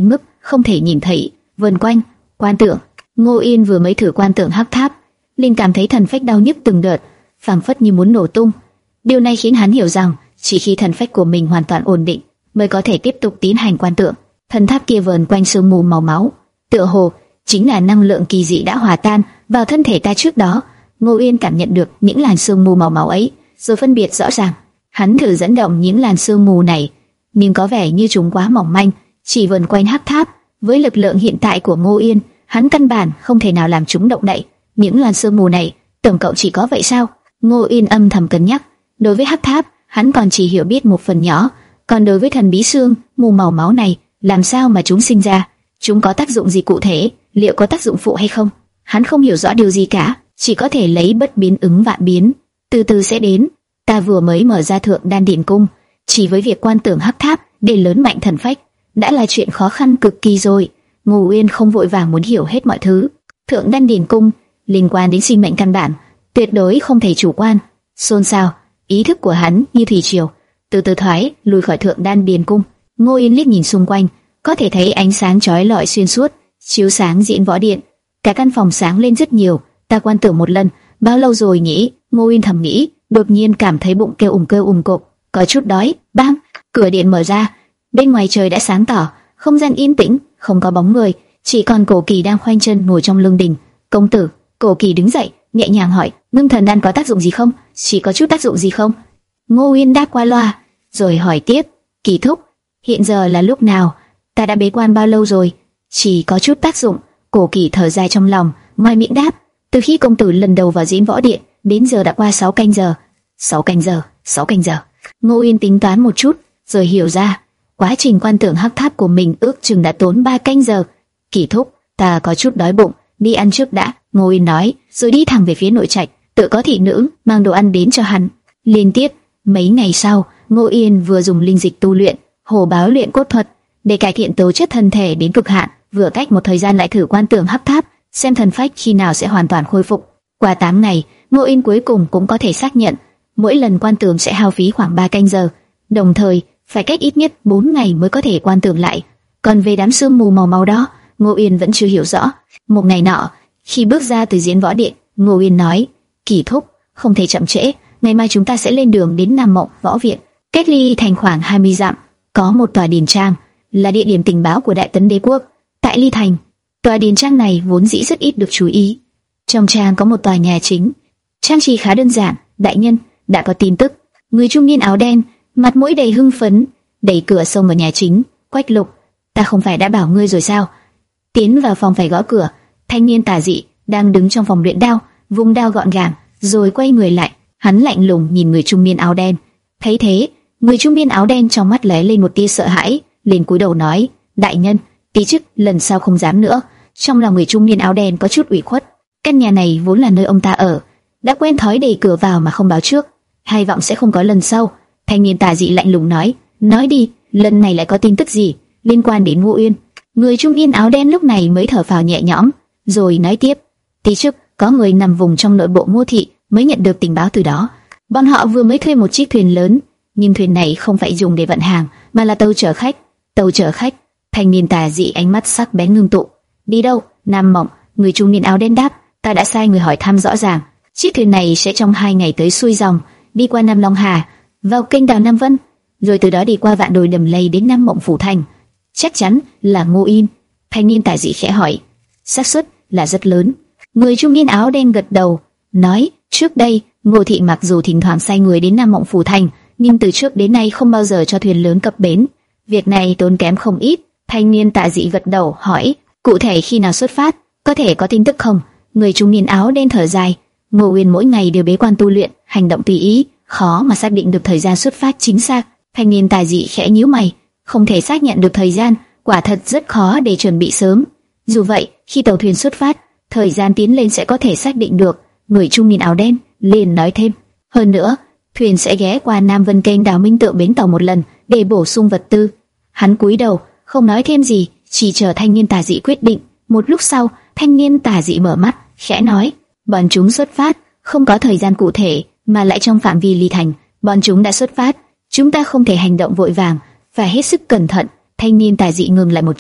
không thể nhìn thấy. Vần quanh, quan tượng. Ngô Yên vừa mới thử quan tượng hắc tháp, liền cảm thấy thần phách đau nhức từng đợt, phảng phất như muốn nổ tung. Điều này khiến hắn hiểu rằng chỉ khi thần phách của mình hoàn toàn ổn định mới có thể tiếp tục tiến hành quan tượng. Thần tháp kia vờn quanh sương mù màu máu, tựa hồ chính là năng lượng kỳ dị đã hòa tan vào thân thể ta trước đó. Ngô Yên cảm nhận được những làn sương mù màu máu ấy, rồi phân biệt rõ ràng. Hắn thử dẫn động những làn sương mù này, nhưng có vẻ như chúng quá mỏng manh, chỉ vần quanh hắc tháp. Với lực lượng hiện tại của Ngô Yên, hắn căn bản không thể nào làm chúng động đậy. Những làn sương mù này, tổng cộng chỉ có vậy sao? Ngô Yên âm thầm cân nhắc. Đối với hắc tháp, hắn còn chỉ hiểu biết một phần nhỏ, còn đối với thần bí sương mù màu máu này, làm sao mà chúng sinh ra? Chúng có tác dụng gì cụ thể? Liệu có tác dụng phụ hay không? Hắn không hiểu rõ điều gì cả, chỉ có thể lấy bất biến ứng vạn biến, từ từ sẽ đến. Ta vừa mới mở ra Thượng Đan Điển Cung, chỉ với việc quan tưởng hắc tháp để lớn mạnh thần phách đã là chuyện khó khăn cực kỳ rồi. Ngô Uyên không vội vàng muốn hiểu hết mọi thứ. Thượng Đan Điển Cung liên quan đến sinh mệnh căn bản, tuyệt đối không thể chủ quan. Xôn xao, ý thức của hắn như thủy triều, từ từ thoái lùi khỏi Thượng Đan Điển Cung. Ngô Uyên liếc nhìn xung quanh, có thể thấy ánh sáng chói lọi xuyên suốt, chiếu sáng diễn võ điện. Cả căn phòng sáng lên rất nhiều. Ta quan tưởng một lần, bao lâu rồi nhỉ? Ngô Uyên thầm nghĩ, đột nhiên cảm thấy bụng kêu ùng kêu ùng cộp, có chút đói. Bang, cửa điện mở ra, bên ngoài trời đã sáng tỏ, không gian yên tĩnh, không có bóng người, chỉ còn Cổ Kỳ đang khoanh chân ngồi trong lương đình. Công tử. Cổ Kỳ đứng dậy, nhẹ nhàng hỏi, ngưng thần đan có tác dụng gì không? Chỉ có chút tác dụng gì không? Ngô Uyên đáp qua loa, rồi hỏi tiếp, Kỳ thúc, hiện giờ là lúc nào? Ta đã bế quan bao lâu rồi? Chỉ có chút tác dụng. Cổ Kỳ thở dài trong lòng, ngoài miệng đáp, từ khi công tử lần đầu vào diễn võ điện đến giờ đã qua sáu canh giờ. Sáu canh giờ, sáu canh giờ. Ngô Uyên tính toán một chút, rồi hiểu ra, quá trình quan tưởng hắc tháp của mình ước chừng đã tốn ba canh giờ. Kỳ thúc, ta có chút đói bụng, đi ăn trước đã. Ngô Uyên nói, rồi đi thẳng về phía nội trạch, tự có thị nữ mang đồ ăn đến cho hắn. Liên tiếp mấy ngày sau, Ngô Uyên vừa dùng linh dịch tu luyện hổ báo luyện cốt thuật để cải thiện tố chất thân thể đến cực hạn, vừa cách một thời gian lại thử quan tưởng hắc tháp, xem thần phách khi nào sẽ hoàn toàn khôi phục. Qua tám ngày, Ngô Uyên cuối cùng cũng có thể xác nhận, mỗi lần quan tưởng sẽ hao phí khoảng ba canh giờ, đồng thời phải cách ít nhất bốn ngày mới có thể quan tưởng lại. Còn về đám sương mù màu máu đó, Ngô Uyên vẫn chưa hiểu rõ. Một ngày nọ, khi bước ra từ diễn võ điện, Ngô Uyên nói, Kỳ thúc, không thể chậm trễ, ngày mai chúng ta sẽ lên đường đến Nam Mộng Võ Viện, cách Ly Thành khoảng hai mươi dặm, có một tòa điền trang, là địa điểm tình báo của Đại Tấn Đế quốc. Tại Ly Thành, tòa điền trang này vốn dĩ rất ít được chú ý. Trong trang có một tòa nhà chính, trang trí khá đơn giản. Đại nhân, đã có tin tức. Người trung niên áo đen, mặt mũi đầy hưng phấn, đẩy cửa xông vào nhà chính. Quách Lục, ta không phải đã bảo ngươi rồi sao? Tiến vào phòng phải gõ cửa. Thanh niên tà dị đang đứng trong phòng luyện đao, vung đao gọn gàng, rồi quay người lại. Hắn lạnh lùng nhìn người trung niên áo đen. Thấy thế, người trung niên áo đen trong mắt lóe lên một tia sợ hãi, liền cúi đầu nói, đại nhân, tí chức lần sau không dám nữa. Trong lòng người trung niên áo đen có chút ủy khuất. Căn nhà này vốn là nơi ông ta ở, đã quen thói đẩy cửa vào mà không báo trước, hy vọng sẽ không có lần sau. Thanh niên tà dị lạnh lùng nói, nói đi, lần này lại có tin tức gì liên quan đến Ngô Uyên? Người trung niên áo đen lúc này mới thở phào nhẹ nhõm, rồi nói tiếp, tí trước có người nằm vùng trong nội bộ Ngô thị mới nhận được tình báo từ đó. Bọn họ vừa mới thuê một chiếc thuyền lớn, nhưng thuyền này không phải dùng để vận hàng, mà là tàu chở khách. Tàu chở khách? Thanh niên tà dị ánh mắt sắc bén ngưng tụ. Đi đâu? Nam Mộng. Người trung niên áo đen đáp, ta đã sai người hỏi thăm rõ ràng. Chiếc thuyền này sẽ trong hai ngày tới xuôi dòng, đi qua Nam Long Hà, vào kênh đào Nam Vân, rồi từ đó đi qua vạn đồi đầm lầy đến Nam Mộng Phủ Thành. Chắc chắn là Ngô Yên. Thanh niên tà dị khẽ hỏi. Xác suất là rất lớn. Người trung niên áo đen gật đầu, nói, trước đây Ngô thị mặc dù thỉnh thoảng sai người đến Nam Mộng Phủ Thành, nhưng từ trước đến nay không bao giờ cho thuyền lớn cập bến. Việc này tốn kém không ít. Thanh niên tà dị gật đầu, hỏi, cụ thể khi nào xuất phát, có thể có tin tức không? Người trung niên áo đen thở dài. Ngô Uyên mỗi ngày đều bế quan tu luyện, hành động tùy ý, khó mà xác định được thời gian xuất phát chính xác. Thanh niên tà dị khẽ nhíu mày, không thể xác nhận được thời gian, quả thật rất khó để chuẩn bị sớm. Dù vậy, khi tàu thuyền xuất phát, thời gian tiến lên sẽ có thể xác định được. Người trung niên áo đen liền nói thêm, hơn nữa, thuyền sẽ ghé qua Nam Vân kênh đào Minh Tượng bến tàu một lần để bổ sung vật tư. Hắn cúi đầu, không nói thêm gì, chỉ chờ thanh niên tà dị quyết định. Một lúc sau, thanh niên tà dị mở mắt, khẽ nói, bọn chúng xuất phát, không có thời gian cụ thể, mà lại trong phạm vi Ly Thành. Bọn chúng đã xuất phát, chúng ta không thể hành động vội vàng, phải hết sức cẩn thận. Thanh niên tà dị ngừng lại một chút,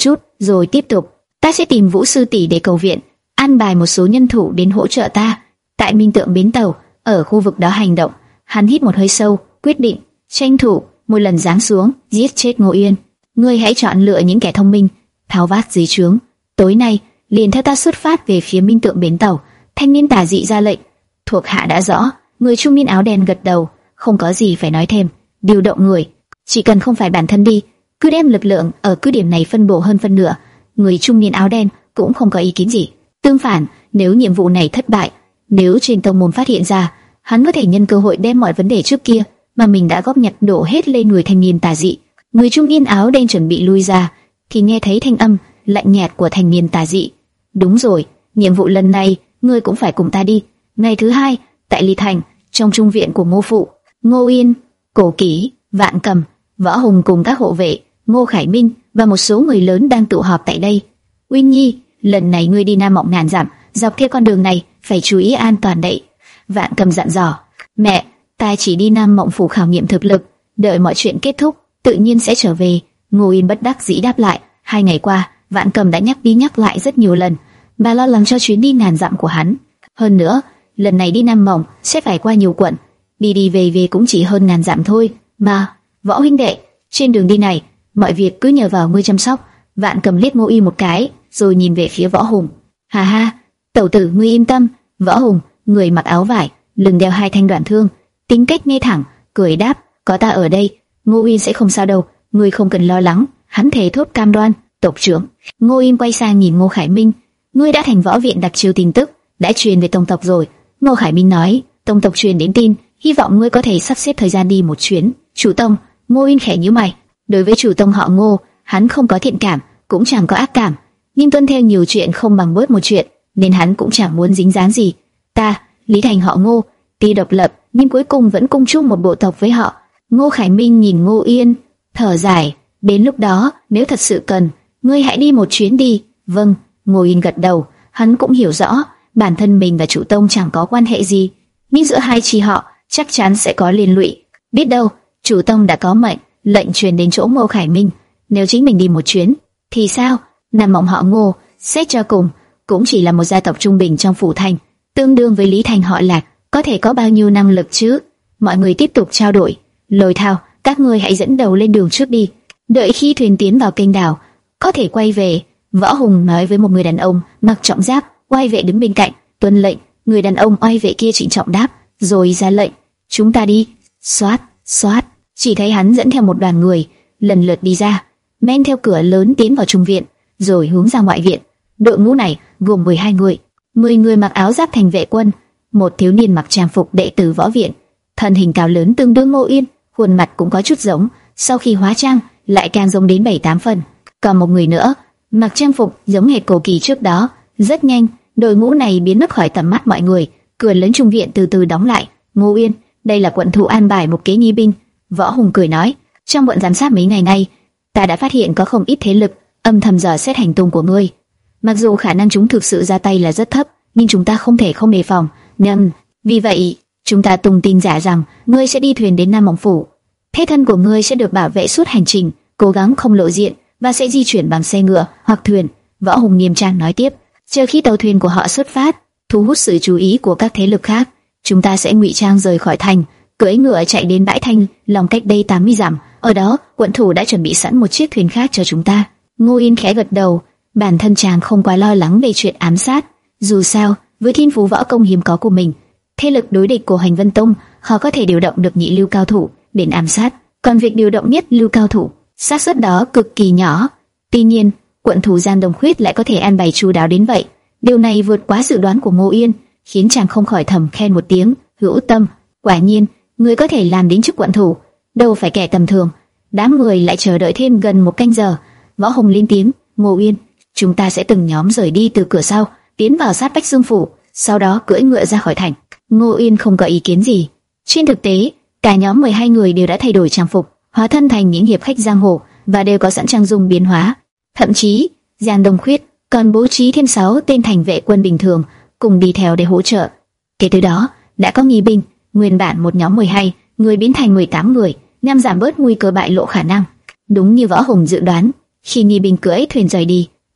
rồi tiếp tục. Ta sẽ tìm Vũ sư tỷ để cầu viện, an bài một số nhân thủ đến hỗ trợ ta. Tại Minh Tượng bến tàu, ở khu vực đó hành động. Hắn hít một hơi sâu, quyết định tranh thủ một lần giáng xuống, giết chết Ngô Yên. Ngươi hãy chọn lựa những kẻ thông minh, tháo vát dưới trướng. Tối nay, liền theo ta xuất phát về phía Minh Tượng bến tàu. Thanh niên tà dị ra lệnh. Thuộc hạ đã rõ. Người trung niên áo đen gật đầu, không có gì phải nói thêm. Điều động người, chỉ cần không phải bản thân đi, cứ đem lực lượng ở cứ điểm này phân bổ hơn phân nửa. Người trung niên áo đen cũng không có ý kiến gì. Tương phản, nếu nhiệm vụ này thất bại, nếu trên tông môn phát hiện ra, hắn có thể nhân cơ hội đem mọi vấn đề trước kia mà mình đã góp nhặt đổ hết lên người thanh niên tà dị. Người trung niên áo đen chuẩn bị lui ra, thì nghe thấy thanh âm lạnh nhạt của thanh niên tà dị. Đúng rồi, nhiệm vụ lần này ngươi cũng phải cùng ta đi. Ngày thứ hai, tại Ly Thành, trong trung viện của Ngô phụ, Ngô Yên, Cổ Kỷ, Vạn Cầm, Võ Hùng cùng các hộ vệ, Ngô Khải Minh và một số người lớn đang tụ họp tại đây. Uyên Nhi, lần này ngươi đi Nam Mộng ngàn dặm, dọc theo con đường này phải chú ý an toàn đấy. Vạn Cầm dặn dò. Mẹ, ta chỉ đi Nam Mộng phủ khảo nghiệm thực lực, đợi mọi chuyện kết thúc, tự nhiên sẽ trở về. Ngô Yên bất đắc dĩ đáp lại. Hai ngày qua, Vạn Cầm đã nhắc đi nhắc lại rất nhiều lần, bà lo lắng cho chuyến đi ngàn dặm của hắn. Hơn nữa, lần này đi Nam Mộng sẽ phải qua nhiều quận, đi đi về về cũng chỉ hơn ngàn dặm thôi. Mà, Võ huynh đệ, trên đường đi này, mọi việc cứ nhờ vào ngươi chăm sóc. Vạn Cầm liếc Ngô Yên một cái, rồi nhìn về phía Võ Hùng. Hà ha, tẩu tử ngươi yên tâm. Võ Hùng, người mặc áo vải, lưng đeo hai thanh đoạn thương, tính cách ngay thẳng, cười đáp, có ta ở đây, Ngô Yên sẽ không sao đâu, ngươi không cần lo lắng. Hắn thề thốt cam đoan. Tộc trưởng. Ngô Yên quay sang nhìn Ngô Khải Minh. Ngươi đã thành võ viện đặc chiêu tin tức, đã truyền về tông tộc rồi. Ngô Khải Minh nói, tông tộc truyền đến tin, hy vọng ngươi có thể sắp xếp thời gian đi một chuyến. Chủ tông. Ngô Yên khẽ nhíu mày. Đối với chủ tông họ Ngô, hắn không có thiện cảm, cũng chẳng có ác cảm, nhưng tuân theo nhiều chuyện không bằng bớt một chuyện, nên hắn cũng chẳng muốn dính dáng gì. Ta, Lý Thành họ Ngô, tuy độc lập nhưng cuối cùng vẫn cùng chung một bộ tộc với họ. Ngô Khải Minh nhìn Ngô Yên, thở dài. Đến lúc đó, nếu thật sự cần, ngươi hãy đi một chuyến đi. Vâng. Ngô Yên gật đầu. Hắn cũng hiểu rõ, bản thân mình và chủ tông chẳng có quan hệ gì, nhưng giữa hai chi họ chắc chắn sẽ có liên lụy. Biết đâu, chủ tông đã có mệnh lệnh truyền đến chỗ Ngô Khải Minh, nếu chính mình đi một chuyến, thì sao? Nam Mộng họ Ngô, xét cho cùng, cũng chỉ là một gia tộc trung bình trong phủ thành, tương đương với Lý Thành họ Lạc, có thể có bao nhiêu năng lực chứ? Mọi người tiếp tục trao đổi. Lôi Thao, các ngươi hãy dẫn đầu lên đường trước đi. Đợi khi thuyền tiến vào kênh đảo, có thể quay về. Võ Hùng nói với một người đàn ông mặc trọng giáp, oai vệ đứng bên cạnh. Tuân lệnh. Người đàn ông oai vệ kia trịnh trọng đáp, rồi ra lệnh. Chúng ta đi. Xoát, xoát. Chỉ thấy hắn dẫn theo một đoàn người, lần lượt đi ra, men theo cửa lớn tiến vào trung viện, rồi hướng ra ngoại viện. Đội ngũ này gồm mười hai người, mười người mặc áo giáp thành vệ quân, một thiếu niên mặc trang phục đệ tử võ viện, thân hình cao lớn tương đương Ngô Yên, khuôn mặt cũng có chút giống, sau khi hóa trang lại càng giống đến bảy tám phần. Còn một người nữa mặc trang phục giống hệt Cổ Kỳ trước đó. Rất nhanh, đội ngũ này biến mất khỏi tầm mắt mọi người, cửa lớn trung viện từ từ đóng lại. Ngô Yên, đây là quận thủ an bài một kế nghi binh. Võ Hùng cười nói, trong bọn giám sát mấy ngày nay, ta đã phát hiện có không ít thế lực âm thầm dò xét hành tung của ngươi. Mặc dù khả năng chúng thực sự ra tay là rất thấp, nhưng chúng ta không thể không đề phòng. Nhưng vì vậy, chúng ta tung tin giả rằng ngươi sẽ đi thuyền đến Nam Mộng phủ. Thế thân của ngươi sẽ được bảo vệ suốt hành trình, cố gắng không lộ diện và sẽ di chuyển bằng xe ngựa hoặc thuyền. Võ Hùng nghiêm trang nói tiếp, chờ khi tàu thuyền của họ xuất phát, thu hút sự chú ý của các thế lực khác, chúng ta sẽ ngụy trang rời khỏi thành, cưỡi ngựa chạy đến bãi Thanh Long cách đây tám mươi dặm. Ở đó, quận thủ đã chuẩn bị sẵn một chiếc thuyền khác cho chúng ta. Ngô Yên khẽ gật đầu. Bản thân chàng không quá lo lắng về chuyện ám sát. Dù sao, với thiên phú võ công hiếm có của mình, thế lực đối địch của Hành Vân Tông, họ có thể điều động được nhị lưu cao thủ đến ám sát. Còn việc điều động nhất lưu cao thủ, xác suất đó cực kỳ nhỏ. Tuy nhiên, quận thủ Giang Đồng Khuyết lại có thể an bày chu đáo đến vậy. Điều này vượt quá dự đoán của Ngô Yên, khiến chàng không khỏi thầm khen một tiếng, hữu tâm. Quả nhiên, người có thể làm đến chức quận thủ, đâu phải kẻ tầm thường. Đám người lại chờ đợi thêm gần một canh giờ. Võ Hùng lên tiếng, Ngô Yên, chúng ta sẽ từng nhóm rời đi từ cửa sau, tiến vào sát Bách Dương phủ, sau đó cưỡi ngựa ra khỏi thành. Ngô Yên không có ý kiến gì. Trên thực tế, cả nhóm mười hai người đều đã thay đổi trang phục, hóa thân thành những hiệp khách giang hồ và đều có sẵn trang dung biến hóa. Thậm chí, Giang Đông Khuyết còn bố trí thêm sáu tên thành vệ quân bình thường cùng đi theo để hỗ trợ. Kể từ đó, đã có nghi binh, nguyên bản một nhóm mười hai người biến thành mười tám người, nhằm giảm bớt nguy cơ bại lộ khả năng. Đúng như Võ Hùng dự đoán, khi nghi binh cưỡi thuyền rời đi,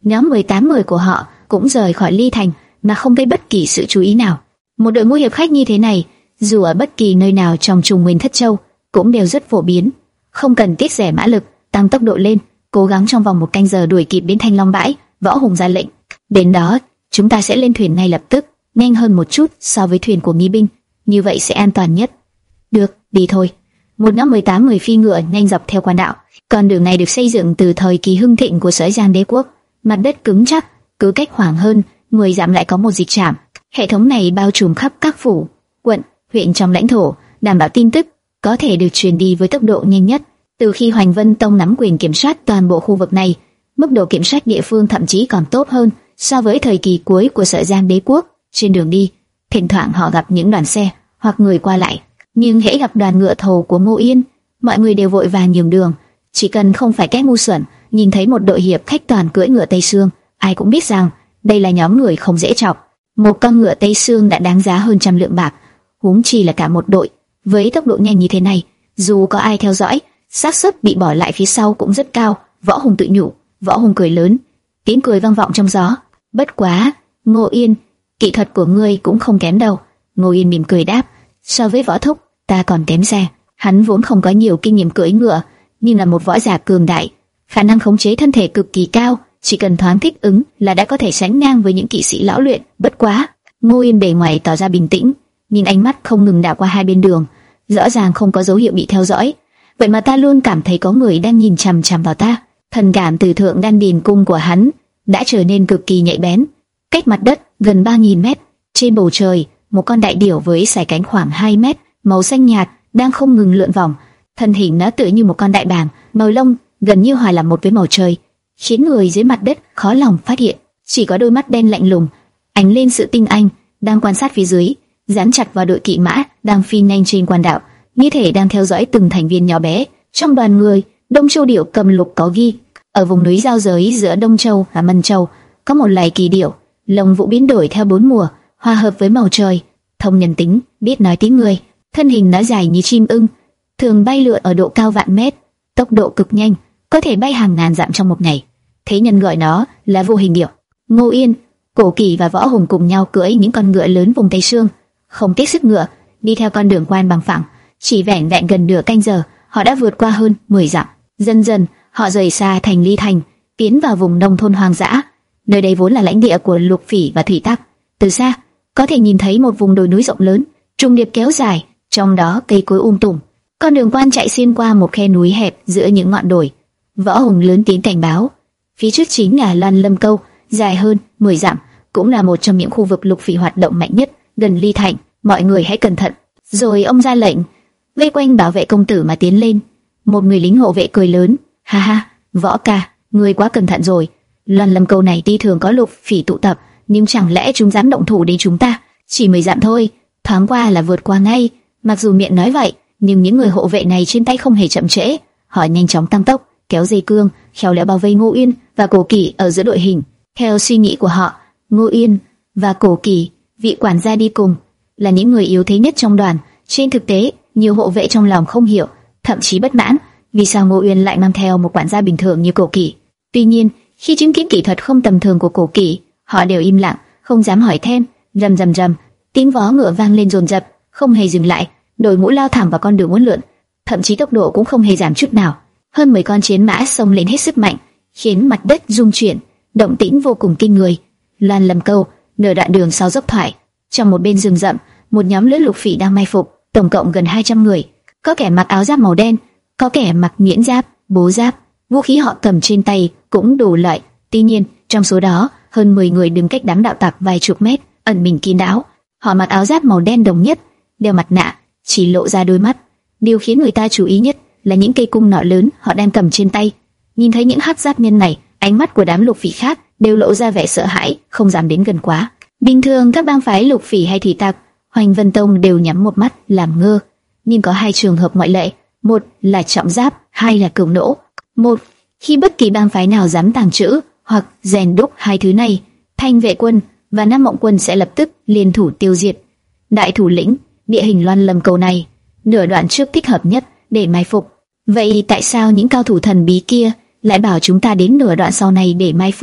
Nhóm mười tám người của họ cũng rời khỏi Ly Thành mà không gây bất kỳ sự chú ý nào. Một đội ngũ hiệp khách như thế này, dù ở bất kỳ nơi nào trong Trung Nguyên Thất Châu, cũng đều rất phổ biến. Không cần tiết rẻ mã lực, tăng tốc độ lên, cố gắng trong vòng một canh giờ đuổi kịp đến Thanh Long bãi. Võ Hùng ra lệnh, đến đó chúng ta sẽ lên thuyền ngay lập tức, nhanh hơn một chút so với thuyền của nghi binh, như vậy sẽ an toàn nhất. Được, đi thôi. Một nhóm mười tám người phi ngựa nhanh dọc theo quan đạo. Con đường này được xây dựng từ thời kỳ hưng thịnh của Sở Giang Đế quốc, mặt đất cứng chắc, cứ cách khoảng hơn mười dặm lại có một dịch trạm. Hệ thống này bao trùm khắp các phủ, quận, huyện trong lãnh thổ, đảm bảo tin tức có thể được truyền đi với tốc độ nhanh nhất. Từ khi Hoành Vân Tông nắm quyền kiểm soát toàn bộ khu vực này, mức độ kiểm soát địa phương thậm chí còn tốt hơn so với thời kỳ cuối của Sở Giang Đế quốc. Trên đường đi, thỉnh thoảng họ gặp những đoàn xe hoặc người qua lại, nhưng hễ gặp đoàn ngựa thồ của Ngô Yên, mọi người đều vội vàng nhường đường. Chỉ cần không phải kẻ ngu xuẩn, nhìn thấy một đội hiệp khách toàn cưỡi ngựa Tây Sương, ai cũng biết rằng đây là nhóm người không dễ chọc. Một con ngựa Tây Sương đã đáng giá hơn trăm lượng bạc, huống chi là cả một đội. Với tốc độ nhanh như thế này, dù có ai theo dõi, xác suất bị bỏ lại phía sau cũng rất cao. Võ Hùng tự nhủ. Võ Hùng cười lớn, tiếng cười vang vọng trong gió. Bất quá, Ngô Yên, kỹ thuật của ngươi cũng không kém đâu. Ngô Yên mỉm cười đáp, so với Võ thúc, ta còn kém xa. Hắn vốn không có nhiều kinh nghiệm cưỡi ngựa, nhưng là một võ giả cường đại, khả năng khống chế thân thể cực kỳ cao, chỉ cần thoáng thích ứng là đã có thể sánh ngang với những kỵ sĩ lão luyện. Bất quá, Ngô Yên bề ngoài tỏ ra bình tĩnh, nhưng ánh mắt không ngừng đảo qua hai bên đường, rõ ràng không có dấu hiệu bị theo dõi. Vậy mà ta luôn cảm thấy có người đang nhìn chằm chằm vào ta. Thần cảm từ thượng đan điền cung của hắn đã trở nên cực kỳ nhạy bén. Cách mặt đất gần ba nghìn mét, trên bầu trời, một con đại điểu với sải cánh khoảng hai mét, màu xanh nhạt, đang không ngừng lượn vòng. Thân hình nó tựa như một con đại bàng, màu lông gần như hòa làm một với màu trời, khiến người dưới mặt đất khó lòng phát hiện. Chỉ có đôi mắt đen lạnh lùng, ánh lên sự tinh anh, đang quan sát phía dưới, dán chặt vào đội kỵ mã đang phi nhanh trên quan đạo, như thể đang theo dõi từng thành viên nhỏ bé. Trong đoàn người, Đông Châu điểu cầm lục có ghi, ở vùng núi giao giới giữa Đông Châu và Mân Châu, có một loài kỳ điểu, lông vũ biến đổi theo bốn mùa, hòa hợp với màu trời, thông nhân tính, biết nói tiếng người. Thân hình nó dài như chim ưng, thường bay lượn ở độ cao vạn mét, tốc độ cực nhanh, có thể bay hàng ngàn dặm trong một ngày. Thế nhân gọi nó là vô hình điểu. Ngô Yên, Cổ Kỳ và Võ Hùng cùng nhau cưỡi những con ngựa lớn vùng Tây Sương, không tiếc sức ngựa, đi theo con đường quan bằng phẳng. Chỉ vẻn vẹn gần nửa canh giờ, họ đã vượt qua hơn mười dặm. Dần dần, họ rời xa thành Ly Thành, tiến vào vùng nông thôn hoang dã. Nơi đây vốn là lãnh địa của Lục Phỉ và Thủy Tắc. Từ xa, có thể nhìn thấy một vùng đồi núi rộng lớn, trùng điệp kéo dài, trong đó cây cối um tùm. Con đường quan chạy xuyên qua một khe núi hẹp giữa những ngọn đồi. Võ Hùng lớn tiếng cảnh báo, phía trước chính là Loan Lâm Câu, dài hơn mười dặm, cũng là một trong những khu vực Lục Phỉ hoạt động mạnh nhất gần Ly Thành. Mọi người hãy cẩn thận. Rồi ông ra lệnh, vây quanh bảo vệ công tử mà tiến lên. Một người lính hộ vệ cười lớn, ha ha, Võ ca, ngươi quá cẩn thận rồi. Loan Lâm Câu này tuy thường có Lục Phỉ tụ tập, nhưng chẳng lẽ chúng dám động thủ đến chúng ta? Chỉ mười dặm thôi, thoáng qua là vượt qua ngay. Mặc dù miệng nói vậy, nhưng những người hộ vệ này trên tay không hề chậm trễ, họ nhanh chóng tăng tốc, kéo dây cương, khéo léo bao vây Ngô Yên và Cổ Kỳ ở giữa đội hình. Theo suy nghĩ của họ, Ngô Yên và Cổ Kỳ, vị quản gia đi cùng, là những người yếu thế nhất trong đoàn. Trên thực tế, nhiều hộ vệ trong lòng không hiểu, thậm chí bất mãn, vì sao Ngô Yên lại mang theo một quản gia bình thường như Cổ Kỳ. Tuy nhiên, khi chứng kiến kỹ thuật không tầm thường của Cổ Kỳ, họ đều im lặng, không dám hỏi thêm. Rầm rầm rầm, tiếng vó ngựa vang lên dồn dập, không hề dừng lại. Đội ngũ lao thẳng vào con đường uốn lượn, thậm chí tốc độ cũng không hề giảm chút nào. Hơn mười con chiến mã xông lên hết sức mạnh, khiến mặt đất rung chuyển, động tĩnh vô cùng kinh người. Loan Lâm Câu, nửa đoạn đường sau dốc thoải, trong một bên rừng rậm, một nhóm lữ Lục Phỉ đang mai phục, tổng cộng gần hai trăm người. Có kẻ mặc áo giáp màu đen, có kẻ mặc nhuyễn giáp, bố giáp, vũ khí họ cầm trên tay cũng đủ loại. Tuy nhiên, trong số đó, hơn mười người đứng cách đám đạo tặc vài chục mét, ẩn mình kín đáo. Họ mặc áo giáp màu đen đồng nhất, đeo mặt nạ, chỉ lộ ra đôi mắt. Điều khiến người ta chú ý nhất là những cây cung nỏ lớn họ đang cầm trên tay. Nhìn thấy những hắc giáp nhân này, ánh mắt của đám Lục Phỉ khác đều lộ ra vẻ sợ hãi, không dám đến gần quá. Bình thường các bang phái Lục Phỉ hay Thủy Tặc, Hoành Vân Tông đều nhắm một mắt làm ngơ, nhưng có hai trường hợp ngoại lệ, một là trọng giáp, hai là cửu nỗ. Một, khi bất kỳ bang phái nào dám tàng trữ hoặc rèn đúc hai thứ này, Thanh Vệ Quân và Nam Mộng Quân sẽ lập tức liên thủ tiêu diệt. Đại thủ lĩnh, địa hình Loan Lâm Câu này, nửa đoạn trước thích hợp nhất để mai phục. Vậy tại sao những cao thủ thần bí kia lại bảo chúng ta đến nửa đoạn sau này để mai phục?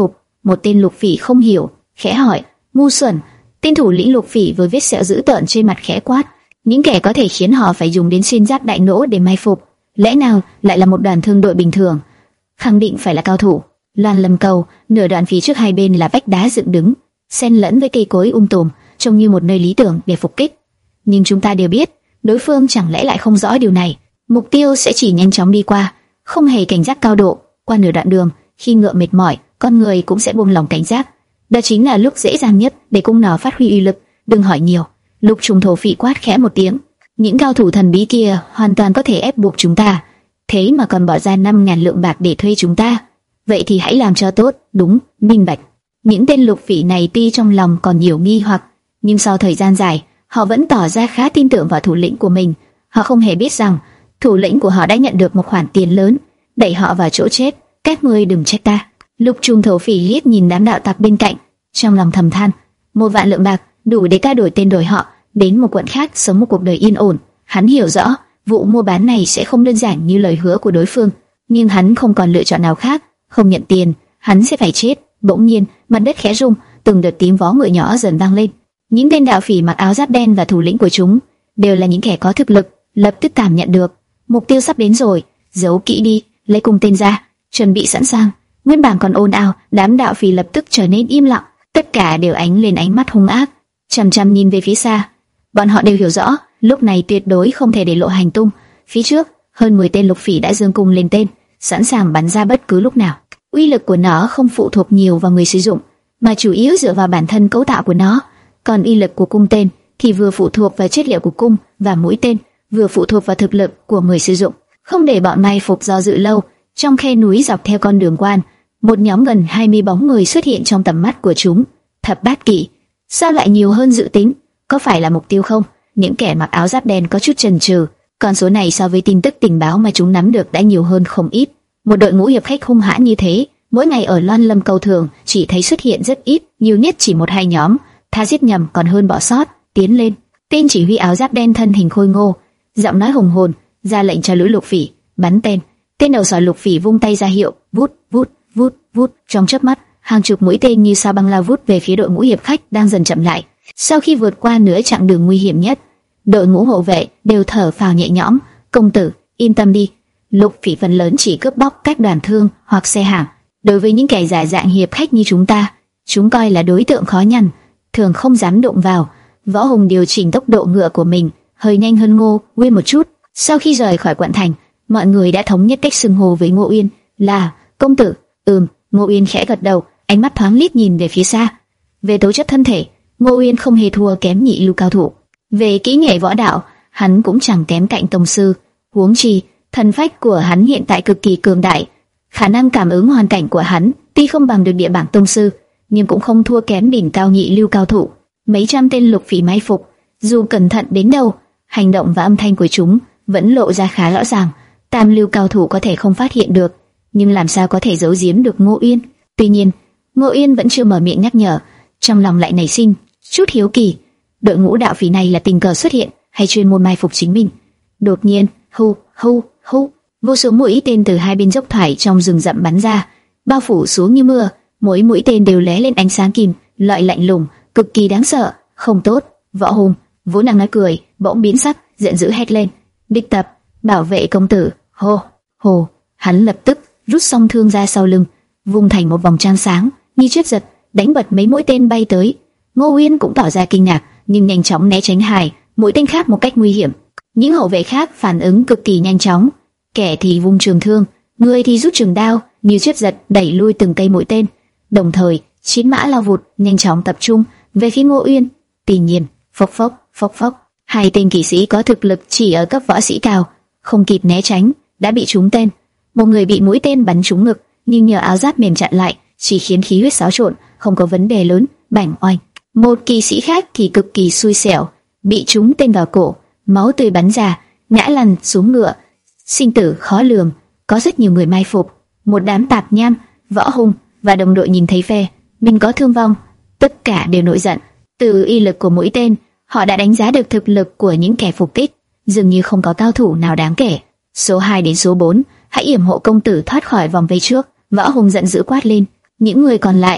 Một tên lục phỉ không hiểu, khẽ hỏi, ngu xuẩn. Tên thủ lĩnh lục phỉ với vết sẹo dữ tợn trên mặt khẽ quát, những kẻ có thể khiến họ phải dùng đến xuyên giáp đại nỗ để mai phục, lẽ nào lại là một đoàn thương đội bình thường? Khẳng định phải là cao thủ. Loan Lâm Cầu, nửa đoạn phía trước hai bên là vách đá dựng đứng, xen lẫn với cây cối um tùm, trông như một nơi lý tưởng để phục kích. Nhưng chúng ta đều biết, đối phương chẳng lẽ lại không rõ điều này? Mục tiêu sẽ chỉ nhanh chóng đi qua, không hề cảnh giác cao độ. Qua nửa đoạn đường, khi ngựa mệt mỏi, con người cũng sẽ buông lòng cảnh giác. Đó chính là lúc dễ dàng nhất để cung nỏ phát huy uy lực. Đừng hỏi nhiều. Lục Trùng thổ phỉ quát khẽ một tiếng. Những cao thủ thần bí kia hoàn toàn có thể ép buộc chúng ta, thế mà còn bỏ ra năm ngàn lượng bạc để thuê chúng ta. Vậy thì hãy làm cho tốt, đúng, minh bạch. Những tên lục phỉ này tuy trong lòng còn nhiều nghi hoặc, nhưng sau thời gian dài, họ vẫn tỏ ra khá tin tưởng vào thủ lĩnh của mình. Họ không hề biết rằng thủ lĩnh của họ đã nhận được một khoản tiền lớn, đẩy họ vào chỗ chết. Các ngươi đừng trách ta. Lục Trùng thổ phỉ liếc nhìn đám đạo tặc bên cạnh, trong lòng thầm than, một vạn lượng bạc đủ để ta đổi tên đổi họ đến một quận khác sống một cuộc đời yên ổn. Hắn hiểu rõ vụ mua bán này sẽ không đơn giản như lời hứa của đối phương, nhưng hắn không còn lựa chọn nào khác. Không nhận tiền, hắn sẽ phải chết. Bỗng nhiên, mặt đất khẽ rung, từng đợt tiếng vó ngựa nhỏ dần vang lên. Những tên đạo phỉ mặc áo giáp đen và thủ lĩnh của chúng đều là những kẻ có thực lực, lập tức cảm nhận được mục tiêu sắp đến rồi. Giấu kỹ đi, lấy cung tên ra, chuẩn bị sẵn sàng. Nguyên bản còn ồn ào, đám đạo phỉ lập tức trở nên im lặng, tất cả đều ánh lên ánh mắt hung ác, chằm chằm nhìn về phía xa. Bọn họ đều hiểu rõ, lúc này tuyệt đối không thể để lộ hành tung. Phía trước, hơn mười tên lục phỉ đã giương cung lên tên, sẵn sàng bắn ra bất cứ lúc nào. Uy lực của nó không phụ thuộc nhiều vào người sử dụng, mà chủ yếu dựa vào bản thân cấu tạo của nó. Còn uy lực của cung tên thì vừa phụ thuộc vào chất liệu của cung và mũi tên, vừa phụ thuộc vào thực lực của người sử dụng. Không để bọn mai phục do dự lâu, trong khe núi dọc theo con đường quan, một nhóm gần hai mươi bóng người xuất hiện trong tầm mắt của chúng. Thập bát kỵ, sao lại nhiều hơn dự tính? Có phải là mục tiêu không? Những kẻ mặc áo giáp đen có chút chần chừ. Con số này so với tin tức tình báo mà chúng nắm được đã nhiều hơn không ít. Một đội ngũ hiệp khách hung hãn như thế, mỗi ngày ở Loan Lâm Cầu thường chỉ thấy xuất hiện rất ít, nhiều nhất chỉ một hai nhóm. Tha giết nhầm còn hơn bỏ sót. Tiến lên. Tên chỉ huy áo giáp đen thân hình khôi ngô, giọng nói hùng hồn, ra lệnh cho lũ lục phỉ bắn tên. Tên đầu sỏi lục phỉ vung tay ra hiệu, vút vút vút vút. Trong chớp mắt, hàng chục mũi tên như sao băng lao vút về phía đội ngũ hiệp khách đang dần chậm lại. Sau khi vượt qua nửa chặng đường nguy hiểm nhất, đội ngũ hộ vệ đều thở phào nhẹ nhõm. Công tử, yên tâm đi. Lục phỉ phần lớn chỉ cướp bóc các đoàn thương hoặc xe hàng. Đối với những kẻ giả dạng hiệp khách như chúng ta, chúng coi là đối tượng khó nhằn, thường không dám đụng vào. Võ Hùng điều chỉnh tốc độ ngựa của mình hơi nhanh hơn Ngô Uyên một chút. Sau khi rời khỏi quận thành, mọi người đã thống nhất cách xưng hô với Ngô Uyên là công tử. Ừm, Ngô Uyên khẽ gật đầu, ánh mắt thoáng liếc nhìn về phía xa. Về tố chất thân thể, Ngô Uyên không hề thua kém nhị lưu cao thủ. Về kỹ nghệ võ đạo, hắn cũng chẳng kém cạnh tông sư. Huống chi, thần phách của hắn hiện tại cực kỳ cường đại, khả năng cảm ứng hoàn cảnh của hắn tuy không bằng được địa bảng tông sư, nhưng cũng không thua kém đỉnh cao nhị lưu cao thủ. Mấy trăm tên lục phỉ mai phục, dù cẩn thận đến đâu, hành động và âm thanh của chúng vẫn lộ ra khá rõ ràng. Tam lưu cao thủ có thể không phát hiện được, nhưng làm sao có thể giấu giếm được Ngô Uyên? Tuy nhiên, Ngô Uyên vẫn chưa mở miệng nhắc nhở, trong lòng lại nảy sinh chút hiếu kỳ. Đội ngũ đạo phỉ này là tình cờ xuất hiện hay chuyên môn mai phục chính mình? Đột nhiên, hu hu hu, vô số mũi tên từ hai bên dốc thoải trong rừng rậm bắn ra, bao phủ xuống như mưa. Mỗi mũi tên đều lóe lên ánh sáng kim loại lạnh lùng, cực kỳ đáng sợ. Không tốt. Võ Hùng vốn đang nói cười, bỗng biến sắc, giận dữ hét lên: Địch tập, bảo vệ công tử! Hô hồ! Hắn lập tức rút song thương ra sau lưng, vung thành một vòng trăng sáng như chớp giật, đánh bật mấy mũi tên bay tới. Ngô Uyên cũng tỏ ra kinh ngạc, nhưng nhanh chóng né tránh hai mũi tên khác một cách nguy hiểm. Những hậu vệ khác phản ứng cực kỳ nhanh chóng, kẻ thì vung trường thương, người thì rút trường đao, như chớp giật đẩy lui từng cây mũi tên. Đồng thời, chiến mã lao vụt nhanh chóng tập trung về phía Ngô Uyên. Tuy nhiên, phốc phốc phốc phốc, hai tên kỵ sĩ có thực lực chỉ ở cấp võ sĩ cao, không kịp né tránh đã bị trúng tên. Một người bị mũi tên bắn trúng ngực, nhưng nhờ áo giáp mềm chặn lại, chỉ khiến khí huyết xáo trộn, không có vấn đề lớn. Bảnh oanh. Một kỵ sĩ khác thì cực kỳ xui xẻo, bị trúng tên vào cổ, máu tươi bắn ra, ngã lăn xuống ngựa. Sinh tử khó lường, có rất nhiều người mai phục. Một đám tạp nham, Võ Hùng và đồng đội nhìn thấy phe mình có thương vong, tất cả đều nổi giận. Từ uy lực của mũi tên, họ đã đánh giá được thực lực của những kẻ phục kích, dường như không có cao thủ nào đáng kể. Số hai đến số bốn, hãy yểm hộ công tử thoát khỏi vòng vây trước. Võ Hùng giận dữ quát lên. Những người còn lại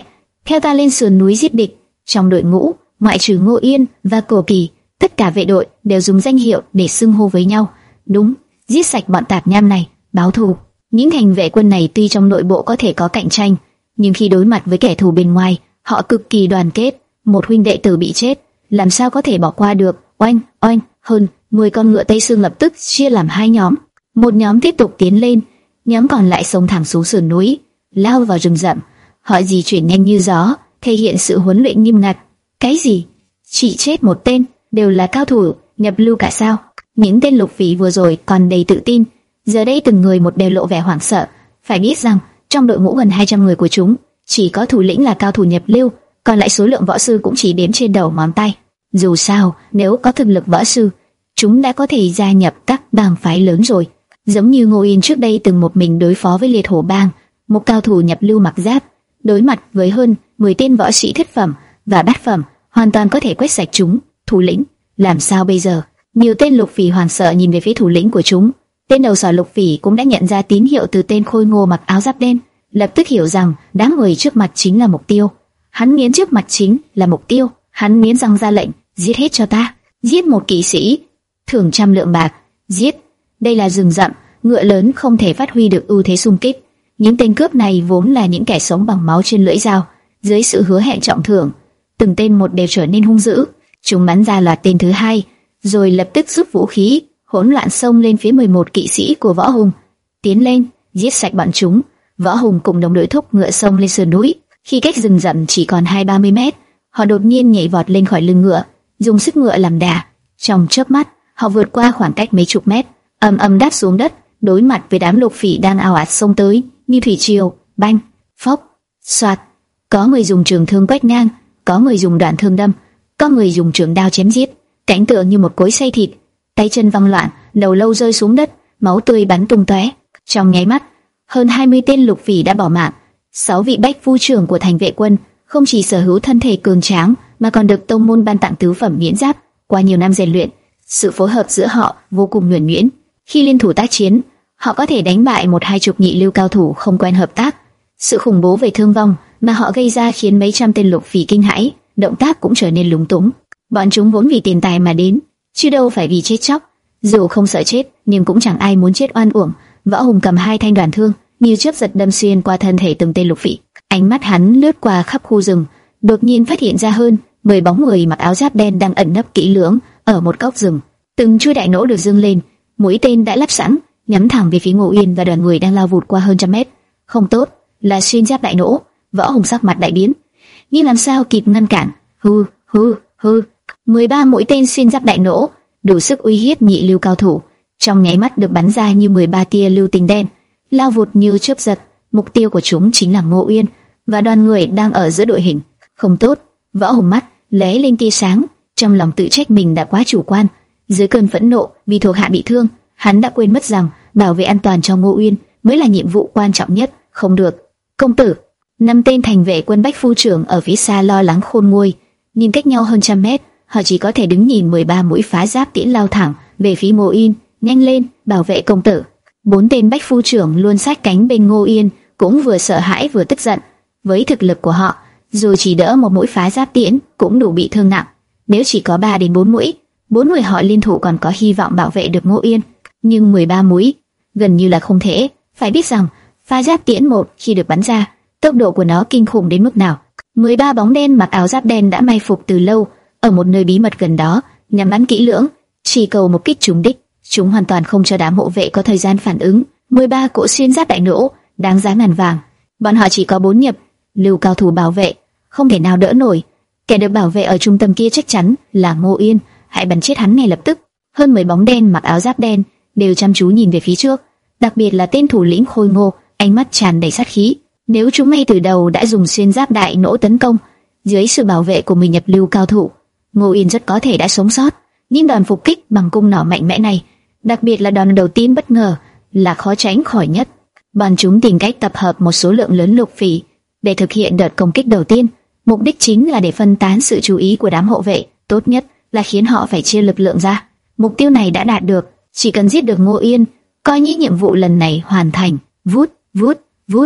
theo ta lên sườn núi giết địch. Trong đội ngũ, ngoại trừ Ngô Yên và Cổ Kỳ, tất cả vệ đội đều dùng danh hiệu để xưng hô với nhau. Đúng, giết sạch bọn tạp nham này, báo thù. Những thành vệ quân này tuy trong nội bộ có thể có cạnh tranh, nhưng khi đối mặt với kẻ thù bên ngoài, họ cực kỳ đoàn kết. Một huynh đệ tử bị chết, làm sao có thể bỏ qua được? Oanh, oanh, hơn mười con ngựa Tây Sương lập tức chia làm hai nhóm. Một nhóm tiếp tục tiến lên, nhóm còn lại xông thẳng xuống sườn núi, lao vào rừng rậm. Họ di chuyển nhanh như gió, thể hiện sự huấn luyện nghiêm ngặt. Cái gì? Chỉ chết một tên, đều là cao thủ nhập lưu cả sao? Những tên lục phỉ vừa rồi còn đầy tự tin, giờ đây từng người một đều lộ vẻ hoảng sợ. Phải biết rằng trong đội ngũ gần hai trăm người của chúng, chỉ có thủ lĩnh là cao thủ nhập lưu, còn lại số lượng võ sư cũng chỉ đếm trên đầu ngón tay. Dù sao, nếu có thực lực võ sư, chúng đã có thể gia nhập các bang phái lớn rồi. Giống như Ngô Yên trước đây từng một mình đối phó với Liệt Hổ Bang, một cao thủ nhập lưu mặc giáp, đối mặt với hơn mười tên võ sĩ thất phẩm và bát phẩm, hoàn toàn có thể quét sạch chúng. Thủ lĩnh, làm sao bây giờ? Nhiều tên lục phỉ hoảng sợ nhìn về phía thủ lĩnh của chúng. Tên đầu sỏ lục phỉ cũng đã nhận ra tín hiệu từ tên khôi ngô mặc áo giáp đen, lập tức hiểu rằng đám người trước mặt chính là mục tiêu. Hắn nghiến trước mặt chính là mục tiêu. Hắn nghiến răng ra lệnh, giết hết cho ta, giết một kỵ sĩ, thưởng trăm lượng bạc, giết. Đây là rừng rậm, ngựa lớn không thể phát huy được ưu thế xung kích. Những tên cướp này vốn là những kẻ sống bằng máu trên lưỡi dao, dưới sự hứa hẹn trọng thưởng, từng tên một đều trở nên hung dữ. Chúng bắn ra loạt tên thứ hai, rồi lập tức rút vũ khí, hỗn loạn xông lên phía mười một kỵ sĩ của Võ Hùng. Tiến lên, giết sạch bọn chúng. Võ Hùng cùng đồng đội thúc ngựa xông lên sườn núi. Khi cách rừng rậm chỉ còn hai ba mươi mét, họ đột nhiên nhảy vọt lên khỏi lưng ngựa, dùng sức ngựa làm đà. Trong chớp mắt, họ vượt qua khoảng cách mấy chục mét, ầm ầm đáp xuống đất, đối mặt với đám lục phỉ đang ào ạt xông tới như thủy triều. Banh, phốc, xoạt. Có người dùng trường thương quét ngang, có người dùng đoạn thương đâm, có người dùng trường đao chém giết. Cảnh tượng như một cối xay thịt, tay chân văng loạn, đầu lâu rơi xuống đất, máu tươi bắn tung tóe. Trong nháy mắt, hơn hai mươi tên lục phỉ đã bỏ mạng. Sáu vị bách phu trưởng của thành vệ quân không chỉ sở hữu thân thể cường tráng, mà còn được tông môn ban tặng tứ phẩm miễn giáp. Qua nhiều năm rèn luyện, sự phối hợp giữa họ vô cùng nhuần nhuyễn. Khi liên thủ tác chiến, họ có thể đánh bại một hai chục nhị lưu cao thủ không quen hợp tác. Sự khủng bố về thương vong mà họ gây ra khiến mấy trăm tên lục phỉ kinh hãi, động tác cũng trở nên lúng túng. Bọn chúng vốn vì tiền tài mà đến, chứ đâu phải vì chết chóc. Dù không sợ chết, nhưng cũng chẳng ai muốn chết oan uổng. Võ Hùng cầm hai thanh đoàn thương, như chớp giật đâm xuyên qua thân thể từng tên lục phỉ. Ánh mắt hắn lướt qua khắp khu rừng, đột nhiên phát hiện ra hơn mười bóng người mặc áo giáp đen đang ẩn nấp kỹ lưỡng ở một góc rừng. Từng chuôi đại nỗ được dương lên, mũi tên đã lắp sẵn, nhắm thẳng về phía Ngô Yên và đoàn người đang lao vụt qua hơn trăm mét. Không tốt, là xuyên giáp đại nỗ. Võ Hùng sắc mặt đại biến, nhưng làm sao kịp ngăn cản? Hư, hư, hư. mười ba mũi tên xuyên giáp đại nỗ, đủ sức uy hiếp nhị lưu cao thủ, trong nháy mắt được bắn ra như mười ba tia lưu tinh đen, lao vụt như chớp giật. Mục tiêu của chúng chính là Ngô Uyên và đoàn người đang ở giữa đội hình. Không tốt. Võ Hùng mắt lóe lên tia sáng, trong lòng tự trách mình đã quá chủ quan. Dưới cơn phẫn nộ vì thuộc hạ bị thương, hắn đã quên mất rằng bảo vệ an toàn cho Ngô Uyên mới là nhiệm vụ quan trọng nhất. Không được. Công tử. Năm tên thành vệ quân bách phu trưởng ở phía xa lo lắng khôn nguôi, nhìn cách nhau hơn trăm mét, họ chỉ có thể đứng nhìn mười ba mũi phá giáp tiễn lao thẳng về phía Ngô Yên. Nhanh lên, bảo vệ công tử. Bốn tên bách phu trưởng luôn sát cánh bên Ngô Yên cũng vừa sợ hãi vừa tức giận. Với thực lực của họ, dù chỉ đỡ một mũi phá giáp tiễn cũng đủ bị thương nặng. Nếu chỉ có ba đến bốn mũi, bốn người họ liên thủ còn có hy vọng bảo vệ được Ngô Yên, nhưng mười ba mũi gần như là không thể. Phải biết rằng phá giáp tiễn một khi được bắn ra, tốc độ của nó kinh khủng đến mức nào. mười ba bóng đen mặc áo giáp đen đã mai phục từ lâu ở một nơi bí mật gần đó, nhắm bắn kỹ lưỡng, chỉ cầu một kích trúng đích. Chúng hoàn toàn không cho đám hộ vệ có thời gian phản ứng. mười ba cỗ xuyên giáp đại nỗ đáng giá ngàn vàng. Bọn họ chỉ có bốn nhập lưu cao thủ bảo vệ, không thể nào đỡ nổi. Kẻ được bảo vệ ở trung tâm kia chắc chắn là Ngô Yên, hãy bắn chết hắn ngay lập tức. Hơn mười bóng đen mặc áo giáp đen đều chăm chú nhìn về phía trước, đặc biệt là tên thủ lĩnh Khôi Ngô, ánh mắt tràn đầy sát khí. Nếu chúng ngay từ đầu đã dùng xuyên giáp đại nỗ tấn công, dưới sự bảo vệ của mình nhập lưu cao thủ, Ngô Yên rất có thể đã sống sót. Nhưng đòn phục kích bằng cung nỏ mạnh mẽ này, đặc biệt là đòn đầu tiên bất ngờ, là khó tránh khỏi nhất. Bọn chúng tìm cách tập hợp một số lượng lớn lục phỉ để thực hiện đợt công kích đầu tiên. Mục đích chính là để phân tán sự chú ý của đám hộ vệ, tốt nhất là khiến họ phải chia lực lượng ra. Mục tiêu này đã đạt được, chỉ cần giết được Ngô Yên, coi như nhiệm vụ lần này hoàn thành. Vút, vút, vút.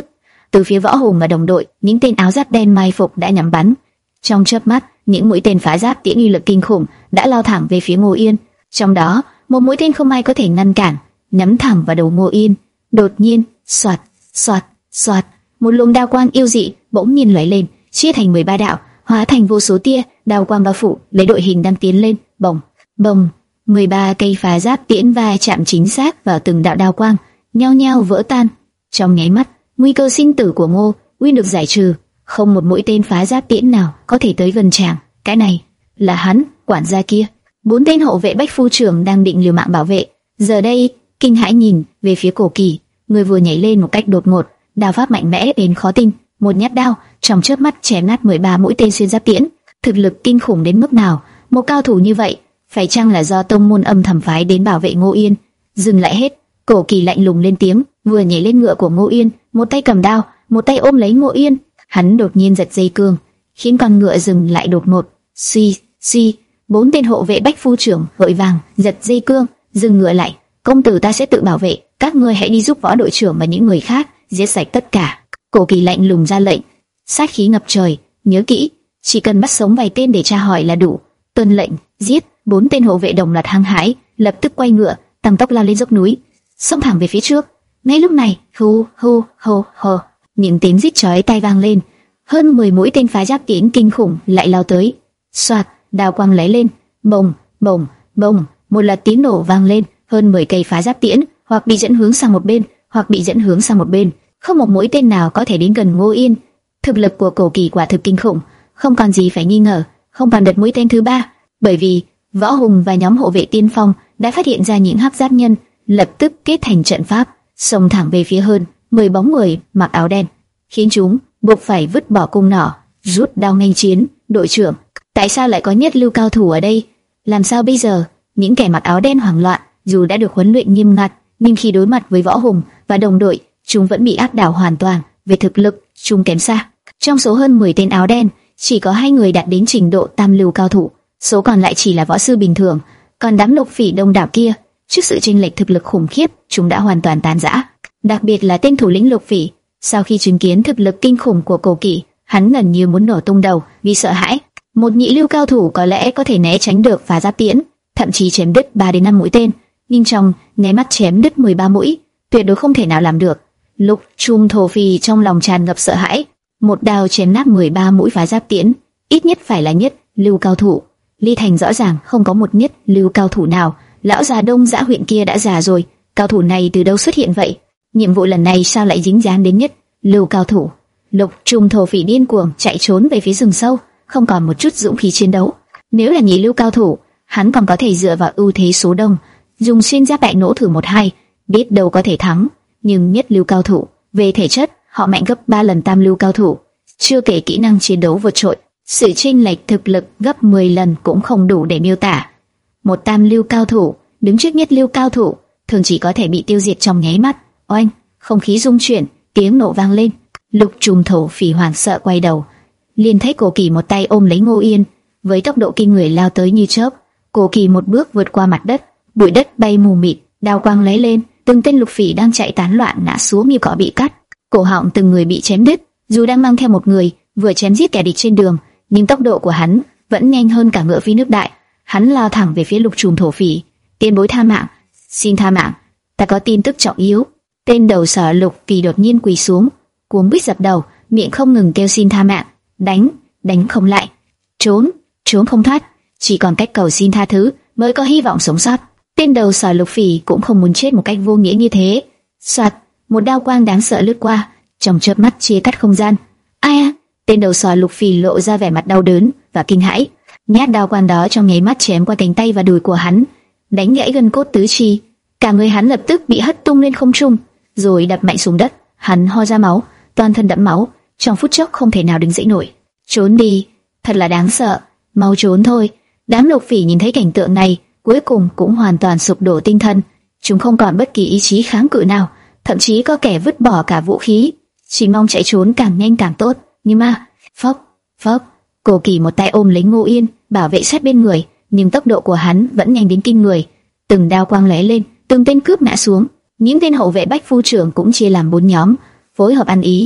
Từ phía Võ Hùng và đồng đội, những tên áo giáp đen mai phục đã nhắm bắn. Trong chớp mắt, những mũi tên phá giáp tiễn uy lực kinh khủng đã lao thẳng về phía Ngô Yên. Trong đó, một mũi tên không ai có thể ngăn cản, nhắm thẳng vào đầu Ngô Yên. Đột nhiên, xoạt, xoạt, xoạt, một luồng đao quang yêu dị bỗng nhiên lóe lên, chia thành mười ba đạo, hóa thành vô số tia đao quang bao phủ lấy đội hình đang tiến lên. Bồng, bồng, mười ba cây phá giáp tiễn va chạm chính xác vào từng đạo đao quang, nhao nhao vỡ tan. Trong nháy mắt, nguy cơ sinh tử của Ngô Uyên được giải trừ, không một mũi tên phá giáp tiễn nào có thể tới gần chàng. Cái này là hắn, quản gia kia. Bốn tên hộ vệ Bách Phu trưởng đang định liều mạng bảo vệ, giờ đây kinh hãi nhìn về phía Cổ Kỳ, người vừa nhảy lên một cách đột ngột, đao pháp mạnh mẽ đến khó tin, một nhát đao trong chớp mắt chém nát mười ba mũi tên xuyên giáp tiễn. Thực lực kinh khủng đến mức nào? Một cao thủ như vậy, phải chăng là do tông môn âm thầm phái đến bảo vệ Ngô Yên? Dừng lại hết, Cổ Kỳ lạnh lùng lên tiếng, vừa nhảy lên ngựa của Ngô Yên, một tay cầm đao, một tay ôm lấy Ngô Yên. Hắn đột nhiên giật dây cương, khiến con ngựa dừng lại đột ngột. Suy, suy, bốn tên hộ vệ Bách Phu trưởng vội vàng giật dây cương, dừng ngựa lại. Công tử ta sẽ tự bảo vệ, các ngươi hãy đi giúp võ đội trưởng và những người khác giết sạch tất cả. Cổ Kỳ lạnh lùng ra lệnh, sát khí ngập trời. Nhớ kỹ, chỉ cần bắt sống vài tên để tra hỏi là đủ. Tuân lệnh, giết. Bốn tên hộ vệ đồng loạt hăng hái, lập tức quay ngựa, tăng tốc lao lên dốc núi, xông thẳng về phía trước. Ngay lúc này, hu hu hu hu, những tiếng rít chói tai vang lên. Hơn mười mũi tên phá giáp tiễn kinh khủng lại lao tới. Xoạt, đao quang lóe lên, bồng, bồng, bồng, một loạt tiếng nổ vang lên. Hơn mười cây phá giáp tiễn hoặc bị dẫn hướng sang một bên, hoặc bị dẫn hướng sang một bên. Không một mũi tên nào có thể đến gần Ngô Yên. Thực lực của Cổ Kỳ quả thực kinh khủng, không còn gì phải nghi ngờ. Không còn đợt mũi tên thứ ba, bởi vì Võ Hùng và nhóm hộ vệ tiên phong đã phát hiện ra những hắc giáp nhân, lập tức kết thành trận pháp, xông thẳng về phía hơn mười bóng người mặc áo đen, khiến chúng buộc phải vứt bỏ cung nỏ, rút đao nghênh chiến. Đội trưởng, tại sao lại có nhất lưu cao thủ ở đây? Làm sao bây giờ? Những kẻ mặc áo đen hoảng loạn, dù đã được huấn luyện nghiêm ngặt, nhưng khi đối mặt với Võ Hùng và đồng đội, chúng vẫn bị áp đảo hoàn toàn. Về thực lực, chúng kém xa. Trong số hơn mười tên áo đen, chỉ có hai người đạt đến trình độ tam lưu cao thủ, số còn lại chỉ là võ sư bình thường. Còn đám lục phỉ đông đảo kia, trước sự chênh lệch thực lực khủng khiếp, chúng đã hoàn toàn tan rã. Đặc biệt là tên thủ lĩnh lục phỉ, sau khi chứng kiến thực lực kinh khủng của Cổ Kỳ, hắn gần như muốn nổ tung đầu vì sợ hãi. Một nhị lưu cao thủ có lẽ có thể né tránh được phá giáp tiễn, thậm chí chém đứt ba đến năm mũi tên, nhưng trong nháy mắt chém đứt mười ba mũi, tuyệt đối không thể nào làm được. Lục Trung Thổ Phỉ trong lòng tràn ngập sợ hãi, một đao chém nát mười ba mũi phá giáp tiễn, ít nhất phải là nhất lưu cao thủ. Ly Thành rõ ràng không có một nhất lưu cao thủ nào. Lão già Đông Dã huyện kia đã già rồi, cao thủ này từ đâu xuất hiện vậy? Nhiệm vụ lần này sao lại dính dáng đến nhất lưu cao thủ? Lục Trung Thổ Phỉ điên cuồng chạy trốn về phía rừng sâu, không còn một chút dũng khí chiến đấu. Nếu là nhị lưu cao thủ, hắn còn có thể dựa vào ưu thế số đông, dùng xuyên giáp đại nổ thử một hai, biết đâu có thể thắng. Nhưng nhất lưu cao thủ, về thể chất, họ mạnh gấp ba lần tam lưu cao thủ. Chưa kể kỹ năng chiến đấu vượt trội, sự chênh lệch thực lực gấp mười lần cũng không đủ để miêu tả. Một tam lưu cao thủ đứng trước nhất lưu cao thủ, thường chỉ có thể bị tiêu diệt trong nháy mắt. Oanh, không khí rung chuyển, tiếng nổ vang lên. Lục Trung Thổ Phỉ hoảng sợ quay đầu, liền thấy Cổ Kỳ một tay ôm lấy Ngô Yên, với tốc độ kinh người lao tới như chớp. Cổ Kỳ một bước vượt qua mặt đất, bụi đất bay mù mịt, đao quang lóe lên, từng tên lục phỉ đang chạy tán loạn ngã xuống như cỏ bị cắt, cổ họng từng người bị chém đứt. Dù đang mang theo một người, vừa chém giết kẻ địch trên đường, nhưng tốc độ của hắn vẫn nhanh hơn cả ngựa phi nước đại. Hắn lao thẳng về phía Lục Trùm Thổ Phỉ. Tiền bối tha mạng, xin tha mạng, ta có tin tức trọng yếu. Tên đầu sỏ Lục Phỉ đột nhiên quỳ xuống, cuống quýt dập đầu, miệng không ngừng kêu xin tha mạng. Đánh, đánh không lại, trốn, trốn không thoát, chỉ còn cách cầu xin tha thứ mới có hy vọng sống sót. Tên đầu sỏ Lục Phỉ cũng không muốn chết một cách vô nghĩa như thế. Soạt, một đao quang đáng sợ lướt qua, trong chớp mắt chia cắt không gian. Ai à? Tên đầu sỏ Lục Phỉ lộ ra vẻ mặt đau đớn và kinh hãi. Nhát đao quang đó trong nháy mắt chém qua cánh tay và đùi của hắn, đánh gãy gân cốt tứ chi. Cả người hắn lập tức bị hất tung lên không trung, rồi đập mạnh xuống đất. Hắn ho ra máu, toàn thân đẫm máu, trong phút chốc không thể nào đứng dậy nổi. Trốn đi, thật là đáng sợ, mau trốn thôi. Đám Lục Phỉ nhìn thấy cảnh tượng này, cuối cùng cũng hoàn toàn sụp đổ tinh thần. Chúng không còn bất kỳ ý chí kháng cự nào, thậm chí có kẻ vứt bỏ cả vũ khí, chỉ mong chạy trốn càng nhanh càng tốt. Nhưng mà, phốc, phốc, Cổ Kỳ một tay ôm lấy Ngô Yên, bảo vệ sát bên người, nhưng tốc độ của hắn vẫn nhanh đến kinh người. Từng đao quang lóe lên, từng tên cướp ngã xuống. Những tên hậu vệ Bách Phu trưởng cũng chia làm bốn nhóm, phối hợp ăn ý,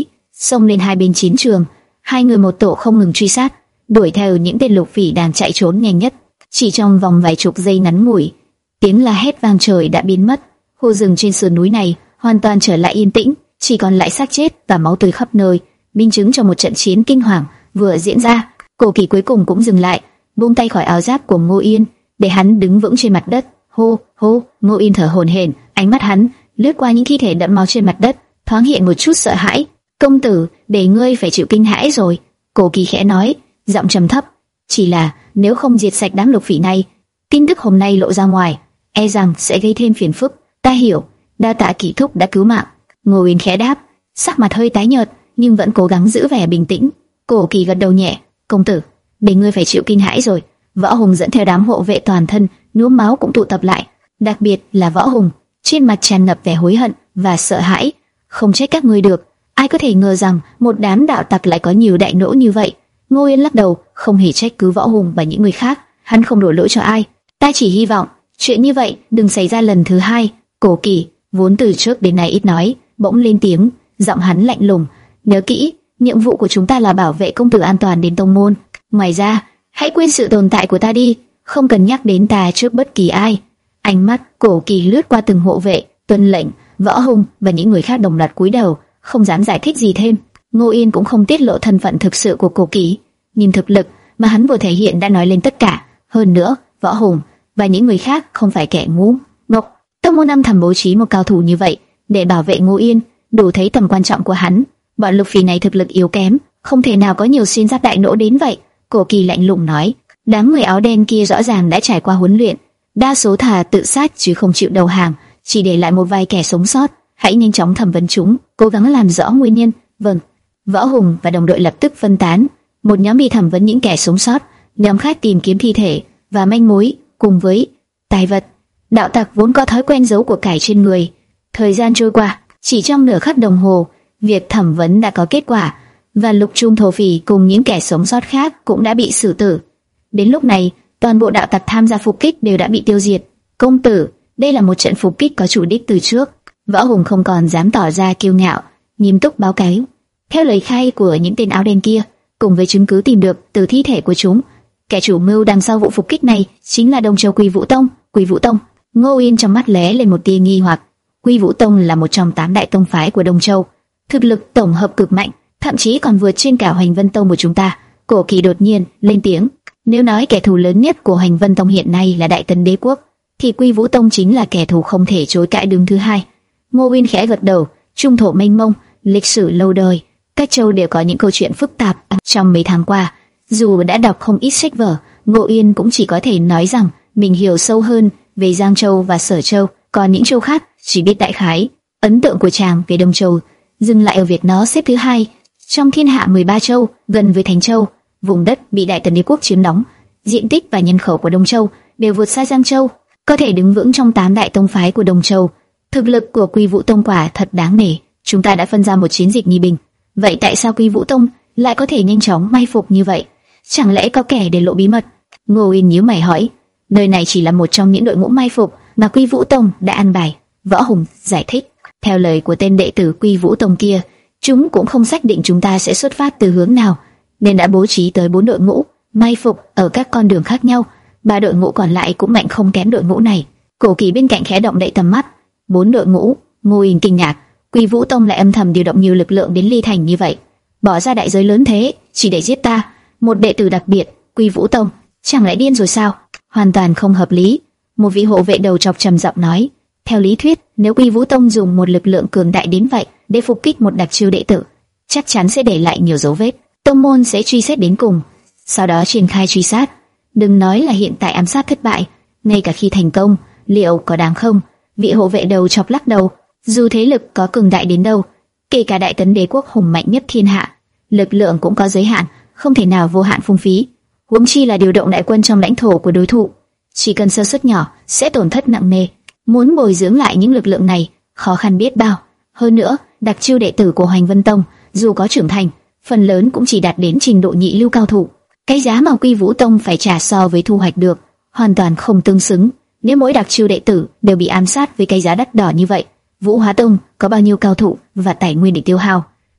xông lên hai bên chiến trường. Hai người một tổ không ngừng truy sát, đuổi theo những tên lục phỉ đang chạy trốn nhanh nhất. Chỉ trong vòng vài chục giây ngắn ngủi, tiếng la hét vang trời đã biến mất. Khu rừng trên sườn núi này hoàn toàn trở lại yên tĩnh, chỉ còn lại xác chết và máu tươi khắp nơi, minh chứng cho một trận chiến kinh hoàng vừa diễn ra. Cổ Kỳ cuối cùng cũng dừng lại, buông tay khỏi áo giáp của Ngô Yên, để hắn đứng vững trên mặt đất. Hô, hô, Ngô Yên thở hổn hển, ánh mắt hắn lướt qua những thi thể đẫm máu trên mặt đất, thoáng hiện một chút sợ hãi. Công tử, để ngươi phải chịu kinh hãi rồi. Cổ Kỳ khẽ nói, giọng trầm thấp. Chỉ là nếu không diệt sạch đám lục phỉ này, tin tức hôm nay lộ ra ngoài, e rằng sẽ gây thêm phiền phức. Ta hiểu, đa tạ Kỳ thúc đã cứu mạng. Ngô Yên khẽ đáp, sắc mặt hơi tái nhợt nhưng vẫn cố gắng giữ vẻ bình tĩnh. Cổ Kỳ gật đầu nhẹ, công tử, để ngươi phải chịu kinh hãi rồi. Võ Hùng dẫn theo đám hộ vệ toàn thân nhuốm máu cũng tụ tập lại, đặc biệt là Võ Hùng, trên mặt tràn ngập vẻ hối hận và sợ hãi. Không trách các ngươi được, ai có thể ngờ rằng một đám đạo tặc lại có nhiều đại nỗ như vậy. Ngô Yên lắc đầu, không hề trách cứ Võ Hùng và những người khác, hắn không đổ lỗi cho ai. Ta chỉ hy vọng chuyện như vậy đừng xảy ra lần thứ hai. Cổ Kỳ vốn từ trước đến nay ít nói, bỗng lên tiếng, giọng hắn lạnh lùng. Nhớ kỹ, nhiệm vụ của chúng ta là bảo vệ công tử an toàn đến tông môn. Ngoài ra, hãy quên sự tồn tại của ta đi, không cần nhắc đến ta trước bất kỳ ai. Ánh mắt Cổ Kỳ lướt qua từng hộ vệ, tuân lệnh. Võ Hùng và những người khác đồng loạt cúi đầu, không dám giải thích gì thêm. Ngô Yên cũng không tiết lộ thân phận thực sự của Cổ Kỳ, nhìn thực lực mà hắn vừa thể hiện đã nói lên tất cả. Hơn nữa, Võ Hùng và những người khác không phải kẻ ngu ngốc. Tông môn âm thầm bố trí một cao thủ như vậy để bảo vệ Ngô Yên, đủ thấy tầm quan trọng của hắn. Bọn lục phỉ này thực lực yếu kém, không thể nào có nhiều xuyên giáp đại nỗ đến vậy. Cổ Kỳ lạnh lùng nói, đám người áo đen kia rõ ràng đã trải qua huấn luyện, đa số thà tự sát chứ không chịu đầu hàng, chỉ để lại một vài kẻ sống sót. Hãy nhanh chóng thẩm vấn chúng, cố gắng làm rõ nguyên nhân. Vâng. Võ Hùng và đồng đội lập tức phân tán, một nhóm đi thẩm vấn những kẻ sống sót, nhóm khác tìm kiếm thi thể và manh mối cùng với tài vật. Đạo tặc vốn có thói quen giấu của cải trên người. Thời gian trôi qua, chỉ trong nửa khắc đồng hồ, việc thẩm vấn đã có kết quả, và Lục Trung thổ phỉ cùng những kẻ sống sót khác cũng đã bị xử tử. Đến lúc này, toàn bộ đạo tặc tham gia phục kích đều đã bị tiêu diệt. Công tử, đây là một trận phục kích có chủ đích từ trước. Võ Hùng không còn dám tỏ ra kiêu ngạo, nghiêm túc báo cáo. Theo lời khai của những tên áo đen kia, cùng với chứng cứ tìm được từ thi thể của chúng, kẻ chủ mưu đằng sau vụ phục kích này chính là Đông Châu Quy Vũ Tông. Quy Vũ Tông? Ngô Yên trong mắt lóe lên một tia nghi hoặc. Quy Vũ Tông là một trong tám đại tông phái của Đông Châu, thực lực tổng hợp cực mạnh, thậm chí còn vượt trên cả Hoành Vân Tông của chúng ta. Cổ Kỳ đột nhiên lên tiếng, nếu nói kẻ thù lớn nhất của Hoành Vân Tông hiện nay là Đại Tần Đế quốc, thì Quy Vũ Tông chính là kẻ thù không thể chối cãi đứng thứ hai. Ngô Yên khẽ gật đầu, trung thổ mênh mông, lịch sử lâu đời, các châu đều có những câu chuyện phức tạp. Trong mấy tháng qua, dù đã đọc không ít sách vở, Ngô Yên cũng chỉ có thể nói rằng mình hiểu sâu hơn về Giang Châu và Sở Châu, còn những châu khác chỉ biết đại khái. Ấn tượng của chàng về Đông Châu dừng lại ở việc nó xếp thứ hai trong thiên hạ mười ba châu, gần với Thành Châu, vùng đất bị Đại Tần Đế quốc chiếm đóng. Diện tích và nhân khẩu của Đông Châu đều vượt xa Giang Châu, có thể đứng vững trong tám đại tông phái của Đông Châu. Thực lực của Quy Vũ Tông quả thật đáng nể. Chúng ta đã phân ra một chiến dịch nghi binh, vậy tại sao Quy Vũ Tông lại có thể nhanh chóng mai phục như vậy? Chẳng lẽ có kẻ để lộ bí mật? Ngô Yên nhíu mày hỏi. Nơi này chỉ là một trong những đội ngũ mai phục mà Quy Vũ Tông đã an bài. Võ Hùng giải thích. Theo lời của tên đệ tử Quy Vũ Tông kia, chúng cũng không xác định chúng ta sẽ xuất phát từ hướng nào, nên đã bố trí tới bốn đội ngũ mai phục ở các con đường khác nhau. Ba đội ngũ còn lại cũng mạnh không kém đội ngũ này. Cổ Kỳ bên cạnh khẽ động đậy tầm mắt. Bốn đội ngũ? Ngô Yên kinh ngạc. Quy Vũ Tông lại âm thầm điều động nhiều lực lượng đến Ly Thành như vậy, bỏ ra đại giới lớn thế chỉ để giết ta, một đệ tử đặc biệt. Quy Vũ Tông chẳng lẽ điên rồi sao? Hoàn toàn không hợp lý. Một vị hộ vệ đầu trọc trầm giọng nói. Theo lý thuyết, nếu Quy Vũ Tông dùng một lực lượng cường đại đến vậy để phục kích một đặc chiêu đệ tử, chắc chắn sẽ để lại nhiều dấu vết. Tông môn sẽ truy xét đến cùng, sau đó triển khai truy sát. Đừng nói là hiện tại ám sát thất bại, ngay cả khi thành công, liệu có đáng không? Vị hộ vệ đầu chọc lắc đầu. Dù thế lực có cường đại đến đâu, kể cả Đại Tấn Đế quốc hùng mạnh nhất thiên hạ, lực lượng cũng có giới hạn, không thể nào vô hạn phung phí. Huống chi là điều động đại quân trong lãnh thổ của đối thủ, chỉ cần sơ suất nhỏ sẽ tổn thất nặng nề. Muốn bồi dưỡng lại những lực lượng này khó khăn biết bao. Hơn nữa, đặc chiêu đệ tử của Hoành Vân Tông dù có trưởng thành, phần lớn cũng chỉ đạt đến trình độ nhị lưu cao thủ. Cái giá mà Quy Vũ Tông phải trả so với thu hoạch được hoàn toàn không tương xứng. Nếu mỗi đặc chiêu đệ tử đều bị ám sát với cái giá đắt đỏ như vậy, Vũ Hóa Tông có bao nhiêu cao thủ và tài nguyên để tiêu hao?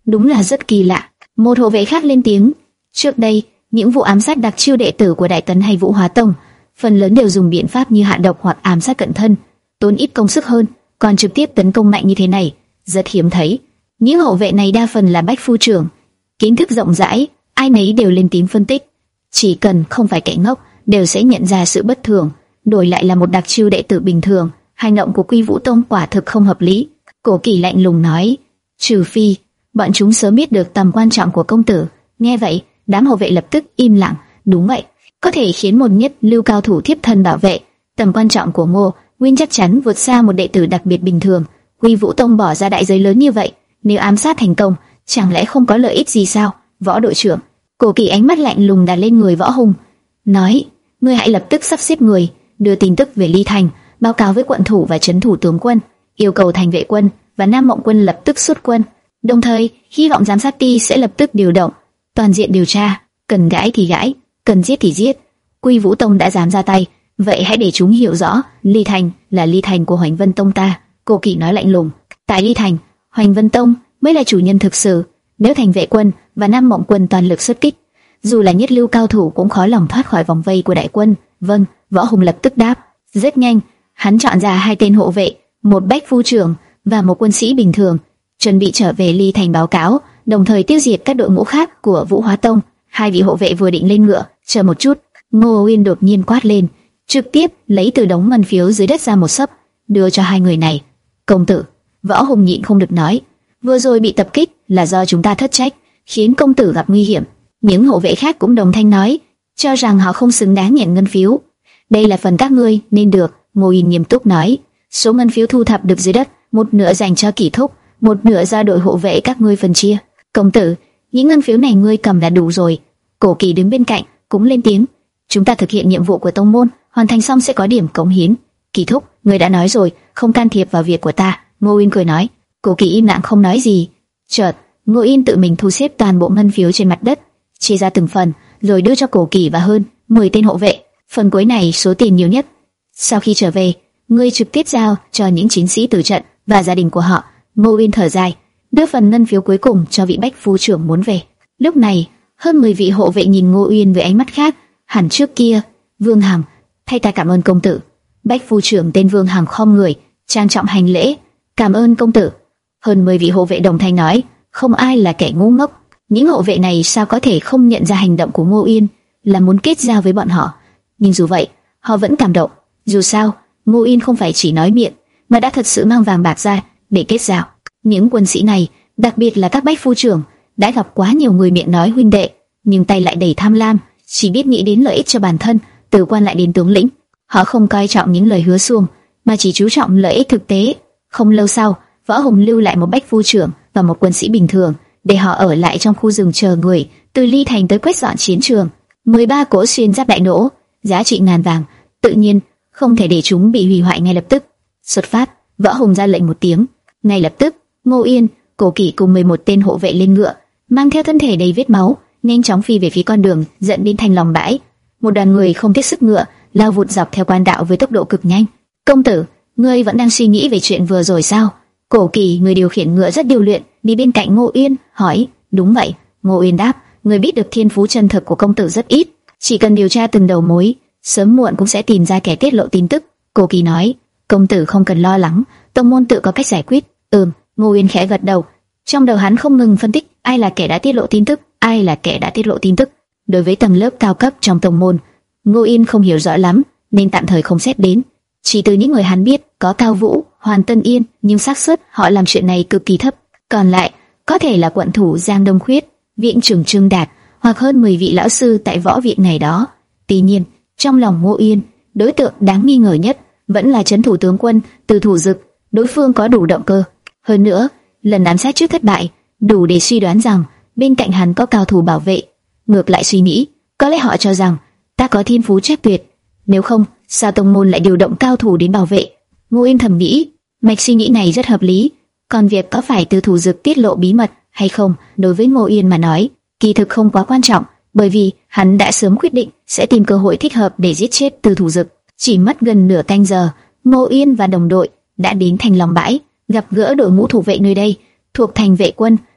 đúng là rất kỳ lạ. Một hộ vệ khác lên tiếng, trước đây, những vụ ám sát đặc chiêu đệ tử của Đại Tấn hay Vũ Hóa Tông, phần lớn đều dùng biện pháp như hạ độc hoặc ám sát cận thân, tốn ít công sức hơn, còn trực tiếp tấn công mạnh như thế này, rất hiếm thấy. Những hộ vệ này đa phần là bách phu trưởng, kiến thức rộng rãi, ai nấy đều lên tiếng phân tích. Chỉ cần không phải kẻ ngốc, đều sẽ nhận ra sự bất thường. Đổi lại là một đặc chiêu đệ tử bình thường, hành động của Quy Vũ Tông quả thực không hợp lý. Cổ Kỳ lạnh lùng nói, trừ phi bọn chúng sớm biết được tầm quan trọng của công tử. Nghe vậy, đám hộ vệ lập tức im lặng. Đúng vậy, có thể khiến một nhất lưu cao thủ thiếp thân bảo vệ, tầm quan trọng của Ngô Nguyên chắc chắn vượt xa một đệ tử đặc biệt bình thường. Quy Vũ Tông bỏ ra đại giới lớn như vậy, nếu ám sát thành công, chẳng lẽ không có lợi ích gì sao? Võ đội trưởng. Cổ Kỳ ánh mắt lạnh lùng đặt lên người Võ Hùng, nói, ngươi hãy lập tức sắp xếp người, đưa tin tức về Ly Thành, báo cáo với quận thủ và trấn thủ tướng quân, yêu cầu Thành Vệ quân và Nam Mộng quân lập tức xuất quân. Đồng thời, hy vọng giám sát ty sẽ lập tức điều động, toàn diện điều tra, cần gãi thì gãi, cần giết thì giết. Quy Vũ Tông đã dám ra tay, vậy hãy để chúng hiểu rõ, Ly Thành là Ly Thành của Hoành Vân Tông ta. Cổ Kỳ nói lạnh lùng, tại Ly Thành, Hoành Vân Tông mới là chủ nhân thực sự. Nếu Thành Vệ quân và Nam Mộng quân toàn lực xuất kích, dù là nhất lưu cao thủ cũng khó lòng thoát khỏi vòng vây của đại quân. Vâng, Võ Hùng lập tức đáp. Rất nhanh, hắn chọn ra hai tên hộ vệ, một bách phu trưởng và một quân sĩ bình thường, chuẩn bị trở về Ly Thành báo cáo, đồng thời tiêu diệt các đội ngũ khác của Vũ Hóa Tông. Hai vị hộ vệ vừa định lên ngựa, chờ một chút, Ngô Uyên đột nhiên quát lên, trực tiếp lấy từ đống ngân phiếu dưới đất ra một xấp, đưa cho hai người này. Công tử, Võ Hùng nhịn không được nói, vừa rồi bị tập kích là do chúng ta thất trách, khiến công tử gặp nguy hiểm. Những hộ vệ khác cũng đồng thanh nói, cho rằng họ không xứng đáng nhận ngân phiếu. Đây là phần các ngươi nên được. Ngô Uyên nghiêm túc nói, số ngân phiếu thu thập được dưới đất, một nửa dành cho Kỷ Thúc, một nửa ra đội hộ vệ các ngươi phân chia. Công tử, những ngân phiếu này ngươi cầm là đủ rồi. Cổ Kỳ đứng bên cạnh cũng lên tiếng, chúng ta thực hiện nhiệm vụ của tông môn, hoàn thành xong sẽ có điểm cống hiến. Kỷ Thúc, ngươi đã nói rồi, không can thiệp vào việc của ta. Ngô Uyên cười nói. Cổ Kỳ im lặng không nói gì. Chợt, Ngô Uyên tự mình thu xếp toàn bộ ngân phiếu trên mặt đất, chia ra từng phần, rồi đưa cho Cổ Kỳ và hơn mười tên hộ vệ. Phần cuối này số tiền nhiều nhất. Sau khi trở về, ngươi trực tiếp giao cho những chiến sĩ tử trận và gia đình của họ. Ngô Uyên thở dài, đưa phần ngân phiếu cuối cùng cho vị bách phu trưởng muốn về. Lúc này, hơn mười vị hộ vệ nhìn Ngô Uyên với ánh mắt khác hẳn trước kia. Vương Hàm, thay ta cảm ơn công tử. Bách phu trưởng tên Vương Hàm khom người, trang trọng hành lễ, cảm ơn công tử. Hơn mười vị hộ vệ đồng thanh nói, không ai là kẻ ngu ngốc. Những hộ vệ này sao có thể không nhận ra hành động của Ngô Uyên là muốn kết giao với bọn họ. Nhưng dù vậy, họ vẫn cảm động. Dù sao, Ngô Uyên không phải chỉ nói miệng, mà đã thật sự mang vàng bạc ra để kết giao. Những quân sĩ này, đặc biệt là các bách phu trưởng, đã gặp quá nhiều người miệng nói huynh đệ, nhưng tay lại đầy tham lam, chỉ biết nghĩ đến lợi ích cho bản thân. Từ quan lại đến tướng lĩnh, họ không coi trọng những lời hứa suông, mà chỉ chú trọng lợi ích thực tế. Không lâu sau, Võ Hùng lưu lại một bách phu trưởng và một quân sĩ bình thường, để họ ở lại trong khu rừng chờ người từ Ly Thành tới quét dọn chiến trường. mười ba cỗ xuyên giáp đại nỗ, giá trị ngàn vàng, tự nhiên không thể để chúng bị hủy hoại ngay lập tức. Xuất phát, Võ Hùng ra lệnh một tiếng, ngay lập tức, Ngô Uyên, Cổ Kỷ cùng mười một tên hộ vệ lên ngựa, mang theo thân thể đầy vết máu, nhanh chóng phi về phía con đường dẫn đến thành lòng bãi. Một đoàn người không tiếc sức ngựa lao vụt dọc theo quan đạo với tốc độ cực nhanh. Công tử, ngươi vẫn đang suy nghĩ về chuyện vừa rồi sao? Cổ Kỷ, người điều khiển ngựa rất điều luyện, đi bên cạnh Ngô Uyên hỏi. Đúng vậy, Ngô Uyên đáp. Người biết được thiên phú chân thực của công tử rất ít, chỉ cần điều tra từng đầu mối, sớm muộn cũng sẽ tìm ra kẻ tiết lộ tin tức. Cổ Kỳ nói. Công tử không cần lo lắng, tông môn tự có cách giải quyết. Ừm. Ngô Uyên khẽ gật đầu. Trong đầu hắn không ngừng phân tích ai là kẻ đã tiết lộ tin tức, ai là kẻ đã tiết lộ tin tức. Đối với tầng lớp cao cấp trong tông môn, Ngô Uyên không hiểu rõ lắm, nên tạm thời không xét đến. Chỉ từ những người hắn biết có Cao Vũ, Hoàn Tân Yên, nhưng xác suất họ làm chuyện này cực kỳ thấp. Còn lại có thể là quận thủ Giang Đông Khuyết, viện trưởng Trương Đạt, hoặc hơn mười vị lão sư tại võ viện này đó. Tuy nhiên, trong lòng Ngô Uyên, đối tượng đáng nghi ngờ nhất vẫn là trấn thủ tướng quân Từ Thủ Dực. Đối phương có đủ động cơ. Hơn nữa, lần ám sát trước thất bại, đủ để suy đoán rằng bên cạnh hắn có cao thủ bảo vệ. Ngược lại suy nghĩ, có lẽ họ cho rằng ta có thiên phú chắc tuyệt. Nếu không, sao tông môn lại điều động cao thủ đến bảo vệ? Ngô Uyên thầm nghĩ, mạch suy nghĩ này rất hợp lý. Còn việc có phải Từ Thủ Dực tiết lộ bí mật hay không, đối với Ngô Uyên mà nói, kỳ thực không quá quan trọng, bởi vì hắn đã sớm quyết định sẽ tìm cơ hội thích hợp để giết chết Từ Thủ Dực. Chỉ mất gần nửa canh giờ, Ngô Uyên và đồng đội đã đến thành lòng bãi, gặp gỡ đội ngũ thủ vệ nơi đây, thuộc Thành Vệ quân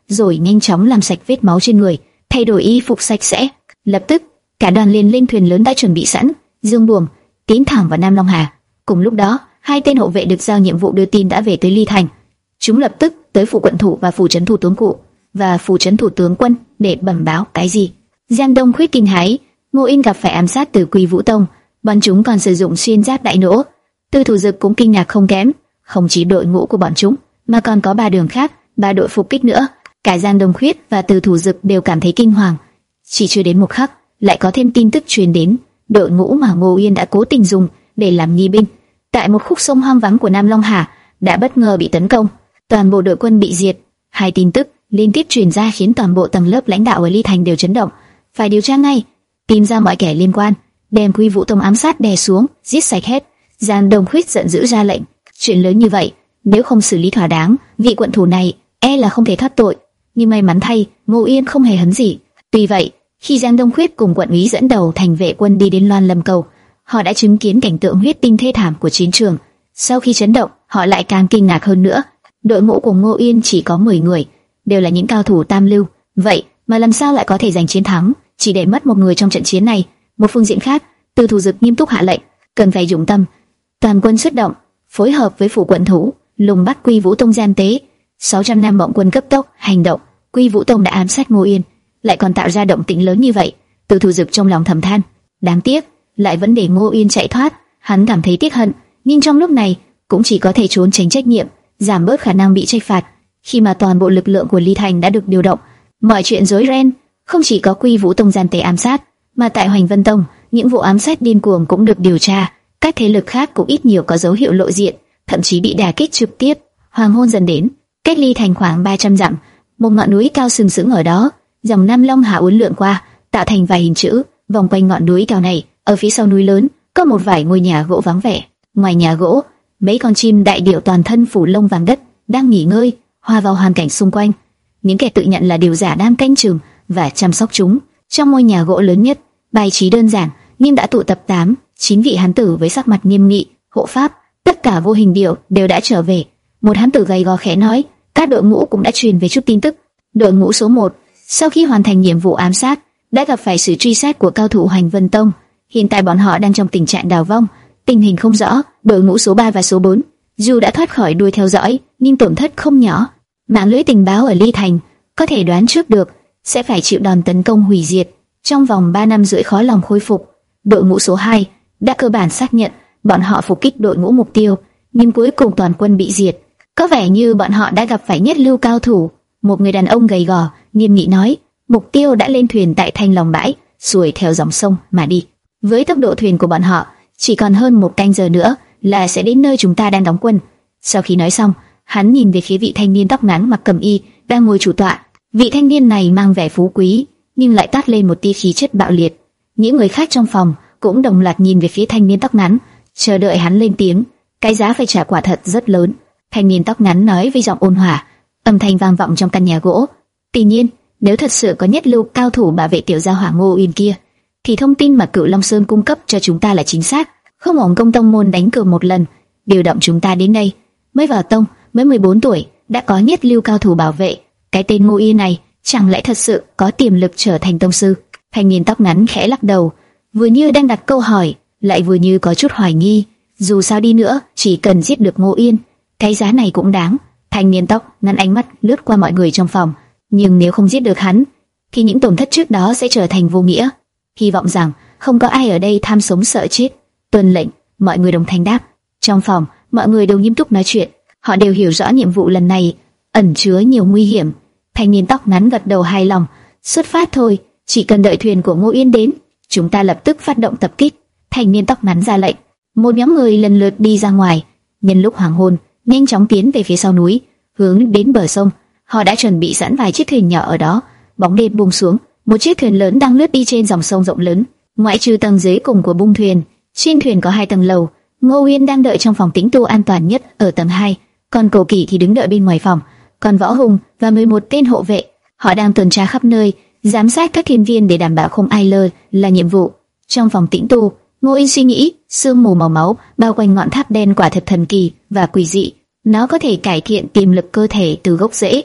rồi nhanh chóng làm sạch vết máu trên người, thay đổi y phục sạch sẽ. Lập tức, cả đoàn liền lên thuyền lớn đã chuẩn bị sẵn, dương buồm tiến thẳng vào Nam Long Hà. Cùng lúc đó, hai tên hộ vệ được giao nhiệm vụ đưa tin đã về tới Ly Thành. Chúng lập tức tới phủ quận thủ và phủ trấn thủ tướng cụ và phủ trấn thủ tướng quân để bẩm báo cái gì. Giang Đông Khuyết kinh hãi, Ngô Yên gặp phải ám sát từ Quy Vũ Tông, bọn chúng còn sử dụng xuyên giáp đại nỗ. Tư Thủ Dực cũng kinh ngạc không kém, không chỉ đội ngũ của bọn chúng mà còn có ba đường khác, ba đội phục kích nữa. Cả Giang Đông Khuyết và Tư Thủ Dực đều cảm thấy kinh hoàng. Chỉ chưa đến một khắc, lại có thêm tin tức truyền đến, đội ngũ mà Ngô Yên đã cố tình dùng để làm nghi binh tại một khúc sông hoang vắng của Nam Long Hà đã bất ngờ bị tấn công, toàn bộ đội quân bị diệt. Hai tin tức liên tiếp truyền ra khiến toàn bộ tầng lớp lãnh đạo ở Ly Thành đều chấn động. Phải điều tra ngay, tìm ra mọi kẻ liên quan, đem Quy Vũ Tông ám sát đè xuống, giết sạch hết. Giang Đông Khuyết giận dữ ra lệnh, chuyện lớn như vậy, nếu không xử lý thỏa đáng, vị quận thủ này e là không thể thoát tội. Nhưng may mắn thay, Ngô Yên không hề hấn gì. Tuy vậy, khi Giang Đông Khuyết cùng quận úy dẫn đầu thành vệ quân đi đến Loan Lâm Cầu, họ đã chứng kiến cảnh tượng huyết tinh thê thảm của chiến trường. Sau khi chấn động, họ lại càng kinh ngạc hơn nữa. Đội ngũ của Ngô Yên chỉ có mười người, đều là những cao thủ tam lưu. Vậy mà làm sao lại có thể giành chiến thắng, chỉ để mất một người trong trận chiến này? Một phương diện khác, Tư Thủ Dực nghiêm túc hạ lệnh, cần phải dụng tâm, toàn quân xuất động, phối hợp với phủ quận thủ, lùng bắt Quy Vũ Tông gian tế. sáu trăm năm bọn quân cấp tốc hành động, Quy Vũ Tông đã ám sát Ngô Yên, lại còn tạo ra động tĩnh lớn như vậy. Tư Thủ Dực trong lòng thầm than, đáng tiếc, lại vẫn để Ngô Yên chạy thoát. Hắn cảm thấy tiếc hận, nhưng trong lúc này cũng chỉ có thể trốn tránh trách nhiệm, giảm bớt khả năng bị trách phạt. Khi mà toàn bộ lực lượng của Ly Thành đã được điều động, mọi chuyện rối ren. Không chỉ có Quy Vũ Tông gian tế ám sát, mà tại Hoành Vân Tông, những vụ ám sát điên cuồng cũng được điều tra. Các thế lực khác cũng ít nhiều có dấu hiệu lộ diện, thậm chí bị đả kích trực tiếp. Hoàng hôn dần đến, cách Ly Thành khoảng ba trăm dặm, một ngọn núi cao sừng sững ở đó, dòng Nam Long Hà uốn lượn qua, tạo thành vài hình chữ vòng quanh ngọn núi cao này. Ở phía sau núi lớn có một vài ngôi nhà gỗ vắng vẻ. Ngoài nhà gỗ, mấy con chim đại điểu toàn thân phủ lông vàng đất đang nghỉ ngơi, hòa vào hoàn cảnh xung quanh. Những kẻ tự nhận là điều giả đang canh chừng và chăm sóc chúng. Trong ngôi nhà gỗ lớn nhất, bài trí đơn giản nhưng đã tụ tập tám, chín vị hán tử với sắc mặt nghiêm nghị, hộ pháp. Tất cả vô hình điểu đều đã trở về. Một hán tử gầy gò khẽ nói, các đội ngũ cũng đã truyền về chút tin tức. Đội ngũ số một, sau khi hoàn thành nhiệm vụ ám sát, đã gặp phải sự truy sát của cao thủ Hoành Vân Tông. Hiện tại bọn họ đang trong tình trạng đào vong, tình hình không rõ. Đội ngũ số ba và số bốn, dù đã thoát khỏi đuôi theo dõi, nhưng tổn thất không nhỏ. Mạng lưới tình báo ở Ly Thành có thể đoán trước được sẽ phải chịu đòn tấn công hủy diệt trong vòng ba năm rưỡi, khó lòng khôi phục. Đội ngũ số hai đã cơ bản xác nhận bọn họ phục kích đội ngũ mục tiêu, nhưng cuối cùng toàn quân bị diệt. Có vẻ như bọn họ đã gặp phải nhất lưu cao thủ. Một người đàn ông gầy gò nghiêm nghị nói, mục tiêu đã lên thuyền tại Thanh Long bãi, xuôi theo dòng sông mà đi. Với tốc độ thuyền của bọn họ, chỉ còn hơn một canh giờ nữa là sẽ đến nơi chúng ta đang đóng quân. Sau khi nói xong, hắn nhìn về phía vị thanh niên tóc ngắn mặc cẩm y đang ngồi chủ tọa. Vị thanh niên này mang vẻ phú quý, nhưng lại toát lên một tia khí chất bạo liệt. Những người khác trong phòng cũng đồng loạt nhìn về phía thanh niên tóc ngắn, chờ đợi hắn lên tiếng. Cái giá phải trả quả thật rất lớn. Thanh niên tóc ngắn nói với giọng ôn hòa, âm thanh vang vọng trong căn nhà gỗ. Tuy nhiên, nếu thật sự có nhất lưu cao thủ bảo vệ tiểu gia hỏa Ngô Yên kia, thì thông tin mà Cửu Long Sơn cung cấp cho chúng ta là chính xác. Không ổn công tông môn đánh cược một lần, điều động chúng ta đến đây. Mới vào tông, mới mười bốn tuổi, đã có nhất lưu cao thủ bảo vệ. Cái tên Ngô Yên này, chẳng lẽ thật sự có tiềm lực trở thành tông sư? Thanh niên tóc ngắn khẽ lắc đầu, vừa như đang đặt câu hỏi, lại vừa như có chút hoài nghi. Dù sao đi nữa, chỉ cần giết được Ngô Yên, cái giá này cũng đáng. Thanh niên tóc ngắn ánh mắt lướt qua mọi người trong phòng, nhưng nếu không giết được hắn, thì những tổn thất trước đó sẽ trở thành vô nghĩa. Hy vọng rằng không có ai ở đây tham sống sợ chết. Tuân lệnh, mọi người đồng thanh đáp. Trong phòng, mọi người đều nghiêm túc nói chuyện. Họ đều hiểu rõ nhiệm vụ lần này ẩn chứa nhiều nguy hiểm. Thanh niên tóc ngắn gật đầu hài lòng. Xuất phát thôi, chỉ cần đợi thuyền của Ngô Yên đến, chúng ta lập tức phát động tập kích. Thanh niên tóc ngắn ra lệnh. Một nhóm người lần lượt đi ra ngoài. Nhân lúc hoàng hôn, nhanh chóng tiến về phía sau núi, hướng đến bờ sông. Họ đã chuẩn bị sẵn vài chiếc thuyền nhỏ ở đó. Bóng đêm buông xuống, một chiếc thuyền lớn đang lướt đi trên dòng sông rộng lớn. Ngoại trừ tầng dưới cùng của bung thuyền, trên thuyền có hai tầng lầu. Ngô Uyên đang đợi trong phòng tĩnh tu an toàn nhất ở tầng hai, còn Cổ Kỷ thì đứng đợi bên ngoài phòng. Còn Võ Hùng và mười một tên hộ vệ, họ đang tuần tra khắp nơi, giám sát các thuyền viên để đảm bảo không ai lơ là nhiệm vụ. Trong phòng tĩnh tu, Ngô Uyên suy nghĩ, sương mù màu máu bao quanh ngọn tháp đen quả thật thần kỳ và quỷ dị. Nó có thể cải thiện tiềm lực cơ thể từ gốc rễ,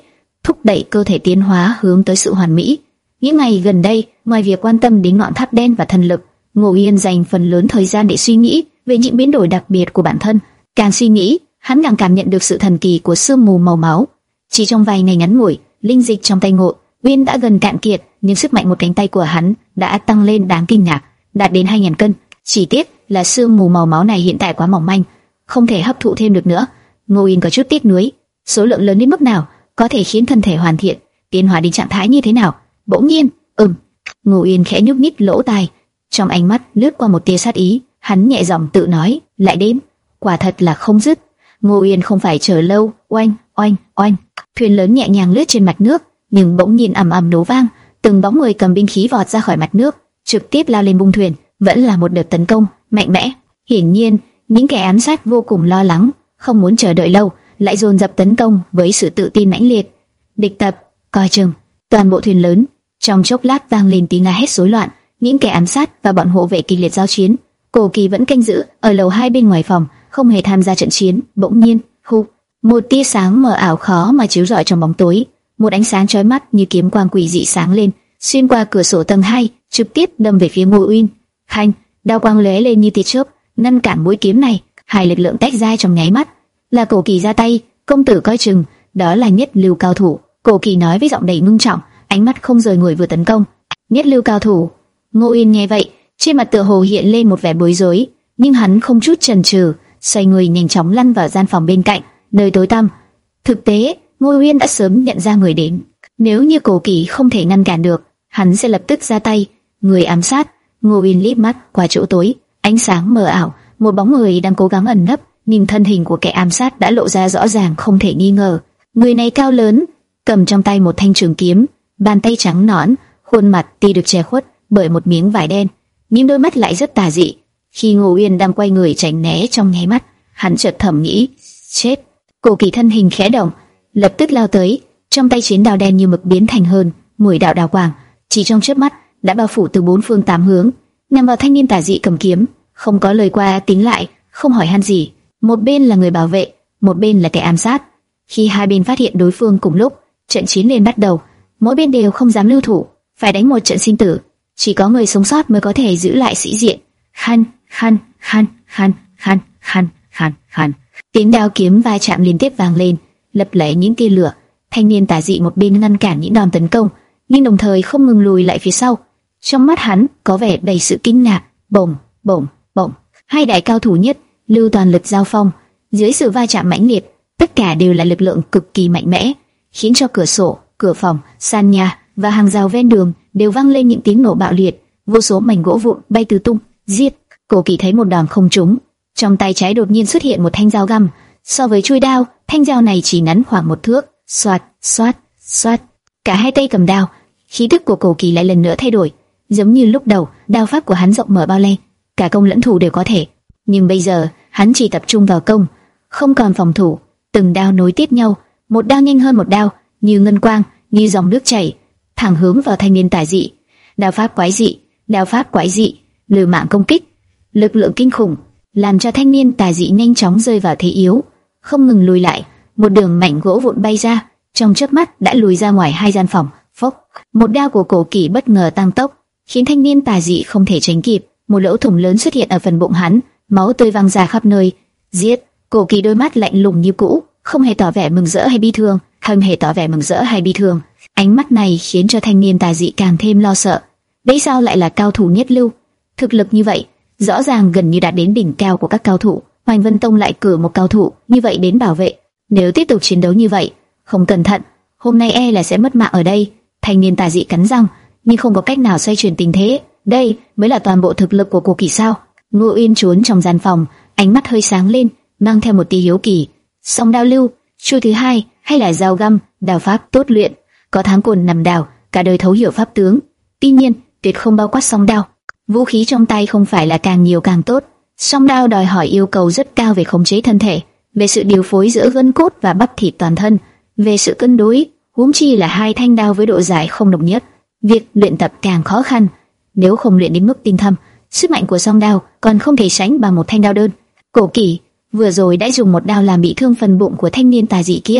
thúc đẩy cơ thể tiến hóa hướng tới sự hoàn mỹ. Những ngày gần đây, ngoài việc quan tâm đến ngọn tháp đen và thần lực, Ngô Yên dành phần lớn thời gian để suy nghĩ về những biến đổi đặc biệt của bản thân. Càng suy nghĩ, hắn càng cảm nhận được sự thần kỳ của sương mù màu máu. Chỉ trong vài ngày ngắn ngủi, linh dịch trong tay Ngô Uyên đã gần cạn kiệt, nhưng sức mạnh một cánh tay của hắn đã tăng lên đáng kinh ngạc, đạt đến hai nghìn cân. Chỉ tiếc là sương mù màu máu này hiện tại quá mỏng manh, không thể hấp thụ thêm được nữa. Ngô Uyên có chút tiếc nuối, số lượng lớn đến mức nào có thể khiến thân thể hoàn thiện, tiến hóa đến trạng thái như thế nào? Bỗng nhiên, ừm, Ngô Uyên khẽ nhúc nhích lỗ tai, trong ánh mắt lướt qua một tia sát ý, hắn nhẹ giọng tự nói, lại đến, quả thật là không dứt. Ngô Uyên không phải chờ lâu, oanh, oanh, oanh, thuyền lớn nhẹ nhàng lướt trên mặt nước, nhưng bỗng nhiên ầm ầm nổ vang, từng bóng người cầm binh khí vọt ra khỏi mặt nước, trực tiếp lao lên bung thuyền, vẫn là một đợt tấn công mạnh mẽ. Hiển nhiên, những kẻ ám sát vô cùng lo lắng, không muốn chờ đợi lâu, lại dồn dập tấn công với sự tự tin mãnh liệt. Địch tập, coi chừng! Toàn bộ thuyền lớn trong chốc lát vang lên tiếng la hét rối loạn, những kẻ ám sát và bọn hộ vệ kịch liệt giao chiến. Cổ Kỳ vẫn canh giữ ở lầu hai bên ngoài phòng, không hề tham gia trận chiến. Bỗng nhiên, hu, một tia sáng mờ ảo khó mà chiếu rọi trong bóng tối, một ánh sáng chói mắt như kiếm quang quỷ dị sáng lên, xuyên qua cửa sổ tầng hai, trực tiếp đâm về phía Ngô Uyên. Khanh, đao quang lóe lên như tia chớp, ngăn cản mũi kiếm này. Hai lực lượng tách ra trong nháy mắt. Là Cổ Kỳ ra tay, công tử coi chừng, đó là nhất lưu cao thủ. Cổ Kỳ nói với giọng đầy ngưng trọng, ánh mắt không rời người vừa tấn công. Nhất lưu cao thủ. Ngô Uyên nghe vậy, trên mặt tựa hồ hiện lên một vẻ bối rối, nhưng hắn không chút chần chừ, xoay người nhanh chóng lăn vào gian phòng bên cạnh, nơi tối tăm. Thực tế, Ngô Uyên đã sớm nhận ra người đến. Nếu như Cổ Kỳ không thể ngăn cản được, hắn sẽ lập tức ra tay. Người ám sát. Ngô Uyên liếc mắt qua chỗ tối, ánh sáng mờ ảo, một bóng người đang cố gắng ẩn nấp, nhưng thân hình của kẻ ám sát đã lộ ra rõ ràng không thể nghi ngờ. Người này cao lớn, cầm trong tay một thanh trường kiếm, bàn tay trắng nõn, khuôn mặt tuy được che khuất bởi một miếng vải đen, nhưng đôi mắt lại rất tà dị. Khi Ngô Uyên đang quay người tránh né trong nháy mắt, hắn chợt thầm nghĩ, chết. Cổ Kỳ thân hình khẽ động, lập tức lao tới, trong tay chiến đao đen như mực biến thành hơn mười đạo đao quang, chỉ trong chớp mắt đã bao phủ từ bốn phương tám hướng, nhằm vào thanh niên tà dị cầm kiếm. Không có lời qua tính lại, không hỏi han gì. Một bên là người bảo vệ, một bên là kẻ ám sát. Khi hai bên phát hiện đối phương cùng lúc, trận chiến liền bắt đầu. Mỗi bên đều không dám lưu thủ, phải đánh một trận sinh tử. Chỉ có người sống sót mới có thể giữ lại sĩ diện. Khăn, khăn, khăn, khăn, khăn, khăn, khăn, khăn. Tiếng đao kiếm va chạm liên tiếp vang lên, lập lòe những tia lửa. Thanh niên tà dị một bên ngăn cản những đòn tấn công, nhưng đồng thời không ngừng lùi lại phía sau. Trong mắt hắn có vẻ đầy sự kinh ngạc. Bổng, bổng, bổng. Hai đại cao thủ nhất lưu toàn lực giao phong, dưới sự va chạm mãnh liệt, tất cả đều là lực lượng cực kỳ mạnh mẽ, khiến cho cửa sổ, cửa phòng, sàn nhà và hàng rào ven đường đều vang lên những tiếng nổ bạo liệt, vô số mảnh gỗ vụn bay tứ tung. Giết! Cổ Kỳ thấy một đòn không trúng, trong tay trái đột nhiên xuất hiện một thanh dao găm. So với chuôi đao, thanh dao này chỉ ngắn khoảng một thước. Xoạt, xoát, xoát. Cả hai tay cầm đao, khí tức của Cổ Kỳ lại lần nữa thay đổi, giống như lúc đầu, đao pháp của hắn rộng mở bao la, cả công lẫn thủ đều có thể. Nhưng bây giờ, hắn chỉ tập trung vào công, không còn phòng thủ. Từng đao nối tiếp nhau, một đao nhanh hơn một đao, như ngân quang, như dòng nước chảy, thẳng hướng vào thanh niên tà dị. Đao pháp quái dị, đao pháp quái dị, liều mạng công kích, lực lượng kinh khủng, làm cho thanh niên tà dị nhanh chóng rơi vào thế yếu, không ngừng lùi lại. Một đường mảnh gỗ vụn bay ra, trong chớp mắt đã lùi ra ngoài hai gian phòng. Phốc, một đao của Cổ Kỳ bất ngờ tăng tốc, khiến thanh niên tà dị không thể tránh kịp. Một lỗ thủng lớn xuất hiện ở phần bụng hắn, máu tươi văng ra khắp nơi. Giết! Cổ Kỳ đôi mắt lạnh lùng như cũ, không hề tỏ vẻ mừng rỡ hay bi thương, không hề tỏ vẻ mừng rỡ hay bi thương. Ánh mắt này khiến cho thanh niên tà dị càng thêm lo sợ. Đấy sao lại là cao thủ nhất lưu? Thực lực như vậy, rõ ràng gần như đạt đến đỉnh cao của các cao thủ. Hoành Vân Tông lại cử một cao thủ như vậy đến bảo vệ. Nếu tiếp tục chiến đấu như vậy, không cẩn thận, hôm nay e là sẽ mất mạng ở đây. Thanh niên tà dị cắn răng, nhưng không có cách nào xoay chuyển tình thế. Đây mới là toàn bộ thực lực của Cổ Kỳ sao? Ngô Uyên trốn trong gian phòng, ánh mắt hơi sáng lên, mang theo một tia hiếu kỳ. Song đao lưu, chuôi thứ hai, hay là dao găm, đao pháp tốt luyện, có tháng cồn nằm đào, cả đời thấu hiểu pháp tướng. Tuy nhiên, tuyệt không bao quát song đao. Vũ khí trong tay không phải là càng nhiều càng tốt. Song đao đòi hỏi yêu cầu rất cao về khống chế thân thể, về sự điều phối giữa gân cốt và bắp thịt toàn thân, về sự cân đối, huống chi là hai thanh đao với độ dài không đồng nhất. Việc luyện tập càng khó khăn. Nếu không luyện đến mức tinh thâm, sức mạnh của song đao còn không thể sánh bằng một thanh đao đơn. Cổ Kỳ vừa rồi đã dùng một đao làm bị thương phần bụng của thanh niên tà dị kia,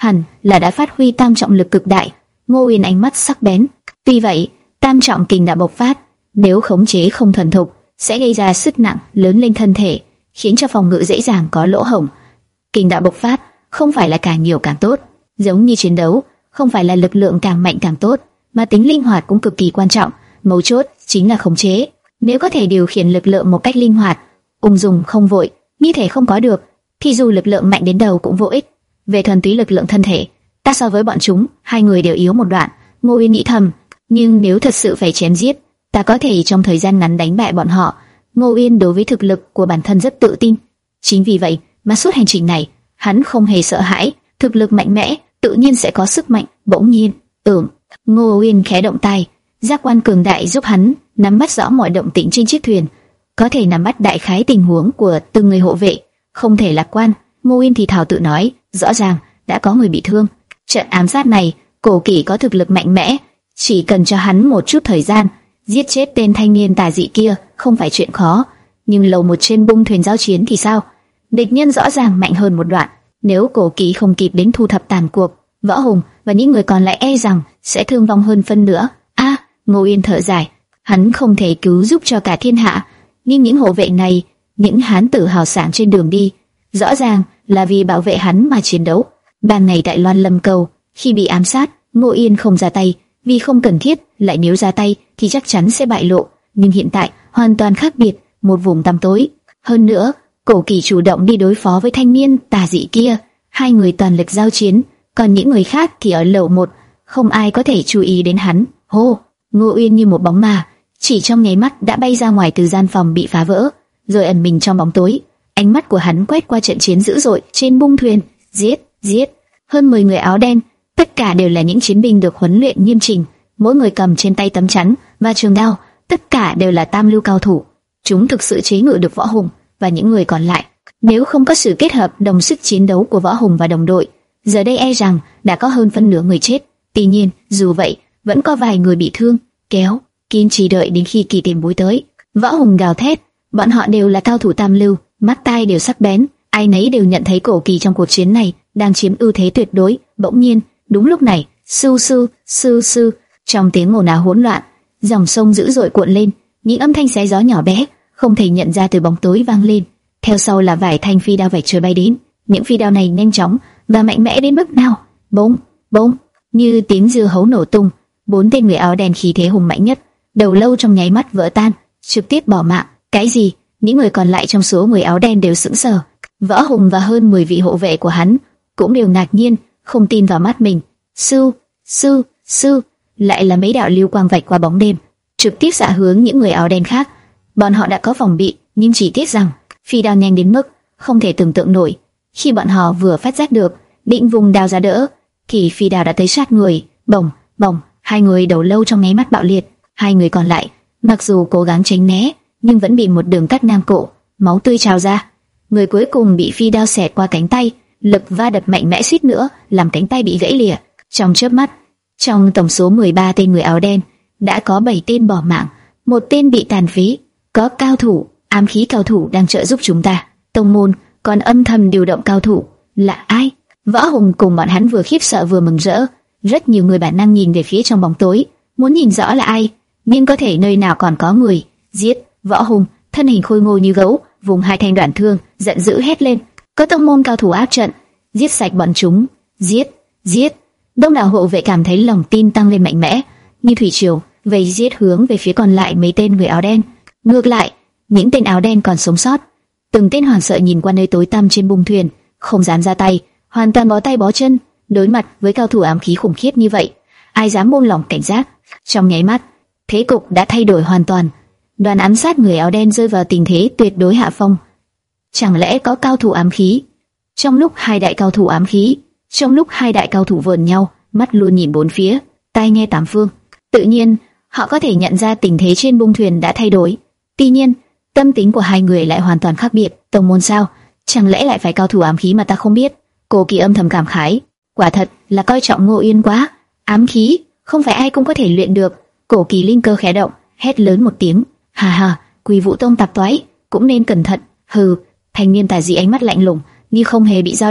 hẳn là đã phát huy tam trọng lực cực đại. Ngô Uyên ánh mắt sắc bén. Tuy vậy, tam trọng kình đã bộc phát, nếu khống chế không thuần thục, sẽ gây ra sức nặng lớn lên thân thể, khiến cho phòng ngự dễ dàng có lỗ hổng. Kình đạo bộc phát không phải là càng nhiều càng tốt, giống như chiến đấu, không phải là lực lượng càng mạnh càng tốt, mà tính linh hoạt cũng cực kỳ quan trọng. Mấu chốt chính là khống chế. Nếu có thể điều khiển lực lượng một cách linh hoạt, ung dung không vội, như thể không có được, thì dù lực lượng mạnh đến đâu cũng vô ích. Về thuần túy lực lượng thân thể, ta so với bọn chúng, hai người đều yếu một đoạn. Ngô Uyên nghĩ thầm, nhưng nếu thật sự phải chém giết, ta có thể trong thời gian ngắn đánh bại bọn họ. Ngô Uyên đối với thực lực của bản thân rất tự tin. Chính vì vậy mà suốt hành trình này, hắn không hề sợ hãi. Thực lực mạnh mẽ, tự nhiên sẽ có sức mạnh. Bỗng nhiên, ừm, Ngô Uyên khẽ động tay, giác quan cường đại giúp hắn nắm bắt rõ mọi động tĩnh trên chiếc thuyền, có thể nắm bắt đại khái tình huống của từng người hộ vệ. Không thể lạc quan, Ngô Uyên thì thào tự nói, rõ ràng đã có người bị thương. Trận ám sát này, Cổ Kỷ có thực lực mạnh mẽ, chỉ cần cho hắn một chút thời gian, giết chết tên thanh niên tà dị kia không phải chuyện khó. Nhưng lầu một trên bung thuyền giao chiến thì sao? Địch nhân rõ ràng mạnh hơn một đoạn. Nếu Cổ Kỷ không kịp đến thu thập tàn cuộc, Võ Hùng và những người còn lại e rằng sẽ thương vong hơn phân nữa. A, à, Ngô Uyên thở dài, hắn không thể cứu giúp cho cả thiên hạ, nhưng những hộ vệ này, những hán tử hào sảng trên đường đi, rõ ràng là vì bảo vệ hắn mà chiến đấu. Ban ngày tại Loan Lâm Cầu, khi bị ám sát, Ngô Uyên không ra tay, vì không cần thiết, lại nếu ra tay thì chắc chắn sẽ bại lộ. Nhưng hiện tại hoàn toàn khác biệt, một vùng tăm tối. Hơn nữa, Cổ Kỷ chủ động đi đối phó với thanh niên tà dị kia, hai người toàn lực giao chiến, còn những người khác thì ở lầu một, không ai có thể chú ý đến hắn. Hô, Ngô Uyên như một bóng ma, chỉ trong nháy mắt đã bay ra ngoài từ gian phòng bị phá vỡ, rồi ẩn mình trong bóng tối. Ánh mắt của hắn quét qua trận chiến dữ dội trên bung thuyền, giết, giết. Hơn mười người áo đen, tất cả đều là những chiến binh được huấn luyện nghiêm chỉnh, mỗi người cầm trên tay tấm chắn và trường đao, tất cả đều là tam lưu cao thủ. Chúng thực sự chế ngự được Võ Hùng và những người còn lại. Nếu không có sự kết hợp đồng sức chiến đấu của Võ Hùng và đồng đội, giờ đây e rằng đã có hơn phân nửa người chết. Tuy nhiên, dù vậy, vẫn có vài người bị thương. Kéo, kiên trì đợi đến khi kỳ tiền bối tới. Võ Hùng gào thét, bọn họ đều là cao thủ tam lưu, mắt tai đều sắc bén, ai nấy đều nhận thấy Cổ Kỳ trong cuộc chiến này đang chiếm ưu thế tuyệt đối. Bỗng nhiên, đúng lúc này, sư sư sư sư, trong tiếng ồn ào hỗn loạn, dòng sông dữ dội cuộn lên, những âm thanh xé gió nhỏ bé không thể nhận ra từ bóng tối vang lên. Theo sau là vài thanh phi đao vạch trời bay đến. Những phi đao này nhanh chóng và mạnh mẽ đến mức nào? Bỗng, bỗng, như tiếng dưa hấu nổ tung. Bốn tên người áo đen khí thế hùng mạnh nhất, đầu lâu trong nháy mắt vỡ tan, trực tiếp bỏ mạng. Cái gì? Những người còn lại trong số người áo đen đều sững sờ. Võ Hùng và hơn mười vị hộ vệ của hắn cũng đều ngạc nhiên, không tin vào mắt mình. Sư, sư, sư, lại là mấy đạo lưu quang vạch qua bóng đêm, trực tiếp xạ hướng những người áo đen khác. Bọn họ đã có phòng bị, nhưng chỉ tiếc rằng phi đao nhanh đến mức không thể tưởng tượng nổi. Khi bọn họ vừa phát giác được, định vùng đao ra đỡ, thì phi đao đã tới sát người. Bồng, bồng, hai người đầu lâu trong nháy mắt bạo liệt. Hai người còn lại, mặc dù cố gắng tránh né, nhưng vẫn bị một đường cắt ngang cổ, máu tươi trào ra. Người cuối cùng bị phi đao xẹt qua cánh tay, lực va đập mạnh mẽ suýt nữa làm cánh tay bị gãy lìa. Trong chớp mắt, trong tổng số mười ba tên người áo đen, đã có bảy tên bỏ mạng, một tên bị tàn phế. Có cao thủ, ám khí cao thủ đang trợ giúp chúng ta. Tông môn còn âm thầm điều động cao thủ. Là ai? Võ Hùng cùng bọn hắn vừa khiếp sợ vừa mừng rỡ. Rất nhiều người bản năng nhìn về phía trong bóng tối, muốn nhìn rõ là ai, nhưng có thể nơi nào còn có người. Giết! Võ Hùng thân hình khôi ngô như gấu, vùng hai thanh đoạn thương, giận dữ hét lên. Có tông môn cao thủ áp trận, giết sạch bọn chúng! Giết! Giết! Đông đảo hộ vệ cảm thấy lòng tin tăng lên mạnh mẽ, như thủy triều vây giết hướng về phía còn lại mấy tên người áo đen. Ngược lại, những tên áo đen còn sống sót, từng tên hoảng sợ nhìn qua nơi tối tăm trên bung thuyền, không dám ra tay, hoàn toàn bó tay bó chân. Đối mặt với cao thủ ám khí khủng khiếp như vậy, ai dám buông lỏng cảnh giác? Trong nháy mắt, thế cục đã thay đổi hoàn toàn. Đoàn ám sát người áo đen rơi vào tình thế tuyệt đối hạ phong. Chẳng lẽ có cao thủ ám khí? Trong lúc hai đại cao thủ ám khí, trong lúc hai đại cao thủ vờn nhau, mắt luôn nhìn bốn phía, tai nghe tám phương, tự nhiên họ có thể nhận ra tình thế trên bung thuyền đã thay đổi. Tuy nhiên, tâm tính của hai người lại hoàn toàn khác biệt. Tông môn sao? Chẳng lẽ lại phải cao thủ ám khí mà ta không biết? Cổ Kỳ âm thầm cảm khái, quả thật là coi trọng Ngô Uyên quá. Ám khí không phải ai cũng có thể luyện được. Cổ Kỳ linh cơ khẽ động, hét lớn một tiếng, hà hà, Quỳ Vũ Tông tạp toái, cũng nên cẩn thận. Hừ. Thanh niên tà dị ánh mắt lạnh lùng, như không hề bị dao động.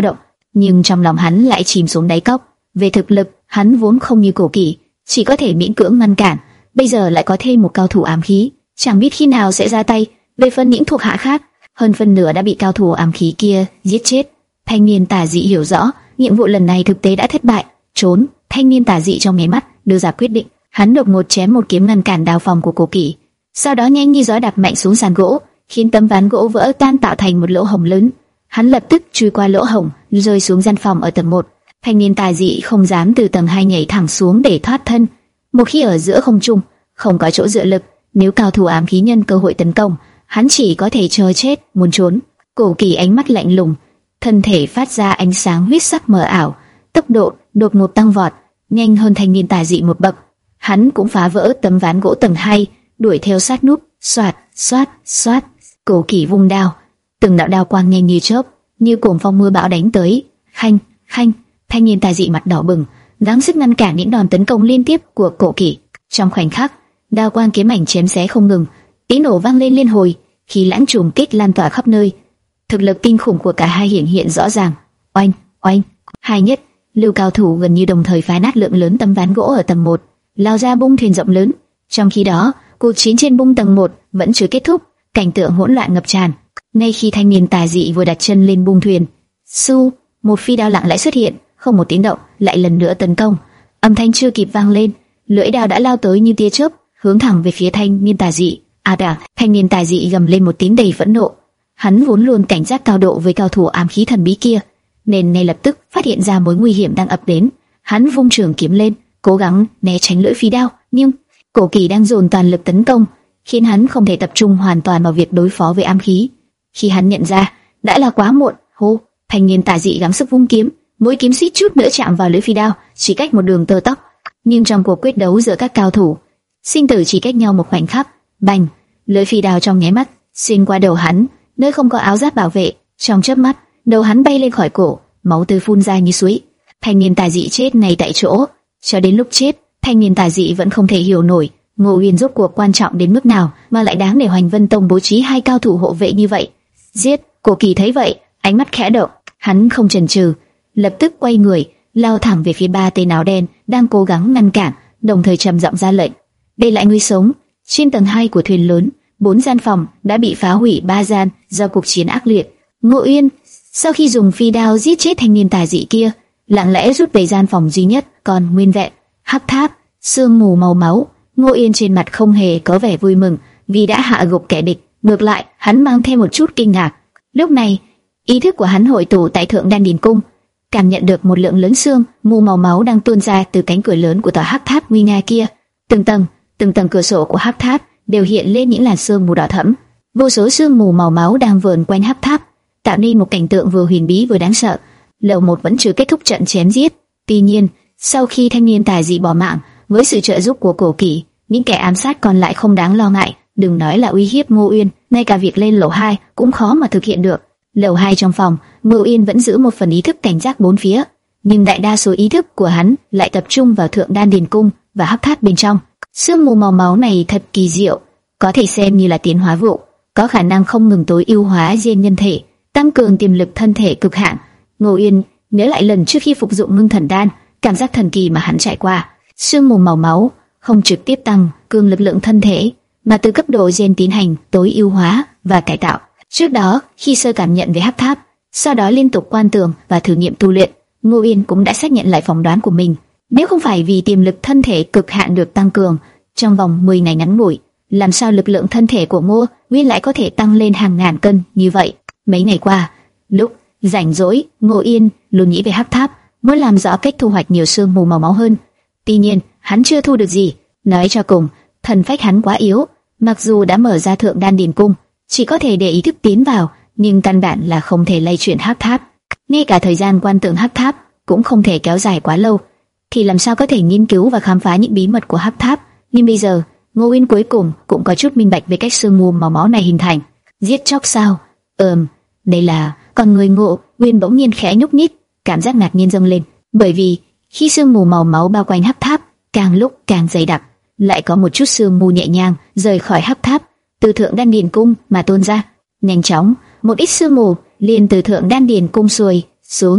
nhưng trong lòng hắn lại chìm xuống đáy cốc. Về thực lực, hắn vốn không như Cổ Kỷ, chỉ có thể miễn cưỡng ngăn cản, bây giờ lại có thêm một cao thủ ám khí, chẳng biết khi nào sẽ ra tay. Về phần những thuộc hạ khác, hơn phân nửa đã bị cao thủ ám khí kia giết chết. Thanh niên tà dị hiểu rõ, nhiệm vụ lần này thực tế đã thất bại, trốn. Thanh niên tà dị trong nháy mắt đưa ra quyết định, hắn đột ngột chém một kiếm ngăn cản đao phòng của Cổ Kỷ, sau đó nhanh như gió đạp mạnh xuống sàn gỗ, khiến tấm ván gỗ vỡ tan tạo thành một lỗ hổng lớn. Hắn lập tức chui qua lỗ hổng, rơi xuống gian phòng ở tầng một. Thanh niên tà dị không dám từ tầng hai nhảy thẳng xuống để thoát thân. Một khi ở giữa không trung, không có chỗ dựa lực, nếu cao thủ ám khí nhân cơ hội tấn công, hắn chỉ có thể chờ chết, muốn trốn. Cổ Kỷ ánh mắt lạnh lùng, thân thể phát ra ánh sáng huyết sắc mờ ảo, tốc độ đột ngột tăng vọt, nhanh hơn thanh niên tà dị một bậc. Hắn cũng phá vỡ tấm ván gỗ tầng hai, đuổi theo sát núp, xoạt, xoát, xoát. Cổ Kỷ vung đao, từng đạo đao quang nhanh như chớp, như cuồng phong mưa bão đánh tới. Khanh, khanh, thanh niên tà dị mặt đỏ bừng, gắng sức ngăn cản những đòn tấn công liên tiếp của Cổ Kỷ. Trong khoảnh khắc, đao quang kiếm ảnh chém xé không ngừng, tiếng nổ vang lên liên hồi, khí lãng trùng kích lan tỏa khắp nơi. Thực lực kinh khủng của cả hai hiển hiện rõ ràng. Oanh, oanh, hai nhất lưu cao thủ gần như đồng thời phá nát lượng lớn tấm ván gỗ ở tầng một, lao ra bung thuyền rộng lớn. Trong khi đó, cuộc chiến trên bung tầng một vẫn chưa kết thúc, cảnh tượng hỗn loạn ngập tràn. Ngay khi thanh niên tà dị vừa đặt chân lên bung thuyền, su, một phi đao lặng lẽ xuất hiện, không một tiếng động, lại lần nữa tấn công. Âm thanh chưa kịp vang lên, lưỡi đao đã lao tới như tia chớp, hướng thẳng về phía thanh niên tà dị. À đà, thanh niên tà dị gầm lên một tiếng đầy phẫn nộ. Hắn vốn luôn cảnh giác cao độ với cao thủ ám khí thần bí kia, nên ngay lập tức phát hiện ra mối nguy hiểm đang ập đến. Hắn vung trường kiếm lên, cố gắng né tránh lưỡi phi đao, nhưng Cổ Kỷ đang dồn toàn lực tấn công, khiến hắn không thể tập trung hoàn toàn vào việc đối phó với ám khí. Khi hắn nhận ra, đã là quá muộn. Hô, thanh niên tà dị gắng sức vung kiếm, mũi kiếm suýt chút nữa chạm vào lưỡi phi đao, chỉ cách một đường tơ tóc. Nhưng trong cuộc quyết đấu giữa các cao thủ, sinh tử chỉ cách nhau một khoảnh khắc. Bành, lưỡi phi đao trong nháy mắt xuyên qua đầu hắn, nơi không có áo giáp bảo vệ. Trong chớp mắt, đầu hắn bay lên khỏi cổ, máu tươi phun ra như suối. Thanh niên tà dị chết ngay tại chỗ. Cho đến lúc chết, thanh niên tà dị vẫn không thể hiểu nổi Ngô Uyên rốt cuộc quan trọng đến mức nào mà lại đáng để Hoành Vân Tông bố trí hai cao thủ hộ vệ như vậy. Giết! Cổ Kỷ thấy vậy, ánh mắt khẽ động, hắn không chần chừ, lập tức quay người, lao thẳng về phía ba tên áo đen đang cố gắng ngăn cản, đồng thời trầm giọng ra lệnh. Đây lại người sống. Trên tầng hai của thuyền lớn, bốn gian phòng đã bị phá hủy ba gian do cuộc chiến ác liệt. Ngô Uyên sau khi dùng phi đao giết chết thanh niên tà dị kia, lặng lẽ rút về gian phòng duy nhất còn nguyên vẹn. Hắc tháp, sương mù màu máu. Ngô Uyên trên mặt không hề có vẻ vui mừng vì đã hạ gục kẻ địch, ngược lại hắn mang thêm một chút kinh ngạc. Lúc này, ý thức của hắn hội tụ tại Thượng Đan Điền Cung, cảm nhận được một lượng lớn sương mù màu máu đang tuôn ra từ cánh cửa lớn của tòa hắc tháp nguy nga kia. Từng tầng, từng tầng cửa sổ của hắc tháp đều hiện lên những làn sương mù đỏ thẫm. Vô số sương mù màu máu đang vờn quanh hắc tháp, tạo nên một cảnh tượng vừa huyền bí vừa đáng sợ. Lầu một vẫn chưa kết thúc trận chém giết. Tuy nhiên, sau khi thanh niên tà dị bỏ mạng, với sự trợ giúp của Cổ Kỷ, những kẻ ám sát còn lại không đáng lo ngại. Đừng nói là uy hiếp Ngô Uyên, ngay cả việc lên lầu hai cũng khó mà thực hiện được. Lầu hai trong phòng, Ngô Uyên vẫn giữ một phần ý thức cảnh giác bốn phía, nhưng đại đa số ý thức của hắn lại tập trung vào Thượng Đan Điền Cung và hắc tháp bên trong. Sương mù màu máu này thật kỳ diệu, có thể xem như là tiến hóa vụ, có khả năng không ngừng tối ưu hóa gen nhân thể, tăng cường tiềm lực thân thể cực hạn. Ngô Uyên nhớ lại lần trước khi phục dụng ngưng thần đan, cảm giác thần kỳ mà hắn trải qua. Sương mù màu máu không trực tiếp tăng cường lực lượng thân thể, mà từ cấp độ gen tiến hành tối ưu hóa và cải tạo. Trước đó, khi sơ cảm nhận về hắc tháp, sau đó liên tục quan tưởng và thử nghiệm tu luyện, Ngô Uyên cũng đã xác nhận lại phỏng đoán của mình. Nếu không phải vì tiềm lực thân thể cực hạn được tăng cường trong vòng mười ngày ngắn ngủi, làm sao lực lượng thân thể của Ngô Uyên lại có thể tăng lên hàng ngàn cân như vậy? Mấy ngày qua, lúc rảnh rỗi, Ngô Uyên luôn nghĩ về hắc tháp, muốn làm rõ cách thu hoạch nhiều sương mù màu máu hơn. Tuy nhiên, hắn chưa thu được gì. Nói cho cùng, thần phách hắn quá yếu, mặc dù đã mở ra Thượng Đan Điền Cung, chỉ có thể để ý thức tiến vào, nhưng căn bản là không thể lay chuyển hắc tháp. Ngay cả thời gian quan tưởng hắc tháp cũng không thể kéo dài quá lâu, thì làm sao có thể nghiên cứu và khám phá những bí mật của hắc tháp? Nhưng bây giờ, Ngô Uyên cuối cùng cũng có chút minh bạch về cách sương mù màu máu này hình thành. Giết chóc sao? Ừm, đây là... Còn người Ngô Uyên bỗng nhiên khẽ nhúc nhích, cảm giác ngạc nhiên dâng lên, bởi vì khi sương mù màu máu bao quanh hắc tháp càng lúc càng dày đặc, lại có một chút sương mù nhẹ nhàng rời khỏi hắc tháp, từ Thượng Đan Điền Cung mà tuôn ra. Nhanh chóng, một ít sương mù liền từ Thượng Đan Điền Cung xuôi xuống trung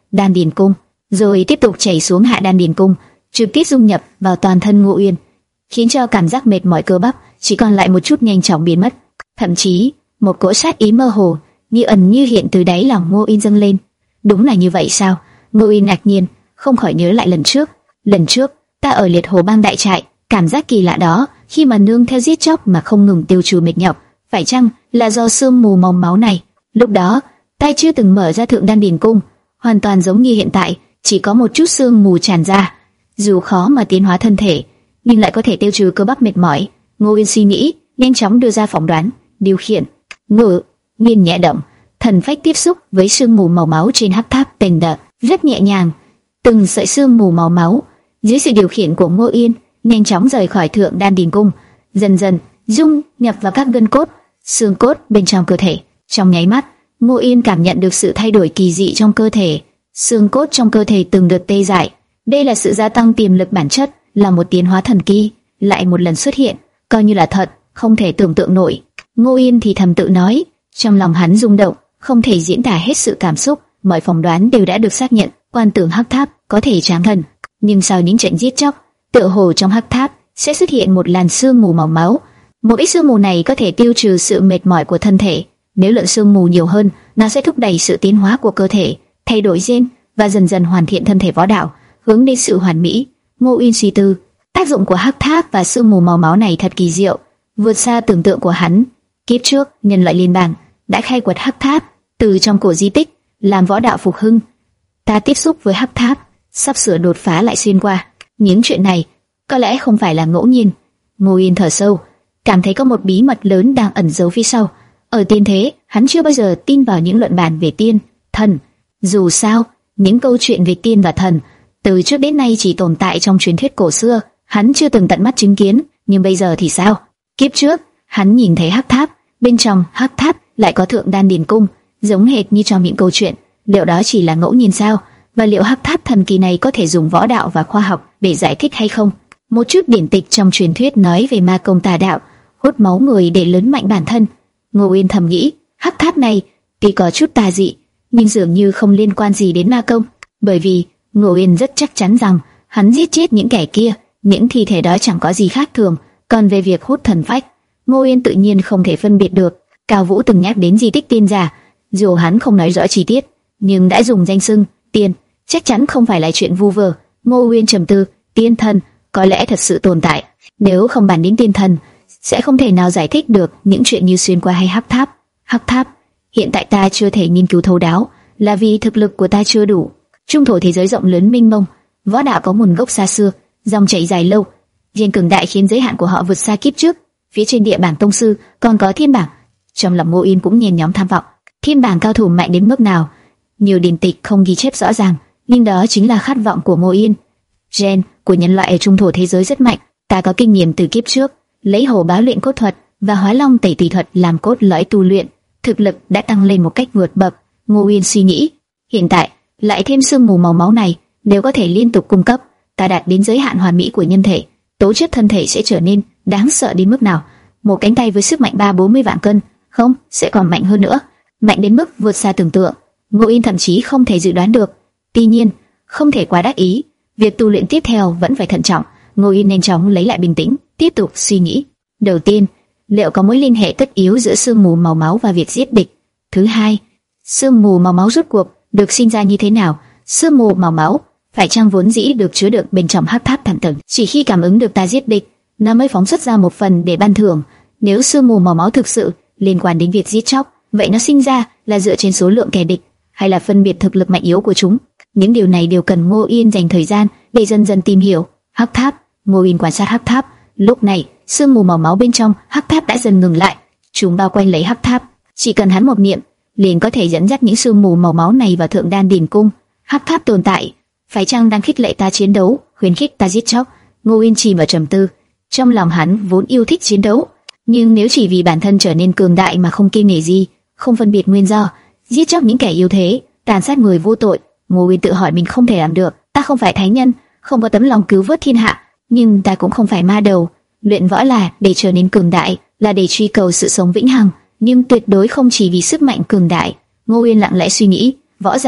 đan điền cung, rồi tiếp tục chảy xuống hạ đan điền cung, trực tiếp dung nhập vào toàn thân Ngô Uyên, khiến cho cảm giác mệt mỏi cơ bắp chỉ còn lại một chút nhanh chóng biến mất. Thậm chí một cỗ sát ý mơ hồ như ẩn như hiện từ đáy lòng Ngô Uyên dâng lên. Đúng là như vậy sao? Ngô Uyên ngạc nhiên, không khỏi nhớ lại lần trước. Lần trước ta ở Liệt Hồ Bang đại trại, cảm giác kỳ lạ đó khi mà nương theo giết chóc mà không ngừng tiêu trừ mệt nhọc, phải chăng là do sương mù màu máu này? Lúc đó ta chưa từng mở ra thượng đan điền cung, hoàn toàn giống như hiện tại, chỉ có một chút sương mù tràn ra. Dù khó mà tiến hóa thân thể, nhưng lại có thể tiêu trừ cơ bắp mệt mỏi. Ngô Uyên suy nghĩ, nhanh chóng đưa ra phỏng đoán, điều khiển ngự nghiên nhẹ động, thần phách tiếp xúc với sương mù màu máu trên hắc tháp tầng đợt, rất nhẹ nhàng. Từng sợi sương mù màu máu dưới sự điều khiển của Ngô Uyên nhanh chóng rời khỏi thượng đan điền cung, dần dần dung nhập vào các gân cốt, xương cốt bên trong cơ thể. Trong nháy mắt, Ngô Uyên cảm nhận được sự thay đổi kỳ dị trong cơ thể, xương cốt trong cơ thể từng đợt tê dại. Đây là sự gia tăng tiềm lực bản chất, là một tiến hóa thần kỳ lại một lần xuất hiện, coi như là thật, không thể tưởng tượng nổi. Ngô Uyên thì thầm tự nói, trong lòng hắn rung động, không thể diễn tả hết sự cảm xúc. Mọi phỏng đoán đều đã được xác nhận, quan tưởng hắc tháp có thể tráng thần, nhưng sau những trận giết chóc, tựa hồ trong hắc tháp sẽ xuất hiện một làn sương mù màu máu. Một ít sương mù này có thể tiêu trừ sự mệt mỏi của thân thể. Nếu lượng sương mù nhiều hơn, nó sẽ thúc đẩy sự tiến hóa của cơ thể, thay đổi gen và dần dần hoàn thiện thân thể võ đạo, hướng đến sự hoàn mỹ. Ngô Uyên suy tư, tác dụng của hắc tháp và sương mù màu máu này thật kỳ diệu, vượt xa tưởng tượng của hắn. Kiếp trước, nhân loại liên bang đã khai quật hắc tháp từ trong cổ di tích, làm võ đạo phục hưng. Ta tiếp xúc với hắc tháp, sắp sửa đột phá lại xuyên qua. Những chuyện này có lẽ không phải là ngẫu nhiên. Ngô Uyên thở sâu, cảm thấy có một bí mật lớn đang ẩn giấu phía sau. Ở tiên thế, hắn chưa bao giờ tin vào những luận bàn về tiên, thần. Dù sao, những câu chuyện về tiên và thần từ trước đến nay chỉ tồn tại trong truyền thuyết cổ xưa, hắn chưa từng tận mắt chứng kiến. Nhưng bây giờ thì sao? Kiếp trước, hắn nhìn thấy hắc tháp, bên trong hắc tháp lại có thượng đan điền cung, giống hệt như trong những câu chuyện. Liệu đó chỉ là ngẫu nhiên sao? Và liệu hắc tháp thần kỳ này có thể dùng võ đạo và khoa học để giải thích hay không? Một chút điển tịch trong truyền thuyết nói về ma công tà đạo, hút máu người để lớn mạnh bản thân. Ngô Uyên thầm nghĩ, hắc tháp này tuy có chút tà dị, nhưng dường như không liên quan gì đến ma công, bởi vì Ngô Uyên rất chắc chắn rằng hắn giết chết những kẻ kia, những thi thể đó chẳng có gì khác thường. Còn về việc hút thần phách, Ngô Uyên tự nhiên không thể phân biệt được. Cao Vũ từng nhắc đến di tích tiên giả, dù hắn không nói rõ chi tiết, nhưng đã dùng danh xưng tiên, chắc chắn không phải là chuyện vu vơ. Ngô Uyên trầm tư, tiên thần có lẽ thật sự tồn tại. Nếu không bàn đến tiên thần, sẽ không thể nào giải thích được những chuyện như xuyên qua hay hắc tháp. Hắc tháp, hiện tại ta chưa thể nghiên cứu thấu đáo, là vì thực lực của ta chưa đủ. Trung thổ thế giới rộng lớn mênh mông, võ đạo có nguồn gốc xa xưa, dòng chảy dài lâu. Gen cường đại khiến giới hạn của họ vượt xa kiếp trước. Phía trên địa bảng tông sư còn có thiên bảng. Trong lòng Ngô Uyên cũng nhen nhóm tham vọng. Thiên bảng cao thủ mạnh đến mức nào? Nhiều điển tịch không ghi chép rõ ràng, nhưng đó chính là khát vọng của Ngô Uyên. Gen của nhân loại ở trung thổ thế giới rất mạnh. Ta có kinh nghiệm từ kiếp trước, lấy hổ báo luyện cốt thuật và hóa long tẩy tùy thuật làm cốt lõi tu luyện, thực lực đã tăng lên một cách vượt bậc. Ngô Uyên suy nghĩ, hiện tại lại thêm sương mù màu máu này, nếu có thể liên tục cung cấp, ta đạt đến giới hạn hoàn mỹ của nhân thể, tố chất thân thể sẽ trở nên đáng sợ đến mức nào? Một cánh tay với sức mạnh ba bốn mươi vạn cân, không, sẽ còn mạnh hơn nữa, mạnh đến mức vượt xa tưởng tượng. Ngô Uyên thậm chí không thể dự đoán được. Tuy nhiên, không thể quá đắc ý, việc tu luyện tiếp theo vẫn phải thận trọng. Ngô Uyên nhanh chóng lấy lại bình tĩnh, tiếp tục suy nghĩ. Đầu tiên, liệu có mối liên hệ tất yếu giữa sương mù màu máu và việc giết địch? Thứ hai, sương mù màu máu rốt cuộc được sinh ra như thế nào? Sương mù màu máu phải chăng vốn dĩ được chứa đựng bên trong hắc tháp thần tầng? Chỉ khi cảm ứng được ta giết địch, nó mới phóng xuất ra một phần để ban thưởng. Nếu sương mù màu máu thực sự liên quan đến việc giết chóc, vậy nó sinh ra là dựa trên số lượng kẻ địch, hay là phân biệt thực lực mạnh yếu của chúng? Những điều này đều cần Ngô Uyên dành thời gian để dần dần tìm hiểu. Hắc tháp, Ngô Uyên quan sát hắc tháp. Lúc này, sương mù màu máu bên trong hắc tháp đã dần ngừng lại, chúng bao quanh lấy hắc tháp. Chỉ cần hắn một niệm, liền có thể dẫn dắt những sương mù màu máu này vào thượng đan điền cung. Hắc tháp tồn tại, phải chăng đang khích lệ ta chiến đấu, khuyến khích ta giết chóc? Ngô Uyên chìm vào trầm tư. Trong lòng hắn vốn yêu thích chiến đấu, nhưng nếu chỉ vì bản thân trở nên cường đại mà không kiêng nể gì, không phân biệt nguyên do, giết chóc những kẻ yếu thế, tàn sát người vô tội, Ngô Uyên tự hỏi mình không thể làm được. Ta không phải thánh nhân, không có tấm lòng cứu vớt thiên hạ, nhưng ta cũng không phải ma đầu. Luyện võ là để trở nên cường đại, là để truy cầu sự sống vĩnh hằng, nhưng tuyệt đối không chỉ vì sức mạnh cường đại. Ngô Uyên lặng lẽ suy nghĩ, võ giả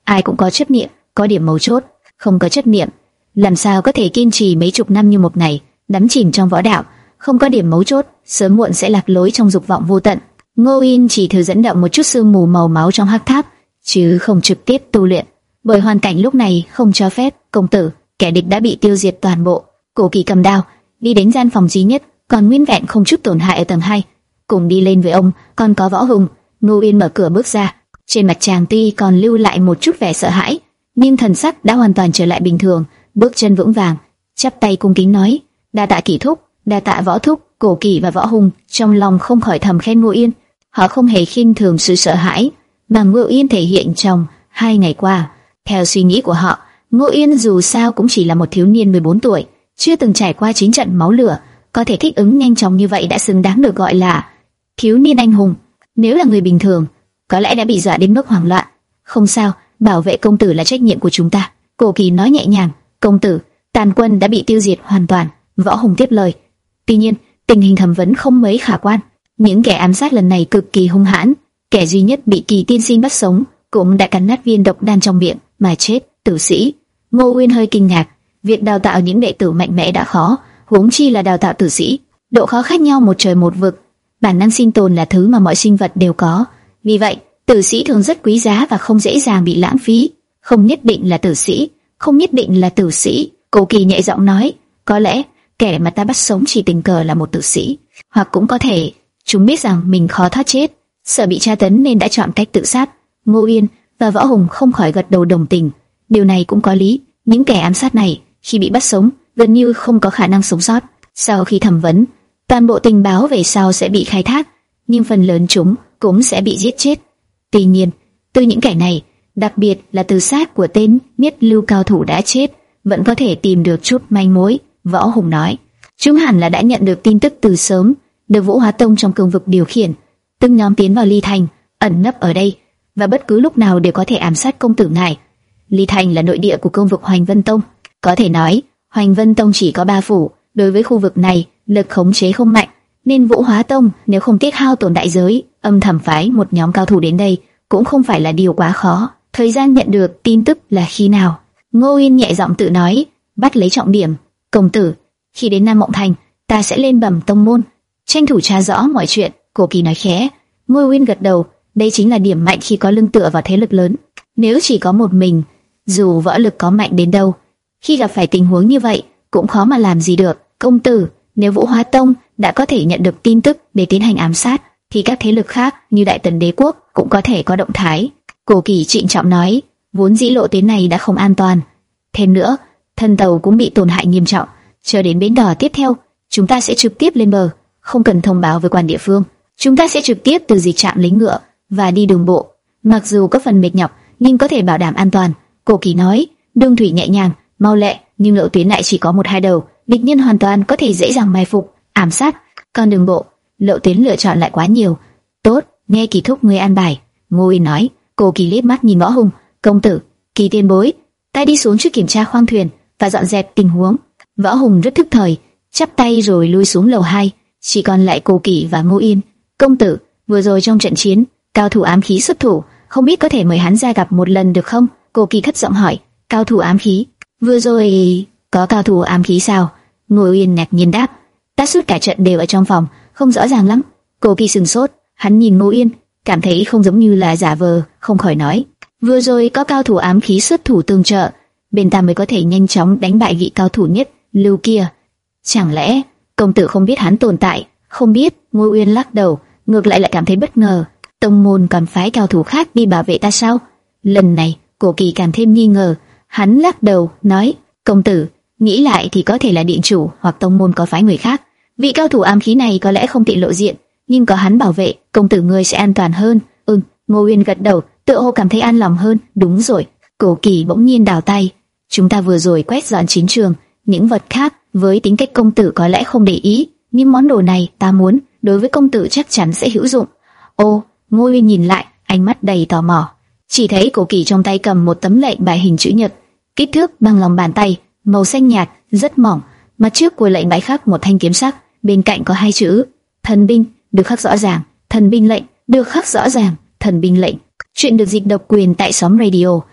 ai cũng có chấp niệm, có điểm mấu chốt, không có chấp niệm, làm sao có thể kiên trì mấy chục năm như một ngày, đắm chìm trong võ đạo, không có điểm mấu chốt, sớm muộn sẽ lạc lối trong dục vọng vô tận. Ngô Yên chỉ thử dẫn động một chút sương mù màu máu trong hắc tháp, chứ không trực tiếp tu luyện, bởi hoàn cảnh lúc này không cho phép. Công tử, kẻ địch đã bị tiêu diệt toàn bộ. Cổ Kỳ cầm đao đi đến gian phòng duy nhất còn nguyên vẹn không chút tổn hại ở tầng hai, cùng đi lên với ông còn có Võ Hùng. Ngô Yên mở cửa bước ra, trên mặt chàng tuy còn lưu lại một chút vẻ sợ hãi, nhưng thần sắc đã hoàn toàn trở lại bình thường, bước chân vững vàng, chắp tay cung kính nói: đa tạ Kỳ thúc, đa tạ Võ thúc. Cổ Kỳ và Võ Hùng trong lòng không khỏi thầm khen Ngô Yên, họ không hề khinh thường sự sợ hãi mà Ngô Yên thể hiện trong hai ngày qua. Theo suy nghĩ của họ, Ngô Yên dù sao cũng chỉ là một thiếu niên mười bốn tuổi, chưa từng trải qua chiến trận máu lửa, có thể thích ứng nhanh chóng như vậy đã xứng đáng được gọi là thiếu niên anh hùng. Nếu là người bình thường, có lẽ đã bị dọa đến mức hoảng loạn. Không sao, bảo vệ công tử là trách nhiệm của chúng ta. Cổ Kỳ nói nhẹ nhàng. Công tử, tàn quân đã bị tiêu diệt hoàn toàn. Võ Hùng tiếp lời. Tuy nhiên, tình hình thẩm vấn không mấy khả quan. Những kẻ ám sát lần này cực kỳ hung hãn. Kẻ duy nhất bị Kỳ tiên sinh bắt sống cũng đã cắn nát viên độc đan trong miệng mà chết. Tử sĩ. Ngô Uyên hơi kinh ngạc. Việc đào tạo những đệ tử mạnh mẽ đã khó, huống chi là đào tạo tử sĩ. Độ khó khác nhau một trời một vực. Bản năng sinh tồn là thứ mà mọi sinh vật đều có. Vì vậy, tử sĩ thường rất quý giá và không dễ dàng bị lãng phí. Không nhất định là tử sĩ, không nhất định là tử sĩ. Cổ Kỳ nhẹ giọng nói, có lẽ kẻ mà ta bắt sống chỉ tình cờ là một tử sĩ, hoặc cũng có thể chúng biết rằng mình khó thoát chết, sợ bị tra tấn nên đã chọn cách tự sát. Ngô Yên và Võ Hùng không khỏi gật đầu đồng tình. Điều này cũng có lý. Những kẻ ám sát này khi bị bắt sống gần như không có khả năng sống sót. Sau khi thẩm vấn, toàn bộ tình báo về sau sẽ bị khai thác, nhưng phần lớn chúng cũng sẽ bị giết chết. Tuy nhiên, từ những kẻ này, đặc biệt là từ xác của tên nhất lưu cao thủ đã chết, vẫn có thể tìm được chút manh mối. Võ Hùng nói, chúng hẳn là đã nhận được tin tức từ sớm, được Vũ Hóa Tông trong cương vực điều khiển, từng nhóm tiến vào Ly Thành, ẩn nấp ở đây, và bất cứ lúc nào đều có thể ám sát công tử này. Ly Thành là nội địa của cương vực Hoành Vân Tông, có thể nói Hoành Vân Tông chỉ có ba phủ, đối với khu vực này lực khống chế không mạnh, nên Vũ Hóa Tông nếu không tiếc hao tổn đại giới, âm thầm phái một nhóm cao thủ đến đây cũng không phải là điều quá khó. Thời gian nhận được tin tức là khi nào? Ngô Yên nhẹ giọng tự nói, bắt lấy trọng điểm. Công tử, khi đến Nam Mộng Thành, ta sẽ lên bẩm tông môn, tranh thủ tra rõ mọi chuyện. Cổ Kỳ nói khẽ. Ngô Yên gật đầu, đây chính là điểm mạnh khi có lưng tựa vào thế lực lớn. Nếu chỉ có một mình, dù võ lực có mạnh đến đâu, khi gặp phải tình huống như vậy cũng khó mà làm gì được. Công tử, nếu Vũ Hóa Tông đã có thể nhận được tin tức để tiến hành ám sát, thì các thế lực khác như Đại Tần Đế quốc cũng có thể có động thái. Cổ Kỳ trịnh trọng nói, vốn dĩ lộ tuyến này đã không an toàn, thêm nữa thân tàu cũng bị tổn hại nghiêm trọng. Chờ đến bến đò tiếp theo, chúng ta sẽ trực tiếp lên bờ, không cần thông báo với quan địa phương. Chúng ta sẽ trực tiếp từ dịch trạm lính ngựa và đi đường bộ, mặc dù có phần mệt nhọc nhưng có thể bảo đảm an toàn. Cổ Kỳ nói, đường thủy nhẹ nhàng, mau lẹ, nhưng lộ tuyến lại chỉ có một hai đầu, địch nhân hoàn toàn có thể dễ dàng mai phục, ám sát. Còn đường bộ, lộ tuyến lựa chọn lại quá nhiều. Tốt, nghe Kỳ thúc người an bài. Ngô Yên nói. Cổ Kỳ liếc mắt nhìn Võ Hùng. Công tử, Kỳ tiên bối, ta đi xuống trước kiểm tra khoang thuyền và dọn dẹp tình huống. Võ Hùng rất thức thời, chắp tay rồi lui xuống lầu hai. Chỉ còn lại Cổ Kỳ và Ngô Yên. Công tử, vừa rồi trong trận chiến, cao thủ ám khí xuất thủ, không biết có thể mời hắn ra gặp một lần được không? Cổ Kỳ thất giọng hỏi. Cao thủ ám khí? Vừa rồi có cao thủ ám khí sao? Ngô Yên ngạc nhiên đáp. Ta suốt cả trận đều ở trong phòng, không rõ ràng lắm. Cổ Kỳ sừng sốt, hắn nhìn Ngô Yên, cảm thấy không giống như là giả vờ, không khỏi nói. Vừa rồi có cao thủ ám khí xuất thủ tương trợ, bên ta mới có thể nhanh chóng đánh bại vị cao thủ nhất lưu kia. Chẳng lẽ công tử không biết hắn tồn tại? Không biết. Ngô Uyên lắc đầu, ngược lại lại cảm thấy bất ngờ. Tông môn còn phái cao thủ khác đi bảo vệ ta sao? Lần này Cổ Kỳ càng thêm nghi ngờ. Hắn lắc đầu nói, công tử, nghĩ lại thì có thể là điện chủ hoặc tông môn có phái người khác. Vị cao thủ ám khí này có lẽ không tiện lộ diện, nhưng có hắn bảo vệ, công tử ngươi sẽ an toàn hơn. Ừm. Ngô Uyên gật đầu, tựa hồ cảm thấy an lòng hơn. Đúng rồi. Cổ Kỳ bỗng nhiên đảo tay. Chúng ta vừa rồi quét dọn chiến trường, những vật khác với tính cách công tử có lẽ không để ý, nhưng món đồ này ta muốn, đối với công tử chắc chắn sẽ hữu dụng. Ô. Ngô Uyên nhìn lại, ánh mắt đầy tò mò. Chỉ thấy Cổ Kỳ trong tay cầm một tấm lệnh bài hình chữ nhật, kích thước bằng lòng bàn tay, màu xanh nhạt, rất mỏng. Mặt trước của lệnh bài khắc một thanh kiếm sắc, bên cạnh có hai chữ thần binh, được khắc rõ ràng. Thần binh lệnh, được khắc rõ ràng. Thần binh lệnh. Chuyện được dịch độc quyền tại Xóm Radio.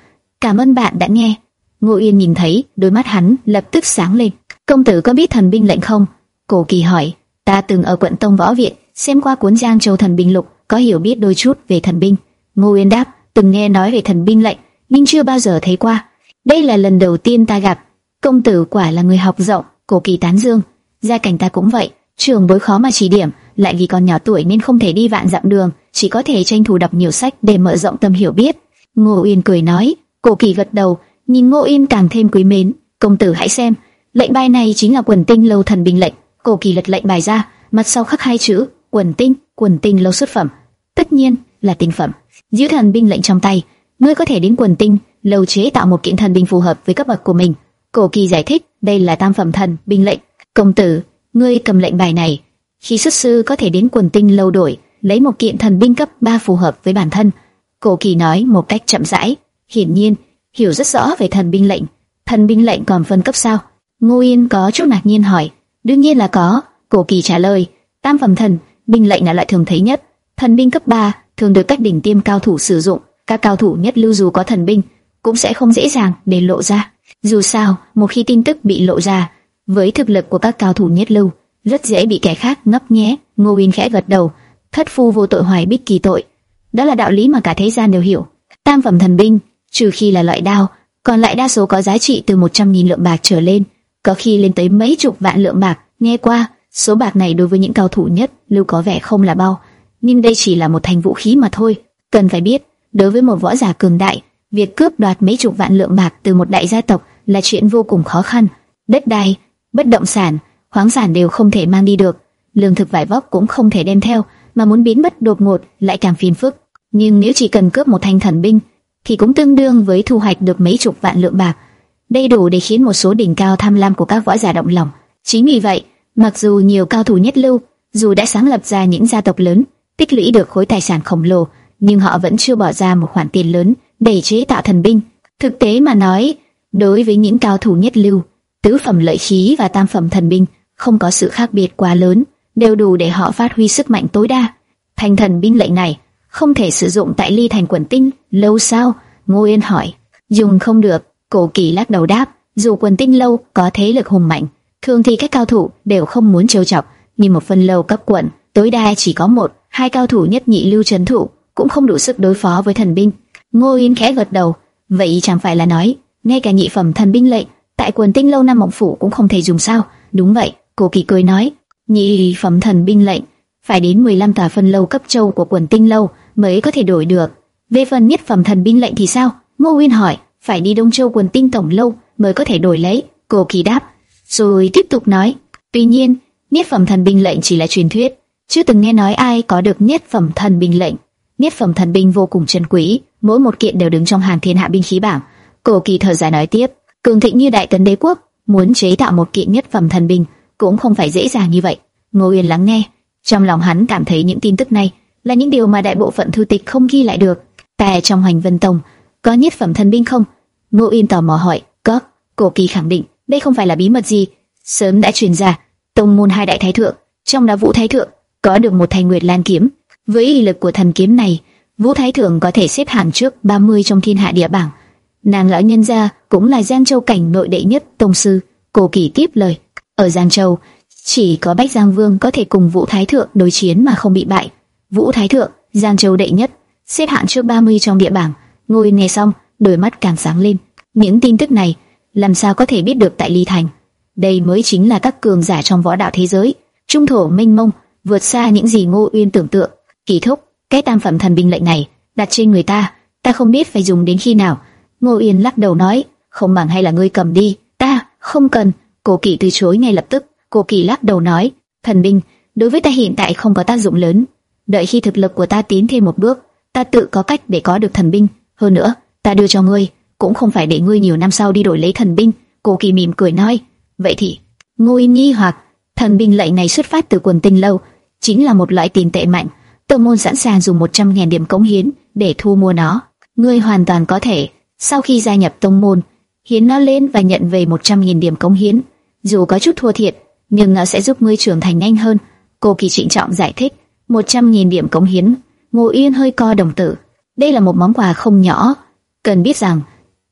Cảm ơn bạn đã nghe. Ngô Uyên nhìn thấy, đôi mắt hắn lập tức sáng lên. Công tử có biết thần binh lệnh không? Cổ Kỳ hỏi. Ta từng ở quận Tông Võ Viện xem qua cuốn Giang Châu Thần Binh Lục, có hiểu biết đôi chút về thần binh. Ngô Uyên đáp. Từng nghe nói về thần binh lệnh, nhưng chưa bao giờ thấy qua. Đây là lần đầu tiên ta gặp. Công tử quả là người học rộng. Cổ Kỳ tán dương. Gia cảnh ta cũng vậy, trường bối khó mà chỉ điểm, lại vì còn nhỏ tuổi nên không thể đi vạn dặm đường, chỉ có thể tranh thủ đọc nhiều sách để mở rộng tầm hiểu biết. Ngô Uyên cười nói. Cổ Kỳ gật đầu, nhìn Ngô Uyên càng thêm quý mến. Công tử hãy xem, lệnh bài này chính là Quần Tinh Lâu thần binh lệnh. Cổ Kỳ lật lệnh bài ra, mặt sau khắc hai chữ Quần Tinh, Quần Tinh Lâu xuất phẩm, tất nhiên là tinh phẩm. Giữ thần binh lệnh trong tay, ngươi có thể đến Quần Tinh Lâu chế tạo một kiện thần binh phù hợp với cấp bậc của mình. Cổ Kỳ giải thích, đây là tam phẩm thần binh lệnh. Công tử, ngươi cầm lệnh bài này, khi xuất sư có thể đến Quần Tinh Lâu đổi, lấy một kiện thần binh cấp ba phù hợp với bản thân. Cổ Kỳ nói một cách chậm rãi, hiển nhiên hiểu rất rõ về thần binh lệnh. Thần binh lệnh còn phân cấp sao? Ngô Yên có chút ngạc nhiên hỏi. Đương nhiên là có. Cổ Kỳ trả lời. Tam phẩm thần binh lệnh là loại thường thấy nhất. Thần binh cấp ba thường được các đỉnh tiêm cao thủ sử dụng. Các cao thủ nhất lưu dù có thần binh cũng sẽ không dễ dàng để lộ ra. Dù sao, một khi tin tức bị lộ ra, với thực lực của các cao thủ nhất lưu, rất dễ bị kẻ khác ngấp nghé. Ngô Yên khẽ gật đầu. Thất phu vô tội hoài bích kỳ tội. Đó là đạo lý mà cả thế gian đều hiểu. Tam phẩm thần binh, trừ khi là loại đao, còn lại đa số có giá trị từ một trăm nghìn lượng bạc trở lên, có khi lên tới mấy chục vạn lượng bạc. Nghe qua, số bạc này đối với những cao thủ nhất lưu có vẻ không là bao, nhưng đây chỉ là một thành vũ khí mà thôi. Cần phải biết, đối với một võ giả cường đại, việc cướp đoạt mấy chục vạn lượng bạc từ một đại gia tộc là chuyện vô cùng khó khăn. Đất đai, bất động sản, khoáng sản đều không thể mang đi được, lương thực vải vóc cũng không thể đem theo, mà muốn biến mất đột ngột lại càng phiền phức. Nhưng nếu chỉ cần cướp một thanh thần binh, thì cũng tương đương với thu hoạch được mấy chục vạn lượng bạc. Đây đủ để khiến một số đỉnh cao tham lam của các võ giả động lòng. Chính vì vậy, mặc dù nhiều cao thủ nhất lưu, dù đã sáng lập ra những gia tộc lớn, tích lũy được khối tài sản khổng lồ, nhưng họ vẫn chưa bỏ ra một khoản tiền lớn để chế tạo thần binh. Thực tế mà nói, đối với những cao thủ nhất lưu, tứ phẩm lợi khí và tam phẩm thần binh không có sự khác biệt quá lớn, đều đủ để họ phát huy sức mạnh tối đa. Thanh thần binh lệnh này không thể sử dụng tại Ly Thành Quần Tinh Lâu sao? Ngô Yên hỏi. Dùng không được. Cổ Kỳ lắc đầu đáp. Dù Quần Tinh Lâu có thế lực hùng mạnh, thường thì các cao thủ đều không muốn trêu chọc, nhưng một phân lâu cấp quận tối đa chỉ có một, hai cao thủ nhất nhị lưu trấn thủ cũng không đủ sức đối phó với thần binh. Ngô Yên khẽ gật đầu. Vậy chẳng phải là nói, ngay cả nhị phẩm thần binh lệnh tại Quần Tinh Lâu Nam Mộng Phủ cũng không thể dùng sao? Đúng vậy. Cổ Kỳ cười nói. Nhị phẩm thần binh lệnh phải đến mười lăm tòa phân lâu cấp châu của Quần Tinh Lâu mới có thể đổi được. Về phần nhất phẩm thần binh lệnh thì sao? Ngô Uyên hỏi. Phải đi Đông Châu Quần Tinh Tổng Lâu mới có thể đổi lấy. Cổ Kỳ đáp, rồi tiếp tục nói. Tuy nhiên, nhất phẩm thần binh lệnh chỉ là truyền thuyết, chưa từng nghe nói ai có được nhất phẩm thần binh lệnh. Nhất phẩm thần binh vô cùng trân quý, mỗi một kiện đều đứng trong hàng thiên hạ binh khí bảng. Cổ Kỳ thở dài nói tiếp, cường thịnh như Đại Tấn Đế quốc, muốn chế tạo một kiện nhất phẩm thần binh cũng không phải dễ dàng như vậy. Ngô Uyên lắng nghe, trong lòng hắn cảm thấy những tin tức này là những điều mà đại bộ phận thư tịch không ghi lại được. Tại trong Hoành Vân Tông có nhất phẩm thần binh không? Ngô Uyên tò mò hỏi. Có. Cổ Kỳ khẳng định, đây không phải là bí mật gì, sớm đã truyền ra. Tông môn hai đại thái thượng, trong đó Vũ Thái thượng có được một thanh Nguyệt Lan kiếm. Với uy lực của thần kiếm này, Vũ Thái thượng có thể xếp hạng trước ba mươi trong thiên hạ địa bảng. Nàng lão nhân gia cũng là Giang Châu cảnh nội đệ nhất tông sư. Cổ Kỳ tiếp lời. Ở Giang Châu, chỉ có Bách Giang Vương có thể cùng Vũ Thái thượng đối chiến mà không bị bại. Vũ Thái thượng, Giang Châu đệ nhất, xếp hạng trước ba mươi trong địa bảng. Ngô Uyên nghe xong, đôi mắt càng sáng lên. Những tin tức này làm sao có thể biết được tại Ly Thành? Đây mới chính là các cường giả trong võ đạo thế giới, trung thổ mênh mông, vượt xa những gì Ngô Uyên tưởng tượng. Kỳ thúc, cái tam phẩm thần binh lệnh này đặt trên người ta, ta không biết phải dùng đến khi nào. Ngô Uyên lắc đầu nói, không bằng hay là ngươi cầm đi. Ta không cần. Cổ Kỳ từ chối ngay lập tức. Cổ Kỳ lắc đầu nói, thần binh đối với ta hiện tại không có tác dụng lớn. Đợi khi thực lực của ta tiến thêm một bước, ta tự có cách để có được thần binh. Hơn nữa, ta đưa cho ngươi cũng không phải để ngươi nhiều năm sau đi đổi lấy thần binh. Cổ Kỳ mỉm cười nói, vậy thì? Ngô Yên nghi hoặc, thần binh lệnh này xuất phát từ Quần Tinh Lâu, chính là một loại tiền tệ mạnh. Tông môn sẵn sàng dùng một trăm nghìn điểm cống hiến để thu mua nó. Ngươi hoàn toàn có thể sau khi gia nhập tông môn hiến nó lên và nhận về một trăm nghìn điểm cống hiến. Dù có chút thua thiệt, nhưng nó sẽ giúp ngươi trưởng thành nhanh hơn. Cổ Kỳ trịnh trọng giải thích. Một trăm nghìn điểm cống hiến. Ngô Yên hơi co đồng tử. Đây là một món quà không nhỏ. Cần biết rằng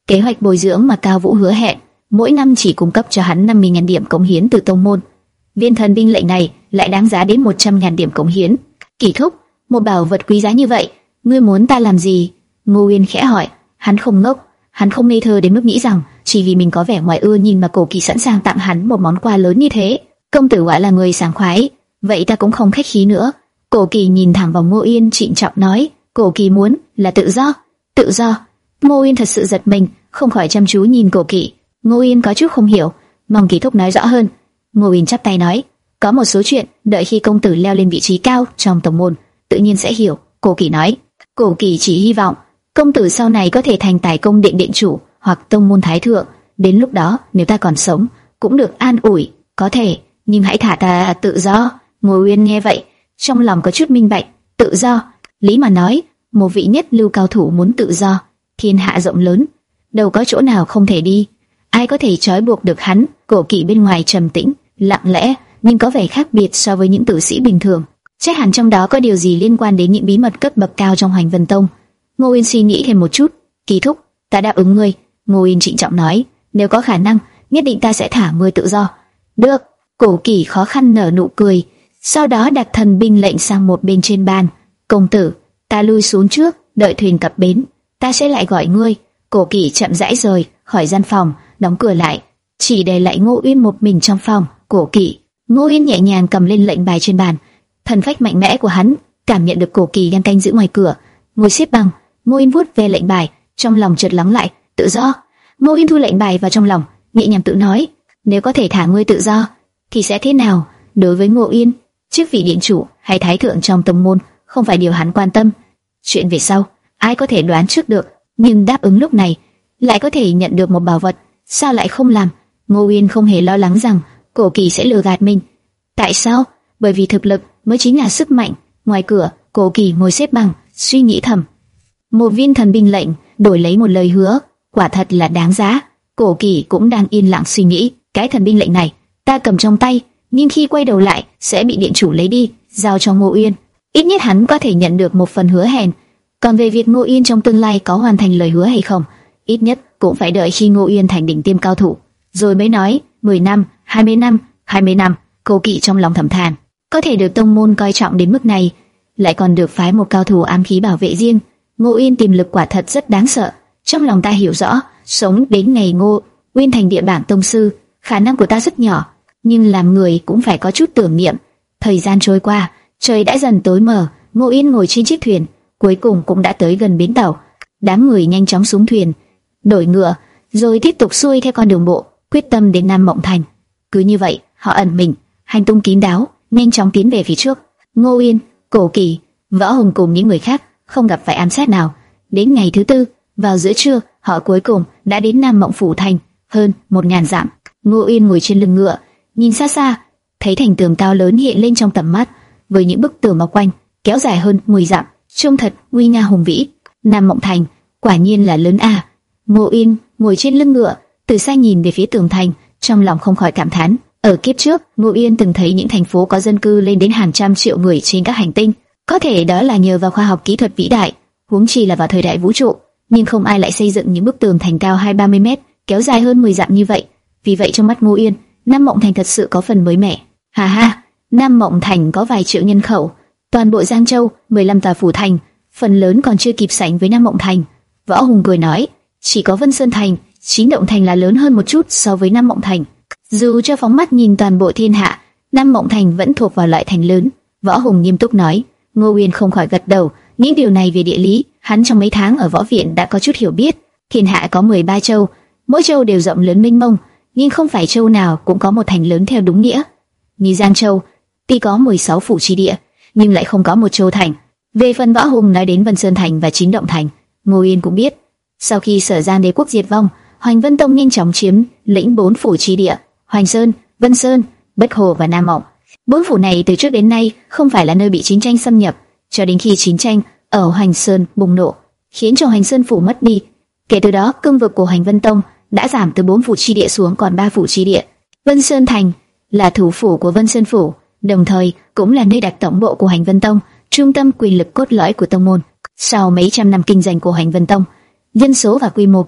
Kế hoạch bồi dưỡng mà Cao Vũ hứa hẹn, mỗi năm chỉ cung cấp cho hắn năm mươi nghìn điểm cống hiến từ tông môn. Viên thần binh lệnh này lại đáng giá đến một trăm nghìn điểm cống hiến. Kỳ thúc, một bảo vật quý giá như vậy, ngươi muốn ta làm gì? Ngô Uyên khẽ hỏi. Hắn không ngốc, hắn không ngây thơ đến mức nghĩ rằng chỉ vì mình có vẻ ngoài ưa nhìn mà Cổ Kỳ sẵn sàng tặng hắn một món quà lớn như thế. Công tử quả là người sảng khoái, vậy ta cũng không khách khí nữa. Cổ Kỳ nhìn thẳng vào Ngô Uyên, trịnh trọng nói, Cổ Kỳ muốn là tự do. Tự do? Ngô Uyên thật sự giật mình, không khỏi chăm chú nhìn Cổ Kỳ. Ngô Uyên có chút không hiểu, mong Kỳ thúc nói rõ hơn. Ngô Uyên chắp tay nói, có một số chuyện đợi khi công tử leo lên vị trí cao trong tông môn, tự nhiên sẽ hiểu. Cổ Kỳ nói. Cổ Kỳ chỉ hy vọng công tử sau này có thể thành Tài Công Điện điện chủ hoặc tông môn thái thượng. Đến lúc đó, nếu ta còn sống, cũng được an ủi. Có thể, nhưng hãy thả ta tự do. Ngô Uyên nghe vậy, trong lòng có chút minh bạch. Tự do? Lý mà nói, một vị nhất lưu cao thủ muốn tự do. Thiên hạ rộng lớn, đâu có chỗ nào không thể đi. Ai có thể trói buộc được hắn? Cổ Kỳ bên ngoài trầm tĩnh, lặng lẽ, nhưng có vẻ khác biệt so với những tử sĩ bình thường. Chắc hẳn trong đó có điều gì liên quan đến những bí mật cấp bậc cao trong Hoành Vân Tông. Ngô Uyên suy nghĩ thêm một chút. Kỳ thúc, ta đáp ứng ngươi. Ngô Uyên trịnh trọng nói, nếu có khả năng, nhất định ta sẽ thả ngươi tự do. Được. Cổ Kỳ khó khăn nở nụ cười, sau đó đặt thần binh lệnh sang một bên trên bàn. Công tử, ta lui xuống trước, đợi thuyền cập bến, ta sẽ lại gọi ngươi. Cổ Kỳ chậm rãi rời khỏi gian phòng, đóng cửa lại, chỉ để lại Ngô Uyên một mình trong phòng. Cổ Kỳ. Ngô Uyên nhẹ nhàng cầm lên lệnh bài trên bàn. Thần phách mạnh mẽ của hắn cảm nhận được Cổ Kỳ đang canh giữ ngoài cửa. Ngồi xếp bằng, Ngô Uyên vuốt về lệnh bài, trong lòng chợt lắng lại. Tự do. Ngô Uyên thu lệnh bài vào trong lòng, nhẹ nhàng tự nói, nếu có thể thả ngươi tự do, thì sẽ thế nào? Đối với Ngô Uyên, chức vị điện chủ hay thái thượng trong tông môn không phải điều hắn quan tâm. Chuyện về sau, ai có thể đoán trước được? Nhưng đáp ứng lúc này, lại có thể nhận được một bảo vật, sao lại không làm? Ngô Uyên không hề lo lắng rằng Cổ Kỳ sẽ lừa gạt mình. Tại sao? Bởi vì thực lực mới chính là sức mạnh. Ngoài cửa, Cổ Kỳ ngồi xếp bằng, suy nghĩ thầm. Một viên thần binh lệnh đổi lấy một lời hứa, quả thật là đáng giá. Cổ Kỳ cũng đang yên lặng suy nghĩ, cái thần binh lệnh này ta cầm trong tay, nhưng khi quay đầu lại sẽ bị điện chủ lấy đi, giao cho Ngô Uyên. Ít nhất hắn có thể nhận được một phần hứa hẹn. Còn về việc Ngô Uyên trong tương lai có hoàn thành lời hứa hay không, ít nhất cũng phải đợi khi Ngô Uyên thành đỉnh tiêm cao thủ, rồi mới nói. Mười năm, hai mươi năm, hai mươi năm. Cổ Kỳ trong lòng thầm than, có thể được tông môn coi trọng đến mức này, lại còn được phái một cao thủ ám khí bảo vệ riêng. Ngô Uyên tiềm lực quả thật rất đáng sợ. Trong lòng ta hiểu rõ, sống đến ngày Ngô Uyên thành địa bảng tông sư, khả năng của ta rất nhỏ, nhưng làm người cũng phải có chút tưởng niệm. Thời gian trôi qua, trời đã dần tối mờ. Ngô Uyên ngồi trên chiếc thuyền, cuối cùng cũng đã tới gần bến tàu. Đám người nhanh chóng xuống thuyền, đổi ngựa, rồi tiếp tục xuôi theo con đường bộ, quyết tâm đến Nam Mộng Thành. Cứ như vậy, họ ẩn mình, hành tung kín đáo, nhanh chóng tiến về phía trước. Ngô Uyên, Cổ Kỳ, Võ Hùng cùng những người khác không gặp phải ám sát nào. Đến ngày thứ tư, vào giữa trưa, họ cuối cùng đã đến Nam Mộng Phủ Thành, hơn một ngàn dặm. Ngô Uyên ngồi trên lưng ngựa, nhìn xa xa, thấy thành tường cao lớn hiện lên trong tầm mắt, với những bức tường bao quanh kéo dài hơn mười dặm, trông thật nguy nga hùng vĩ. Nam Mộng Thành quả nhiên là lớn a. Ngô Uyên ngồi trên lưng ngựa, từ xa nhìn về phía tường thành, trong lòng không khỏi cảm thán. Ở kiếp trước, Ngô Uyên từng thấy những thành phố có dân cư lên đến hàng trăm triệu người trên các hành tinh, có thể đó là nhờ vào khoa học kỹ thuật vĩ đại, huống chi là vào thời đại vũ trụ. Nhưng không ai lại xây dựng những bức tường thành cao hai ba mươi mét, kéo dài hơn mười dặm như vậy. Vì vậy trong mắt Ngô Uyên, Nam Mộng Thành thật sự có phần mới mẻ. Hà ha, Nam Mộng Thành có vài triệu nhân khẩu, toàn bộ Giang Châu, mười lăm tòa phủ thành, phần lớn còn chưa kịp sánh với Nam Mộng Thành. Võ Hùng cười nói, chỉ có Vân Sơn Thành, Chín Động Thành là lớn hơn một chút so với Nam Mộng Thành. Dù cho phóng mắt nhìn toàn bộ thiên hạ, Nam Mộng Thành vẫn thuộc vào loại thành lớn. Võ Hùng nghiêm túc nói. Ngô Uyên không khỏi gật đầu, những điều này về địa lý, hắn trong mấy tháng ở võ viện đã có chút hiểu biết. Thiên hạ có mười ba châu, mỗi châu đều rộng lớn mênh mông, nhưng không phải châu nào cũng có một thành lớn theo đúng nghĩa. Như Giang Châu, tuy có mười sáu phủ chi địa, nhưng lại không có một châu thành. Về phần Võ Hùng nói đến Vân Sơn Thành và Chín Động Thành, Ngô Uyên cũng biết. Sau khi Sở Giang Đế quốc diệt vong, Hoành Vân Tông nhanh chóng chiếm lĩnh bốn phủ chi địa: Hoành Sơn, Vân Sơn, Bách Hồ và Nam Mộng. Bốn phủ này từ trước đến nay không phải là nơi bị chiến tranh xâm nhập, cho đến khi chiến tranh ở Hoành Sơn bùng nổ, khiến cho Hoành Sơn phủ mất đi. Kể từ đó, cương vực của Hoành Vân Tông đã giảm từ bốn phủ chi địa xuống còn ba phủ chi địa. Vân Sơn Thành là thủ phủ của Vân Sơn phủ, đồng thời cũng là nơi đặt tổng bộ của Hoành Vân Tông, trung tâm quyền lực cốt lõi của tông môn. Sau mấy trăm năm kinh doanh của Hoành Vân Tông, dân số và quy mô kiến trúc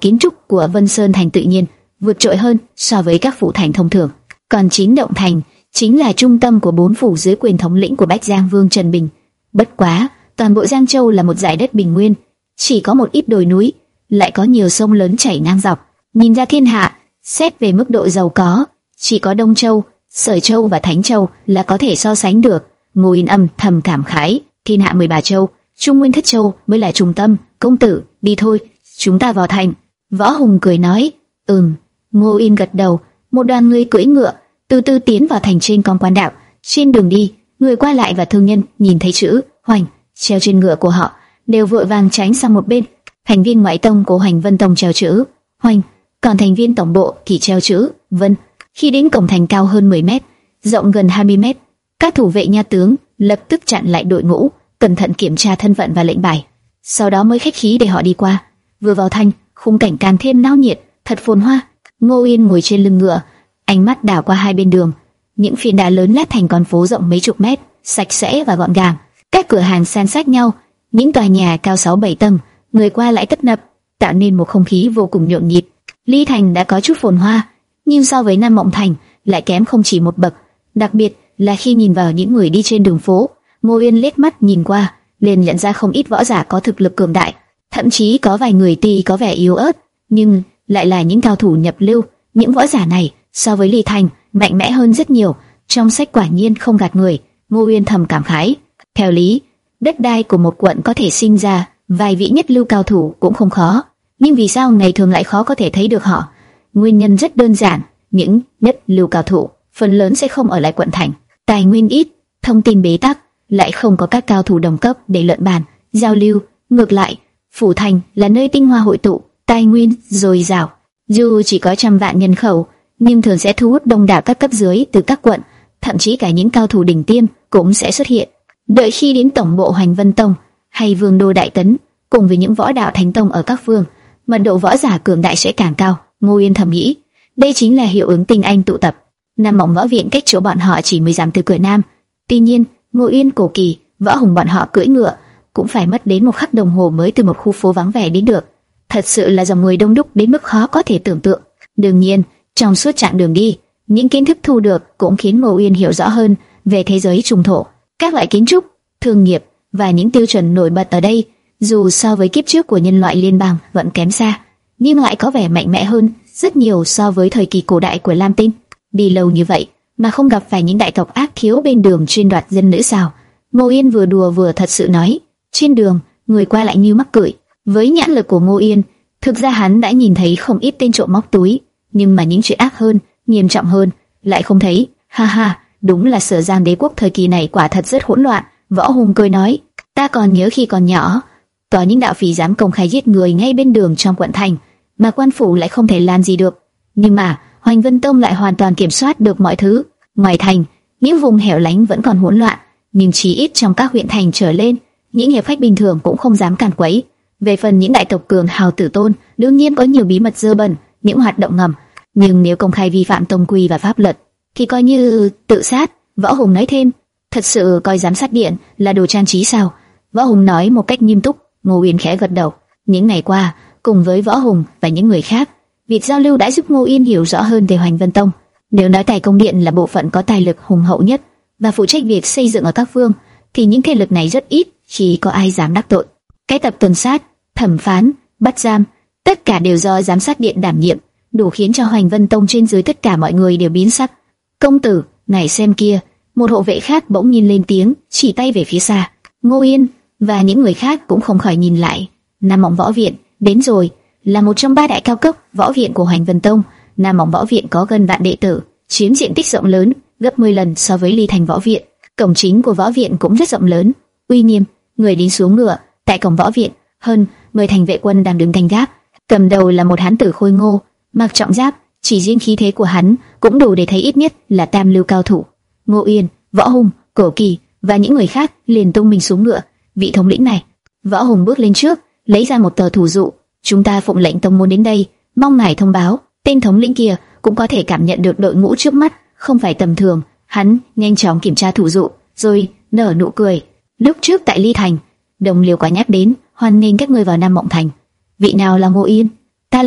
của Vân Sơn Thành tự nhiên vượt trội hơn so với các phủ thành thông thường. Còn Chín Động Thành chính là trung tâm của bốn phủ dưới quyền thống lĩnh của Bách Giang Vương Trần Bình. Bất quá, toàn bộ Giang Châu là một dải đất bình nguyên, chỉ có một ít đồi núi, lại có nhiều sông lớn chảy ngang dọc. Nhìn ra thiên hạ, xét về mức độ giàu có, chỉ có Đông Châu, Sở Châu và Thánh Châu là có thể so sánh được. Ngô Yên âm thầm cảm khái, thiên hạ mười ba châu, Trung Nguyên Thất Châu mới là trung tâm. Công tử, đi thôi, chúng ta vào thành. Võ Hùng cười nói, ừm. Ngô Yên gật đầu. Một đoàn người cưỡi ngựa từ từ tiến vào thành trên con quan đạo. Trên đường đi, người qua lại và thương nhân nhìn thấy chữ Hoành treo trên ngựa của họ, đều vội vàng tránh sang một bên. Thành viên ngoại tông của Hoành Vân Tông treo chữ Hoành, còn thành viên tổng bộ thì treo chữ Vân. Khi đến cổng thành cao hơn mười mét, rộng gần hai mươi mét, các thủ vệ nha tướng lập tức chặn lại đội ngũ, cẩn thận kiểm tra thân phận và lệnh bài, sau đó mới khách khí để họ đi qua. Vừa vào thành, khung cảnh càng thêm náo nhiệt, thật phồn hoa. Ngô Yên ngồi trên lưng ngựa, ánh mắt đảo qua hai bên đường. Những phiến đá lớn lát thành con phố rộng mấy chục mét, sạch sẽ và gọn gàng. Các cửa hàng san sát nhau, những tòa nhà cao sáu bảy tầng, người qua lại tấp nập, tạo nên một không khí vô cùng nhộn nhịp. Ly Thành đã có chút phồn hoa, nhưng so với Nam Mộng Thành lại kém không chỉ một bậc. Đặc biệt là khi nhìn vào những người đi trên đường phố, Ngô Yên liếc mắt nhìn qua, liền nhận ra không ít võ giả có thực lực cường đại, thậm chí có vài người tuy có vẻ yếu ớt, nhưng lại là những cao thủ nhập lưu. Những võ giả này so với Ly Thành mạnh mẽ hơn rất nhiều. Trong sách quả nhiên không gạt người. Ngô Uyên thầm cảm khái. Theo lý, đất đai của một quận có thể sinh ra vài vị nhất lưu cao thủ cũng không khó, nhưng vì sao ngày thường lại khó có thể thấy được họ? Nguyên nhân rất đơn giản, những nhất lưu cao thủ phần lớn sẽ không ở lại quận thành. Tài nguyên ít, thông tin bế tắc, lại không có các cao thủ đồng cấp để luận bàn, giao lưu. Ngược lại, phủ thành là nơi tinh hoa hội tụ, tài nguyên dồi dào. Dù chỉ có trăm vạn nhân khẩu, nhưng thường sẽ thu hút đông đảo các cấp dưới từ các quận, thậm chí cả những cao thủ đỉnh tiêm cũng sẽ xuất hiện. Đợi khi đến tổng bộ Hoành Vân Tông hay Vương đô Đại Tấn, cùng với những võ đạo thánh tông ở các phương, mật độ võ giả cường đại sẽ càng cao. Ngô Yên thầm nghĩ, đây chính là hiệu ứng tinh anh tụ tập. Nam Mộng Võ Viện cách chỗ bọn họ chỉ mười dặm từ cửa nam. Tuy nhiên, Ngô Yên, Cổ Kỳ, Võ Hùng bọn họ cưỡi ngựa cũng phải mất đến một khắc đồng hồ mới từ một khu phố vắng vẻ đến được. Thật sự là dòng người đông đúc đến mức khó có thể tưởng tượng. Đương nhiên, trong suốt chặng đường đi, những kiến thức thu được cũng khiến Ngô Yên hiểu rõ hơn về thế giới trung thổ, các loại kiến trúc, thương nghiệp và những tiêu chuẩn nổi bật ở đây. Dù so với kiếp trước của nhân loại liên bang vẫn kém xa, nhưng lại có vẻ mạnh mẽ hơn rất nhiều so với thời kỳ cổ đại của Lam Tinh. Đi lâu như vậy mà không gặp phải những đại tộc ác thiếu bên đường chuyên đoạt dân nữ sao? Ngô Yên vừa đùa vừa thật sự nói. Trên đường, người qua lại như mắc cười. Với nhãn lực của Ngô Yên, thực ra hắn đã nhìn thấy không ít tên trộm móc túi, nhưng mà những chuyện ác hơn, nghiêm trọng hơn lại không thấy. Ha ha, đúng là Sở Giang Đế quốc thời kỳ này quả thật rất hỗn loạn. Võ Hùng cười nói, ta còn nhớ khi còn nhỏ, có những đạo phỉ dám công khai giết người ngay bên đường trong quận thành, mà quan phủ lại không thể làm gì được. Nhưng mà Hoành Vân Tông lại hoàn toàn kiểm soát được mọi thứ. Ngoài thành, những vùng hẻo lánh vẫn còn hỗn loạn, nhưng chí ít trong các huyện thành trở lên, những hiệp khách bình thường cũng không dám càn quấy. Về phần những đại tộc cường hào tử tôn, đương nhiên có nhiều bí mật dơ bẩn, những hoạt động ngầm, nhưng nếu công khai vi phạm tông quy và pháp luật thì coi như tự sát. Võ Hùng nói thêm, thật sự coi giám sát điện là đồ trang trí sao? Võ Hùng nói một cách nghiêm túc. Ngô Yên khẽ gật đầu. Những ngày qua, cùng với Võ Hùng và những người khác, việc giao lưu đã giúp Ngô Yên hiểu rõ hơn về Hoành Vân Tông. Nếu nói Tài Công Điện là bộ phận có tài lực hùng hậu nhất và phụ trách việc xây dựng ở các phương, thì những thế lực này rất ít khi có ai dám đắc tội. Cái tập tuần sát, thẩm phán, bắt giam, tất cả đều do giám sát điện đảm nhiệm, đủ khiến cho Hoành Vân Tông trên dưới tất cả mọi người đều biến sắc. Công tử, ngài xem kia! Một hộ vệ khác bỗng nhiên lên tiếng, chỉ tay về phía xa. Ngô Yên và những người khác cũng không khỏi nhìn lại. Nam Mộng Võ Viện đến rồi, là một trong ba đại cao cấp võ viện của Hoành Vân Tông. Nam Mộng Võ Viện có gần vạn đệ tử, chiếm diện tích rộng lớn, gấp mười lần so với Ly Thành Võ Viện. Cổng chính của võ viện cũng rất rộng lớn, uy nghiêm. Người đi xuống ngựa, tại cổng võ viện, hơn mười thành vệ quân đang đứng canh gác. Cầm đầu là một hán tử khôi ngô, mặc trọng giáp, chỉ riêng khí thế của hắn cũng đủ để thấy ít nhất là tam lưu cao thủ. Ngô Yên, Võ Hùng, Cổ Kỳ và những người khác liền tung mình xuống ngựa. Vị thống lĩnh này. Võ Hùng bước lên trước, lấy ra một tờ thủ dụ. Chúng ta phụng lệnh tông môn đến đây, mong ngài thông báo. Tên thống lĩnh kia cũng có thể cảm nhận được đội ngũ trước mắt không phải tầm thường. Hắn nhanh chóng kiểm tra thủ dụ, rồi nở nụ cười. Lúc trước tại Ly Thành, Đồng Liêu có nhắc đến hoan nghênh các ngươi vào Nam Mộng Thành. Vị nào là Ngô Yên? Ta là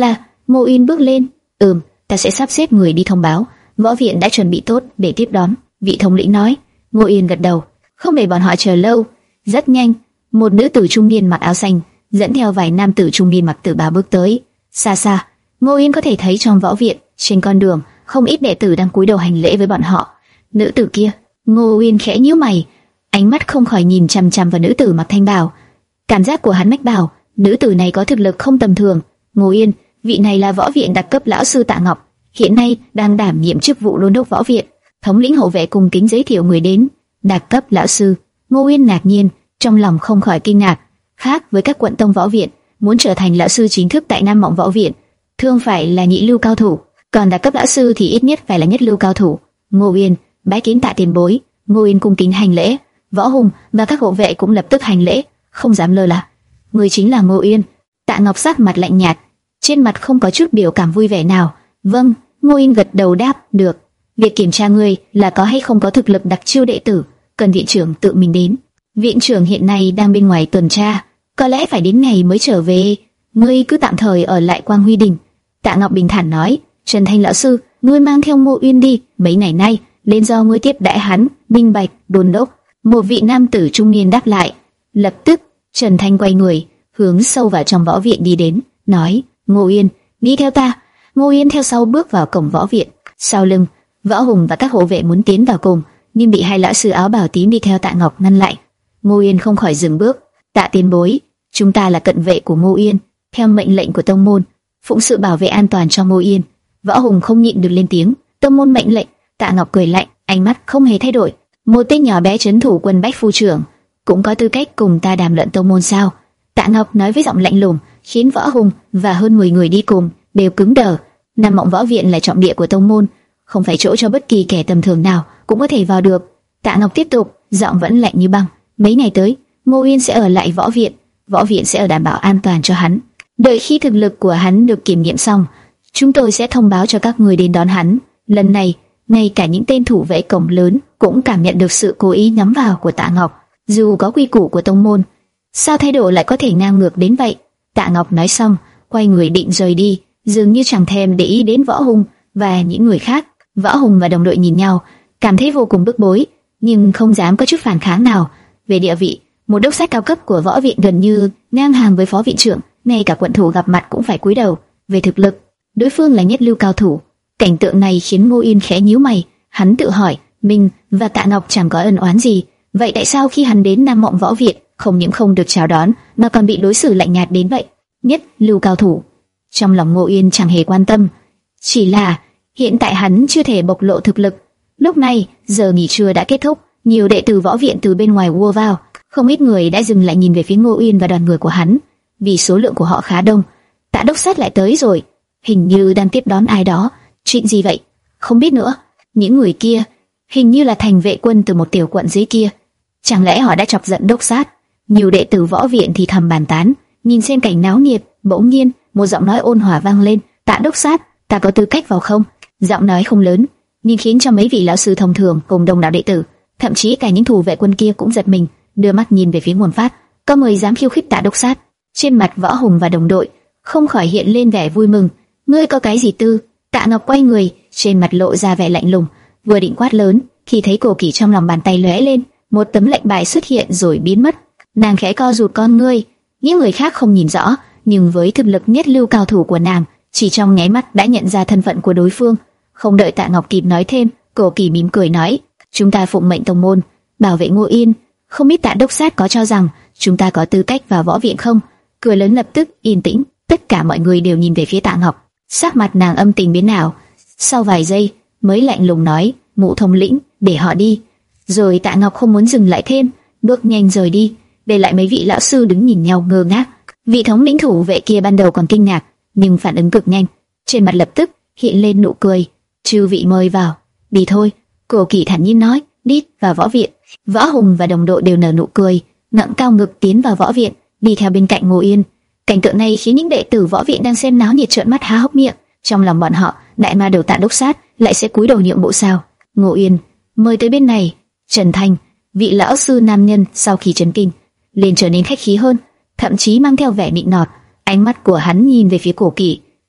Ngô Uyên bước lên. Ừm, ta sẽ sắp xếp người đi thông báo. Võ viện đã chuẩn bị tốt để tiếp đón. Vị thống lĩnh nói. Ngô Uyên gật đầu. Không để bọn họ chờ lâu. Rất nhanh, một nữ tử trung niên mặc áo xanh dẫn theo vài nam tử trung niên mặc tử bào bước tới. Xa xa, Ngô Uyên có thể thấy trong võ viện, trên con đường, không ít đệ tử đang cúi đầu hành lễ với bọn họ. Nữ tử kia, Ngô Uyên khẽ nhíu mày, ánh mắt không khỏi nhìn chằm chằm vào nữ tử mặc thanh bào. Cảm giác của hắn mách bảo, nữ tử này có thực lực không tầm thường. Ngô Uyên, vị này là võ viện đặc cấp lão sư Tạ Ngọc, hiện nay đang đảm nhiệm chức vụ đôn đốc võ viện. Thống lĩnh hộ vệ cùng kính giới thiệu người đến. Đặc cấp lão sư. Ngô Uyên ngạc nhiên, trong lòng không khỏi kinh ngạc. Khác với các quận tông võ viện, muốn trở thành lão sư chính thức tại Nam Mộng võ viện, thường phải là nhị lưu cao thủ, còn đặc cấp lão sư thì ít nhất phải là nhất lưu cao thủ. Ngô Uyên bái kiến Tạ tiền bối. Ngô Uyên cung kính hành lễ. Võ Hùng và các hộ vệ cũng lập tức hành lễ, không dám lơ là. Người chính là Ngô Uyên. Tạ Ngọc sắc mặt lạnh nhạt, trên mặt không có chút biểu cảm vui vẻ nào. Vâng. Ngô Uyên gật đầu đáp. Được. Việc kiểm tra ngươi là có hay không có thực lực đặc chiêu đệ tử, cần viện trưởng tự mình đến. Viện trưởng hiện nay đang bên ngoài tuần tra, có lẽ phải đến ngày mới trở về. Ngươi cứ tạm thời ở lại Quang Huy Đình. Tạ Ngọc bình thản nói. Trần Thanh lão sư, ngươi mang theo Ngô Uyên đi. Mấy ngày nay lên do ngươi tiếp đãi hắn, minh bạch, đôn đốc. Một vị nam tử trung niên đáp lại. Lập tức Trần Thanh quay người, hướng sâu vào trong võ viện đi đến, nói. Ngô Uyên, đi theo ta. Ngô Uyên theo sau bước vào cổng võ viện. Sau lưng, Võ Hùng và các hộ vệ muốn tiến vào cùng, nhưng bị hai lão sư áo bào tím đi theo Tạ Ngọc ngăn lại. Ngô Uyên không khỏi dừng bước. Tạ tiền bối, chúng ta là cận vệ của Ngô Uyên, theo mệnh lệnh của tông môn, phụng sự bảo vệ an toàn cho Ngô Uyên. Võ Hùng không nhịn được lên tiếng. Tông môn mệnh lệnh. Tạ Ngọc cười lạnh, ánh mắt không hề thay đổi. Một tên nhỏ bé trấn thủ quân Bách Phu trưởng cũng có tư cách cùng ta đàm luận tông môn sao? Tạ Ngọc nói với giọng lạnh lùng, khiến Võ Hùng và hơn mười người đi cùng đều cứng đờ. Nam Mộng võ viện là trọng địa của tông môn, không phải chỗ cho bất kỳ kẻ tầm thường nào cũng có thể vào được. Tạ Ngọc tiếp tục, giọng vẫn lạnh như băng. Mấy ngày tới, Ngô Uyên sẽ ở lại võ viện, võ viện sẽ ở đảm bảo an toàn cho hắn. Đợi khi thực lực của hắn được kiểm nghiệm xong, chúng tôi sẽ thông báo cho các người đến đón hắn. Lần này, ngay cả những tên thủ vệ cổng lớn cũng cảm nhận được sự cố ý nhắm vào của Tạ Ngọc. Dù có quy củ của tông môn, sao thái độ lại có thể ngang ngược đến vậy? Tạ Ngọc nói xong, quay người định rời đi, dường như chẳng thèm để ý đến Võ Hùng và những người khác. Võ Hùng và đồng đội nhìn nhau, cảm thấy vô cùng bức bối, nhưng không dám có chút phản kháng nào. Về địa vị, một đốc sát cao cấp của võ viện gần như ngang hàng với phó viện trưởng, ngay cả quận thủ gặp mặt cũng phải cúi đầu. Về thực lực, đối phương là nhất lưu cao thủ. Cảnh tượng này khiến Ngô Uyên khẽ nhíu mày, hắn tự hỏi, mình và Tạ Ngọc chẳng có ân oán gì, vậy tại sao khi hắn đến Nam Mộng võ viện, không những không được chào đón mà còn bị đối xử lạnh nhạt đến vậy? Nhất lưu cao thủ. Trong lòng Ngô Uyên chẳng hề quan tâm, chỉ là hiện tại hắn chưa thể bộc lộ thực lực. Lúc này, giờ nghỉ trưa đã kết thúc, nhiều đệ tử võ viện từ bên ngoài ùa vào, không ít người đã dừng lại nhìn về phía Ngô Uyên và đoàn người của hắn, vì số lượng của họ khá đông. Tạ đốc sát lại tới rồi, hình như đang tiếp đón ai đó. Chuyện gì vậy? Không biết nữa. Những người kia hình như là thành vệ quân từ một tiểu quận dưới kia. Chẳng lẽ họ đã chọc giận đốc sát? Nhiều đệ tử võ viện thì thầm bàn tán, nhìn xem cảnh náo nhiệt. Bỗng nhiên, một giọng nói ôn hòa vang lên. Tạ đốc sát, ta có tư cách vào không? Giọng nói không lớn, nhưng khiến cho mấy vị lão sư thông thường cùng đông đảo đệ tử, thậm chí cả những thủ vệ quân kia cũng giật mình, đưa mắt nhìn về phía nguồn phát. Có người dám khiêu khích Tạ đốc sát? Trên mặt Võ Hùng và đồng đội không khỏi hiện lên vẻ vui mừng. Ngươi có cái gì tư? Tạ Ngọc quay người, trên mặt lộ ra vẻ lạnh lùng, vừa định quát lớn, khi thấy cổ kỷ trong lòng bàn tay lóe lên, một tấm lệnh bài xuất hiện rồi biến mất. Nàng khẽ co rụt con ngươi, những người khác không nhìn rõ, nhưng với thực lực nhất lưu cao thủ của nàng, chỉ trong nháy mắt đã nhận ra thân phận của đối phương. Không đợi Tạ Ngọc kịp nói thêm, cổ kỷ mỉm cười nói: chúng ta phụng mệnh tông môn, bảo vệ Ngô Yên. Không biết Tạ đốc sát có cho rằng chúng ta có tư cách vào võ viện không? Cười lớn lập tức yên tĩnh, tất cả mọi người đều nhìn về phía Tạ Ngọc. Sắc mặt nàng âm tình biến ảo, sau vài giây mới lạnh lùng nói: Ngũ thống lĩnh, để họ đi. Rồi Tạ Ngọc không muốn dừng lại thêm, bước nhanh rời đi, để lại mấy vị lão sư đứng nhìn nhau ngơ ngác. Vị thống lĩnh thủ vệ kia ban đầu còn kinh ngạc, nhưng phản ứng cực nhanh, trên mặt lập tức hiện lên nụ cười. Chư vị mời vào. Đi thôi, Cổ Kỷ thản nhiên nói. Đi vào võ viện. Võ Hùng và đồng đội đều nở nụ cười, ngẩng cao ngực tiến vào võ viện, đi theo bên cạnh Ngô Yên. Cảnh tượng này khiến những đệ tử võ viện đang xem náo nhiệt trợn mắt há hốc miệng. Trong lòng bọn họ, đại ma đầu Tạ đốc sát lại sẽ cúi đầu nhượng bộ sao? Ngô Yên, mời tới bên này. Trần Thanh, vị lão sư nam nhân sau khi chấn kinh, liền trở nên khách khí hơn, thậm chí mang theo vẻ nịnh nọt. Ánh mắt của hắn nhìn về phía Cổ Kỷ,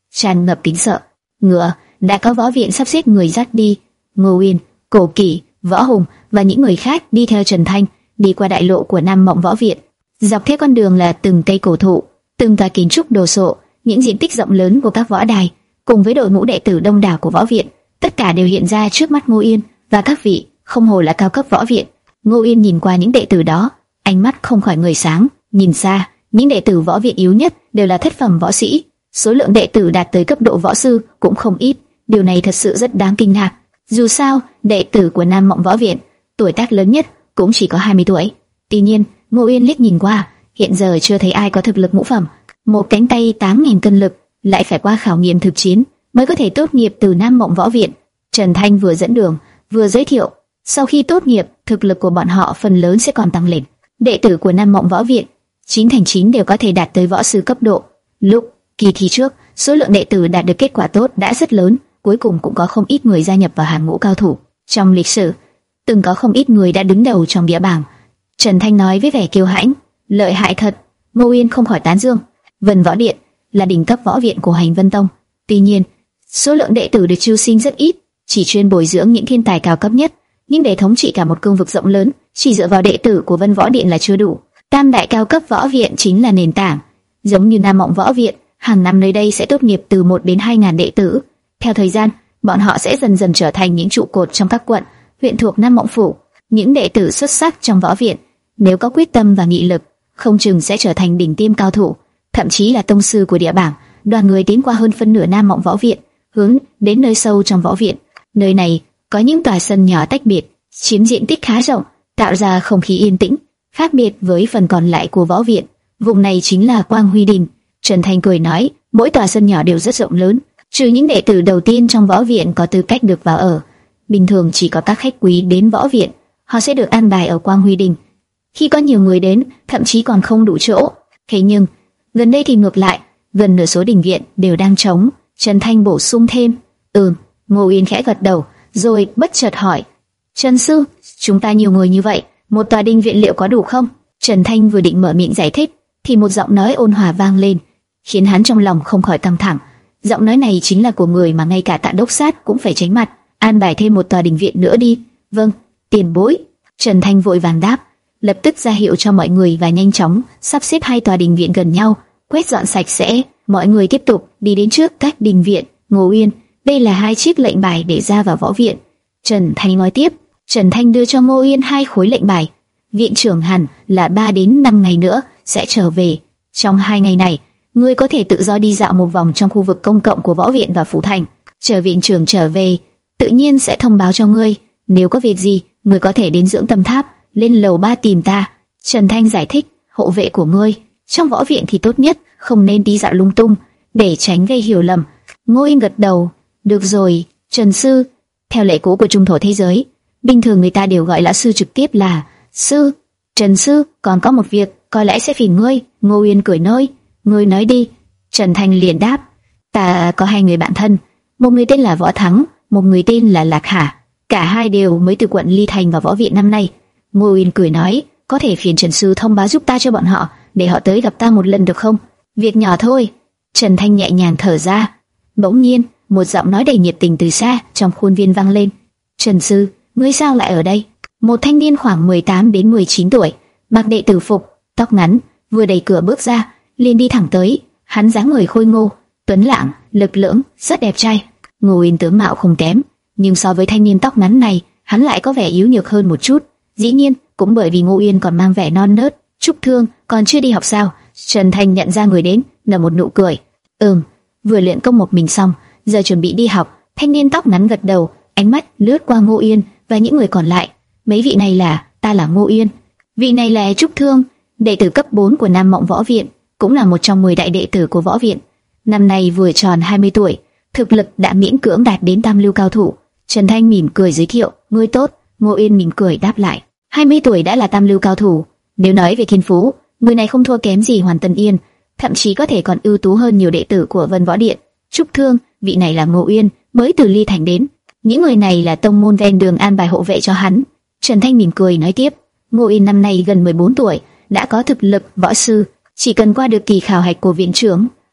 tràn ngập kính sợ. Ngựa đã có võ viện sắp xếp người dắt đi. Ngô Uyên, Cổ Kỷ, Võ Hùng và những người khác đi theo Trần Thanh đi qua đại lộ của Nam Mộng Võ Viện. Dọc theo con đường là từng cây cổ thụ, từng tòa kiến trúc đồ sộ, những diện tích rộng lớn của các võ đài, cùng với đội ngũ đệ tử đông đảo của võ viện, tất cả đều hiện ra trước mắt Ngô Uyên và các vị, không hồ là cao cấp võ viện. Ngô Uyên nhìn qua những đệ tử đó, ánh mắt không khỏi ngời sáng. Nhìn xa, những đệ tử võ viện yếu nhất đều là thất phẩm võ sĩ, số lượng đệ tử đạt tới cấp độ võ sư cũng không ít. Điều này thật sự rất đáng kinh ngạc. Dù sao, đệ tử của Nam Mộng Võ Viện, tuổi tác lớn nhất cũng chỉ có hai mươi tuổi. Tuy nhiên, Ngô Uyên liếc nhìn qua, hiện giờ chưa thấy ai có thực lực ngũ phẩm. Một cánh tay tám nghìn cân lực, lại phải qua khảo nghiệm thực chiến mới có thể tốt nghiệp từ Nam Mộng Võ Viện. Trần Thanh vừa dẫn đường, vừa giới thiệu, sau khi tốt nghiệp, thực lực của bọn họ phần lớn sẽ còn tăng lên. Đệ tử của Nam Mộng Võ Viện, chín thành chín đều có thể đạt tới võ sư cấp độ. Lúc kỳ thi trước, số lượng đệ tử đạt được kết quả tốt đã rất lớn, cuối cùng cũng có không ít người gia nhập vào hàng ngũ cao thủ. Trong lịch sử, từng có không ít người đã đứng đầu trong địa bảng. Trần Thanh nói với vẻ kiêu hãnh, lợi hại thật. Ngô Uyên không khỏi tán dương. Vân Võ Điện là đỉnh cấp võ viện của Hành Vân Tông. Tuy nhiên, số lượng đệ tử được chiêu sinh rất ít, chỉ chuyên bồi dưỡng những thiên tài cao cấp nhất. Nhưng để thống trị cả một cương vực rộng lớn, chỉ dựa vào đệ tử của Vân Võ Điện là chưa đủ. Tam đại cao cấp võ viện chính là nền tảng. Giống như Nam Mộng Võ Viện, hàng năm nơi đây sẽ tốt nghiệp từ một đến hai ngàn đệ tử. Theo thời gian, bọn họ sẽ dần dần trở thành những trụ cột trong các quận, huyện thuộc Nam Mộng Phủ. Những đệ tử xuất sắc trong võ viện, nếu có quyết tâm và nghị lực, không chừng sẽ trở thành đỉnh tiêm cao thủ, thậm chí là tông sư của địa bảng. Đoàn người tiến qua hơn phân nửa Nam Mộng Võ Viện, hướng đến nơi sâu trong võ viện. Nơi này có những tòa sân nhỏ tách biệt, chiếm diện tích khá rộng, tạo ra không khí yên tĩnh, khác biệt với phần còn lại của võ viện. Vùng này chính là Quang Huy Đình. Trần Thanh cười nói, mỗi tòa sân nhỏ đều rất rộng lớn, trừ những đệ tử đầu tiên trong võ viện có tư cách được vào ở. Bình thường chỉ có các khách quý đến võ viện, họ sẽ được an bài ở Quang Huy Đình. Khi có nhiều người đến, thậm chí còn không đủ chỗ. Thế nhưng, gần đây thì ngược lại, gần nửa số đình viện đều đang trống. Trần Thanh bổ sung thêm, ừm. Ngô Uyên khẽ gật đầu, rồi bất chợt hỏi, Trần sư, chúng ta nhiều người như vậy, một tòa đình viện liệu có đủ không? Trần Thanh vừa định mở miệng giải thích, thì một giọng nói ôn hòa vang lên, khiến hắn trong lòng không khỏi căng thẳng. Giọng nói này chính là của người mà ngay cả Tạ Đốc Sát cũng phải tránh mặt. An bài thêm một tòa đình viện nữa đi. Vâng, tiền bối. Trần Thanh vội vàng đáp, lập tức ra hiệu cho mọi người và nhanh chóng sắp xếp hai tòa đình viện gần nhau, quét dọn sạch sẽ. Mọi người tiếp tục đi đến trước các đình viện. Ngô Uyên, đây là hai chiếc lệnh bài để ra vào võ viện. Trần Thanh nói tiếp. Trần Thanh đưa cho Ngô Uyên hai khối lệnh bài. Viện trưởng hẳn là ba đến năm ngày nữa sẽ trở về. Trong hai ngày này, ngươi có thể tự do đi dạo một vòng trong khu vực công cộng của võ viện và phủ thành. Chờ viện trưởng trở về, tự nhiên sẽ thông báo cho ngươi. Nếu có việc gì, ngươi có thể đến Dưỡng Tâm Tháp, lên lầu ba tìm ta. Trần Thanh giải thích, hộ vệ của ngươi trong võ viện thì tốt nhất không nên đi dạo lung tung, để tránh gây hiểu lầm. Ngô Uyên gật đầu, được rồi, Trần sư. Theo lệ cũ của trung thổ thế giới, bình thường người ta đều gọi lão sư trực tiếp là sư. Trần sư, còn có một việc, có lẽ sẽ phiền ngươi. Ngô Uyên cười nói, ngươi nói đi. Trần Thanh liền đáp, ta có hai người bạn thân, một người tên là Võ Thắng, một người tên là Lạc Hà. Cả hai đều mới từ quận Ly Thành vào võ viện năm nay. Ngô Uyên cười nói, có thể phiền Trần sư thông báo giúp ta cho bọn họ, để họ tới gặp ta một lần được không? Việc nhỏ thôi. Trần Thanh nhẹ nhàng thở ra. Bỗng nhiên, một giọng nói đầy nhiệt tình từ xa trong khuôn viên vang lên. Trần sư, ngươi sao lại ở đây? Một thanh niên khoảng mười tám đến mười chín tuổi, mặc đệ tử phục, tóc ngắn, vừa đẩy cửa bước ra, liền đi thẳng tới. Hắn dáng người khôi ngô, tuấn lãng, lực lưỡng, rất đẹp trai. Ngô Uyên tướng mạo không kém, nhưng so với thanh niên tóc ngắn này, hắn lại có vẻ yếu nhược hơn một chút. Dĩ nhiên, cũng bởi vì Ngô Uyên còn mang vẻ non nớt. Trúc Thương còn chưa đi học sao? Trần Thanh nhận ra người đến, nở một nụ cười. Ừm, vừa luyện công một mình xong, giờ chuẩn bị đi học. Thanh niên tóc ngắn gật đầu, ánh mắt lướt qua Ngô Uyên và những người còn lại. Mấy vị này là, ta là Ngô Uyên. Vị này là Trúc Thương, đệ tử cấp bốn của Nam Mộng Võ Viện, cũng là một trong mười đại đệ tử của võ viện. Năm nay vừa tròn hai mươi tuổi, thực lực đã miễn cưỡng đạt đến tam lưu cao thủ. Trần Thanh mỉm cười giới thiệu, ngươi tốt. Ngô Uyên mỉm cười đáp lại, hai mươi tuổi đã là tam lưu cao thủ. Nếu nói về thiên phú, người này không thua kém gì Hoàn Tân Yên, thậm chí có thể còn ưu tú hơn nhiều đệ tử của Vân Võ Điện. Trúc Thương, vị này là Ngô Uyên, mới từ Ly Thành đến. Những người này là tông môn ven đường an bài hộ vệ cho hắn. Trần Thanh mỉm cười nói tiếp, Ngô Uyên năm nay gần mười bốn tuổi, đã có thực lực võ sư, chỉ cần qua được kỳ khảo hạch của viện trưởng,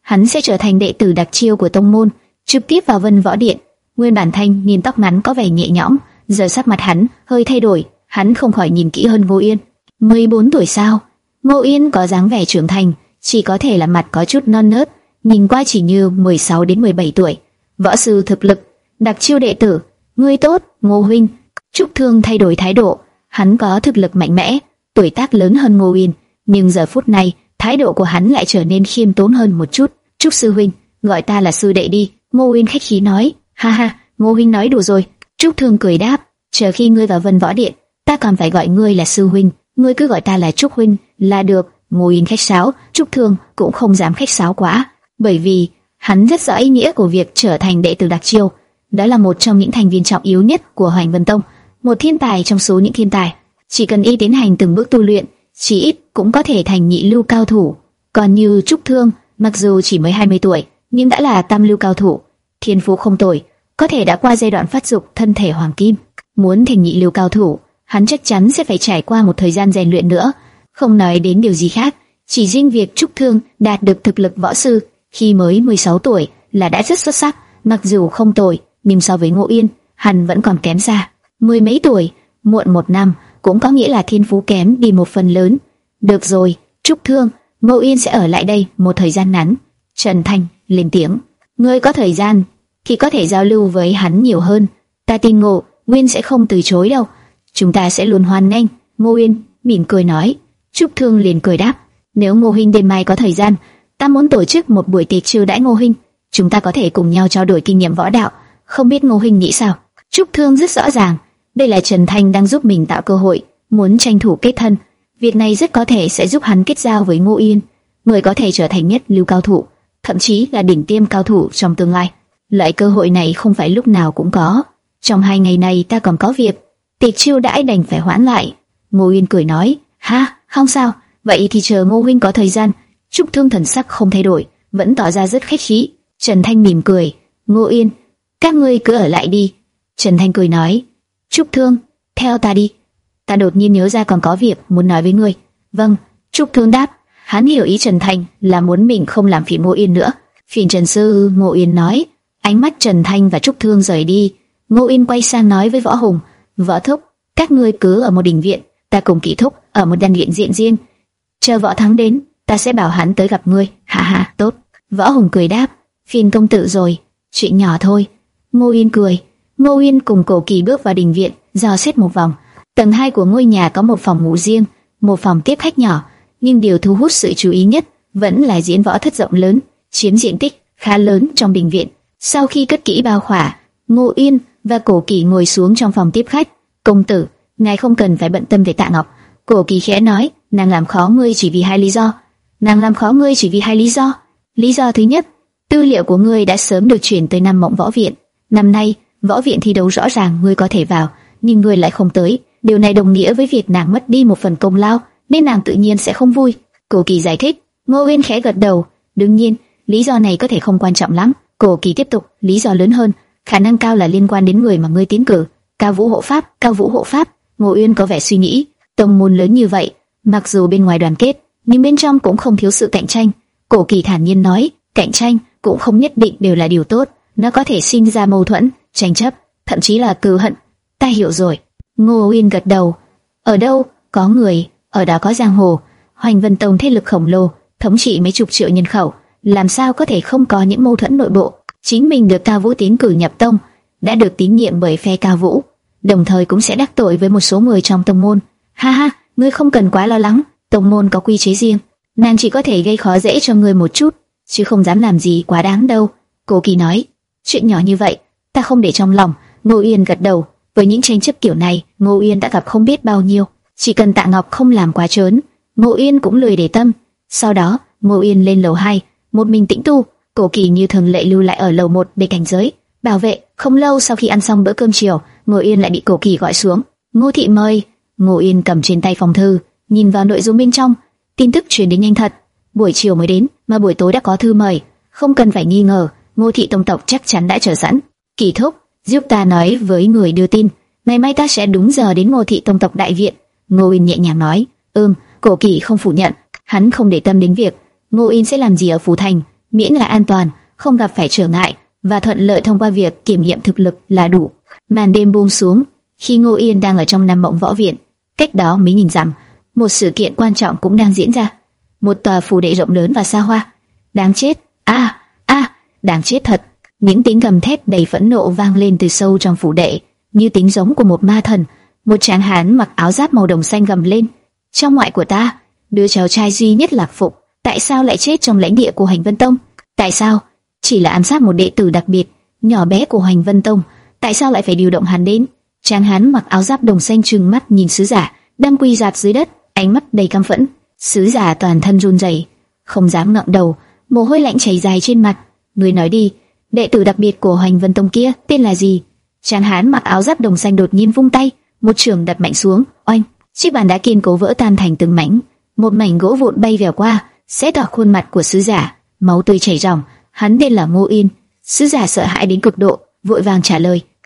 hắn sẽ trở thành đệ tử đặc chiêu của tông môn, trực tiếp vào Vân Võ Điện. Nguyên bản thanh niên tóc ngắn có vẻ nhẹ nhõm, giờ sắc mặt hắn hơi thay đổi, hắn không khỏi nhìn kỹ hơn Ngô Yên. mười bốn tuổi sao? Ngô Yên có dáng vẻ trưởng thành, chỉ có thể là mặt có chút non nớt, nhìn qua chỉ như mười sáu đến mười bảy tuổi. Võ sư thực lực, đặc chiêu đệ tử, ngươi tốt, Ngô huynh. Trúc Thương thay đổi thái độ, hắn có thực lực mạnh mẽ, tuổi tác lớn hơn Ngô Yên, nhưng giờ phút này, thái độ của hắn lại trở nên khiêm tốn hơn một chút. Trúc sư huynh, gọi ta là sư đệ đi, Ngô Yên khách khí nói. Ha ha, Ngô huynh nói đủ rồi. Trúc Thương cười đáp, chờ khi ngươi vào Vân Võ Điện, ta còn phải gọi ngươi là sư huynh, ngươi cứ gọi ta là Trúc huynh là được. Ngô Yên khách sáo, Trúc Thương cũng không dám khách sáo quá, bởi vì hắn rất rõ ý nghĩa của việc trở thành đệ tử đặc chiêu. Đó là một trong những thành viên trọng yếu nhất của Hoành Vân Tông, một thiên tài trong số những thiên tài. Chỉ cần y tiến hành từng bước tu luyện, chỉ ít cũng có thể thành nhị lưu cao thủ. Còn như Trúc Thương, mặc dù chỉ mới hai mươi tuổi, nhưng đã là tam lưu cao thủ, thiên phú không tồi, có thể đã qua giai đoạn phát dục thân thể hoàng kim. Muốn thành nhị lưu cao thủ, hắn chắc chắn sẽ phải trải qua một thời gian rèn luyện nữa. Không nói đến điều gì khác, chỉ riêng việc Trúc Thương đạt được thực lực võ sư khi mới mười sáu tuổi là đã rất xuất sắc. Mặc dù không tồi, nhưng so với Ngô Yên, hắn vẫn còn kém xa. Mười mấy tuổi, muộn một năm, cũng có nghĩa là thiên phú kém đi một phần lớn. Được rồi, Trúc Thương, Ngô Yên sẽ ở lại đây một thời gian ngắn. Trần Thanh lên tiếng, ngươi có thời gian thì có thể giao lưu với hắn nhiều hơn. Ta tin Ngô Nguyên sẽ không từ chối đâu. Chúng ta sẽ luôn hoan nghênh. Ngô Yên mỉm cười nói. Trúc Thương liền cười đáp, nếu Ngô huynh đêm mai có thời gian, ta muốn tổ chức một buổi tiệc chiêu đãi Ngô huynh, chúng ta có thể cùng nhau trao đổi kinh nghiệm võ đạo, không biết Ngô huynh nghĩ sao? Trúc Thương rất rõ ràng, đây là Trần Thanh đang giúp mình tạo cơ hội, muốn tranh thủ kết thân. Việc này rất có thể sẽ giúp hắn kết giao với Ngô Yên, người có thể trở thành nhất lưu cao thủ, thậm chí là đỉnh tiêm cao thủ trong tương lai. Loại cơ hội này không phải lúc nào cũng có. Trong hai ngày này ta còn có việc, tiệc chiêu đãi đành phải hoãn lại. Ngô Yên cười nói, ha, không sao, vậy thì chờ Ngô huynh có thời gian. Trúc Thương thần sắc không thay đổi, vẫn tỏ ra rất khách khí. Trần Thanh mỉm cười, Ngô Yên, các ngươi cứ ở lại đi. Trần Thanh cười nói, Trúc Thương, theo ta đi. Ta đột nhiên nhớ ra còn có việc muốn nói với ngươi. Vâng, Trúc Thương đáp. Hắn hiểu ý Trần Thanh là muốn mình không làm phiền Ngô Yên nữa. Phiền Trần sư, Ngô Yên nói. Ánh mắt Trần Thanh và Trúc Thương rời đi. Ngô Yên quay sang nói với Võ Hùng, Võ Thúc, các ngươi cứ ở một đình viện, ta cùng Kỷ Thúc ở một đan viện diện riêng. Chờ Võ Thắng đến, ta sẽ bảo hắn tới gặp ngươi. Ha ha, tốt. Võ Hùng cười đáp, phiền công tử rồi, chuyện nhỏ thôi. Ngô Yên cười. Ngô Yên cùng Cổ Kỳ bước vào đình viện, dò xét một vòng. Tầng hai của ngôi nhà có một phòng ngủ riêng, một phòng tiếp khách nhỏ, nhưng điều thu hút sự chú ý nhất vẫn là diễn võ thất rộng lớn, chiếm diện tích khá lớn trong đình viện. Sau khi cất kỹ bao khỏa, Ngô Yên và Cổ Kỳ ngồi xuống trong phòng tiếp khách. Công tử, ngài không cần phải bận tâm về Tạ Ngọc. Cổ Kỳ khẽ nói, nàng làm khó ngươi chỉ vì hai lý do. Nàng làm khó ngươi chỉ vì hai lý do. Lý do thứ nhất, tư liệu của ngươi đã sớm được chuyển tới Nam Mộng Võ Viện. Năm nay, võ viện thi đấu rõ ràng ngươi có thể vào, nhưng ngươi lại không tới. Điều này đồng nghĩa với việc nàng mất đi một phần công lao, nên nàng tự nhiên sẽ không vui. Cổ Kỳ giải thích. Ngô Uyên khẽ gật đầu. Đương nhiên, lý do này có thể không quan trọng lắm. Cổ Kỳ tiếp tục. Lý do lớn hơn, khả năng cao là liên quan đến người mà ngươi tiến cử. Cao Vũ hộ pháp. Cao Vũ hộ pháp. Ngô Uyên có vẻ suy nghĩ. Tông môn lớn như vậy, mặc dù bên ngoài đoàn kết, nhưng bên trong cũng không thiếu sự cạnh tranh. Cổ Kỳ thản nhiên nói. Cạnh tranh cũng không nhất định đều là điều tốt, nó có thể sinh ra mâu thuẫn, tranh chấp, thậm chí là cừu hận. Ta hiểu rồi. Ngô Uyên gật đầu. Ở đâu có người, ở đó có giang hồ. Hoành Vân Tông thế lực khổng lồ, thống trị mấy chục triệu nhân khẩu, làm sao có thể không có những mâu thuẫn nội bộ. Chính mình được Cao Vũ tiến cử nhập tông, đã được tín nhiệm bởi phe Cao Vũ, đồng thời cũng sẽ đắc tội với một số người trong tông môn. Ha ha, ngươi không cần quá lo lắng, tông môn có quy chế riêng, nàng chỉ có thể gây khó dễ cho ngươi một chút, chứ không dám làm gì quá đáng đâu. Cố Kỳ nói. Chuyện nhỏ như vậy, ta không để trong lòng. Ngô Uyên gật đầu. Với những tranh chấp kiểu này, Ngô Uyên đã gặp không biết bao nhiêu. Chỉ cần Tạ Ngọc không làm quá trớn, Ngô Uyên cũng lười để tâm. Sau đó, Ngô Uyên lên lầu hai, một mình tĩnh tu. Cổ Kỳ như thường lệ lưu lại ở lầu một để cảnh giới, bảo vệ. Không lâu sau khi ăn xong bữa cơm chiều, Ngô Uyên lại bị Cổ Kỳ gọi xuống. Ngô thị mời. Ngô Uyên cầm trên tay phong thư, nhìn vào nội dung bên trong. Tin tức truyền đến nhanh thật. Buổi chiều mới đến, mà buổi tối đã có thư mời. Không cần phải nghi ngờ, Ngô thị tông tộc chắc chắn đã chờ sẵn. Kỳ Thúc, giúp ta nói với người đưa tin, ngày mai ta sẽ đúng giờ đến Ngô thị tông tộc đại viện. Ngô Uyên nhẹ nhàng nói. Ừm. Cổ Kỳ không phủ nhận, hắn không để tâm đến việc Ngô Uyên sẽ làm gì ở phủ thành, miễn là an toàn, không gặp phải trở ngại và thuận lợi thông qua việc kiểm nghiệm thực lực là đủ. Màn đêm buông xuống, khi Ngô Yên đang ở trong Nam Mộng Võ Viện, cách đó mấy nghìn dặm, một sự kiện quan trọng cũng đang diễn ra. Một tòa phủ đệ rộng lớn và xa hoa. Đáng chết, a, a, đáng chết thật. Những tiếng gầm thét đầy phẫn nộ vang lên từ sâu trong phủ đệ, như tiếng giống của một ma thần. Một tráng hán mặc áo giáp màu đồng xanh gầm lên: trong ngoại của ta, đứa cháu trai duy nhất Lạc Phục, tại sao lại chết trong lãnh địa của Hành Vân Tông? Tại sao? Chỉ là ám sát một đệ tử đặc biệt, nhỏ bé của Hành Vân Tông, tại sao lại phải điều động hắn đến? Tráng hán mặc áo giáp đồng xanh trừng mắt nhìn sứ giả đang quỳ rạp dưới đất, ánh mắt đầy căm phẫn. Sứ giả toàn thân run rẩy, không dám ngẩng đầu, mồ hôi lạnh chảy dài trên mặt. Người nói đi, đệ tử đặc biệt của Hành Vân Tông kia tên là gì? Tráng hán mặc áo giáp đồng xanh đột nhiên vung tay, một chưởng đập mạnh xuống, oanh! Chiếc bàn đá kiên cố vỡ tan thành từng mảnh, một mảnh gỗ vụn bay vèo qua, xé toạc khuôn mặt của sứ giả, máu tươi chảy ròng. Hắn tên là Ngô Yên. Sứ giả sợ hãi đến cực độ, vội vàng trả lời: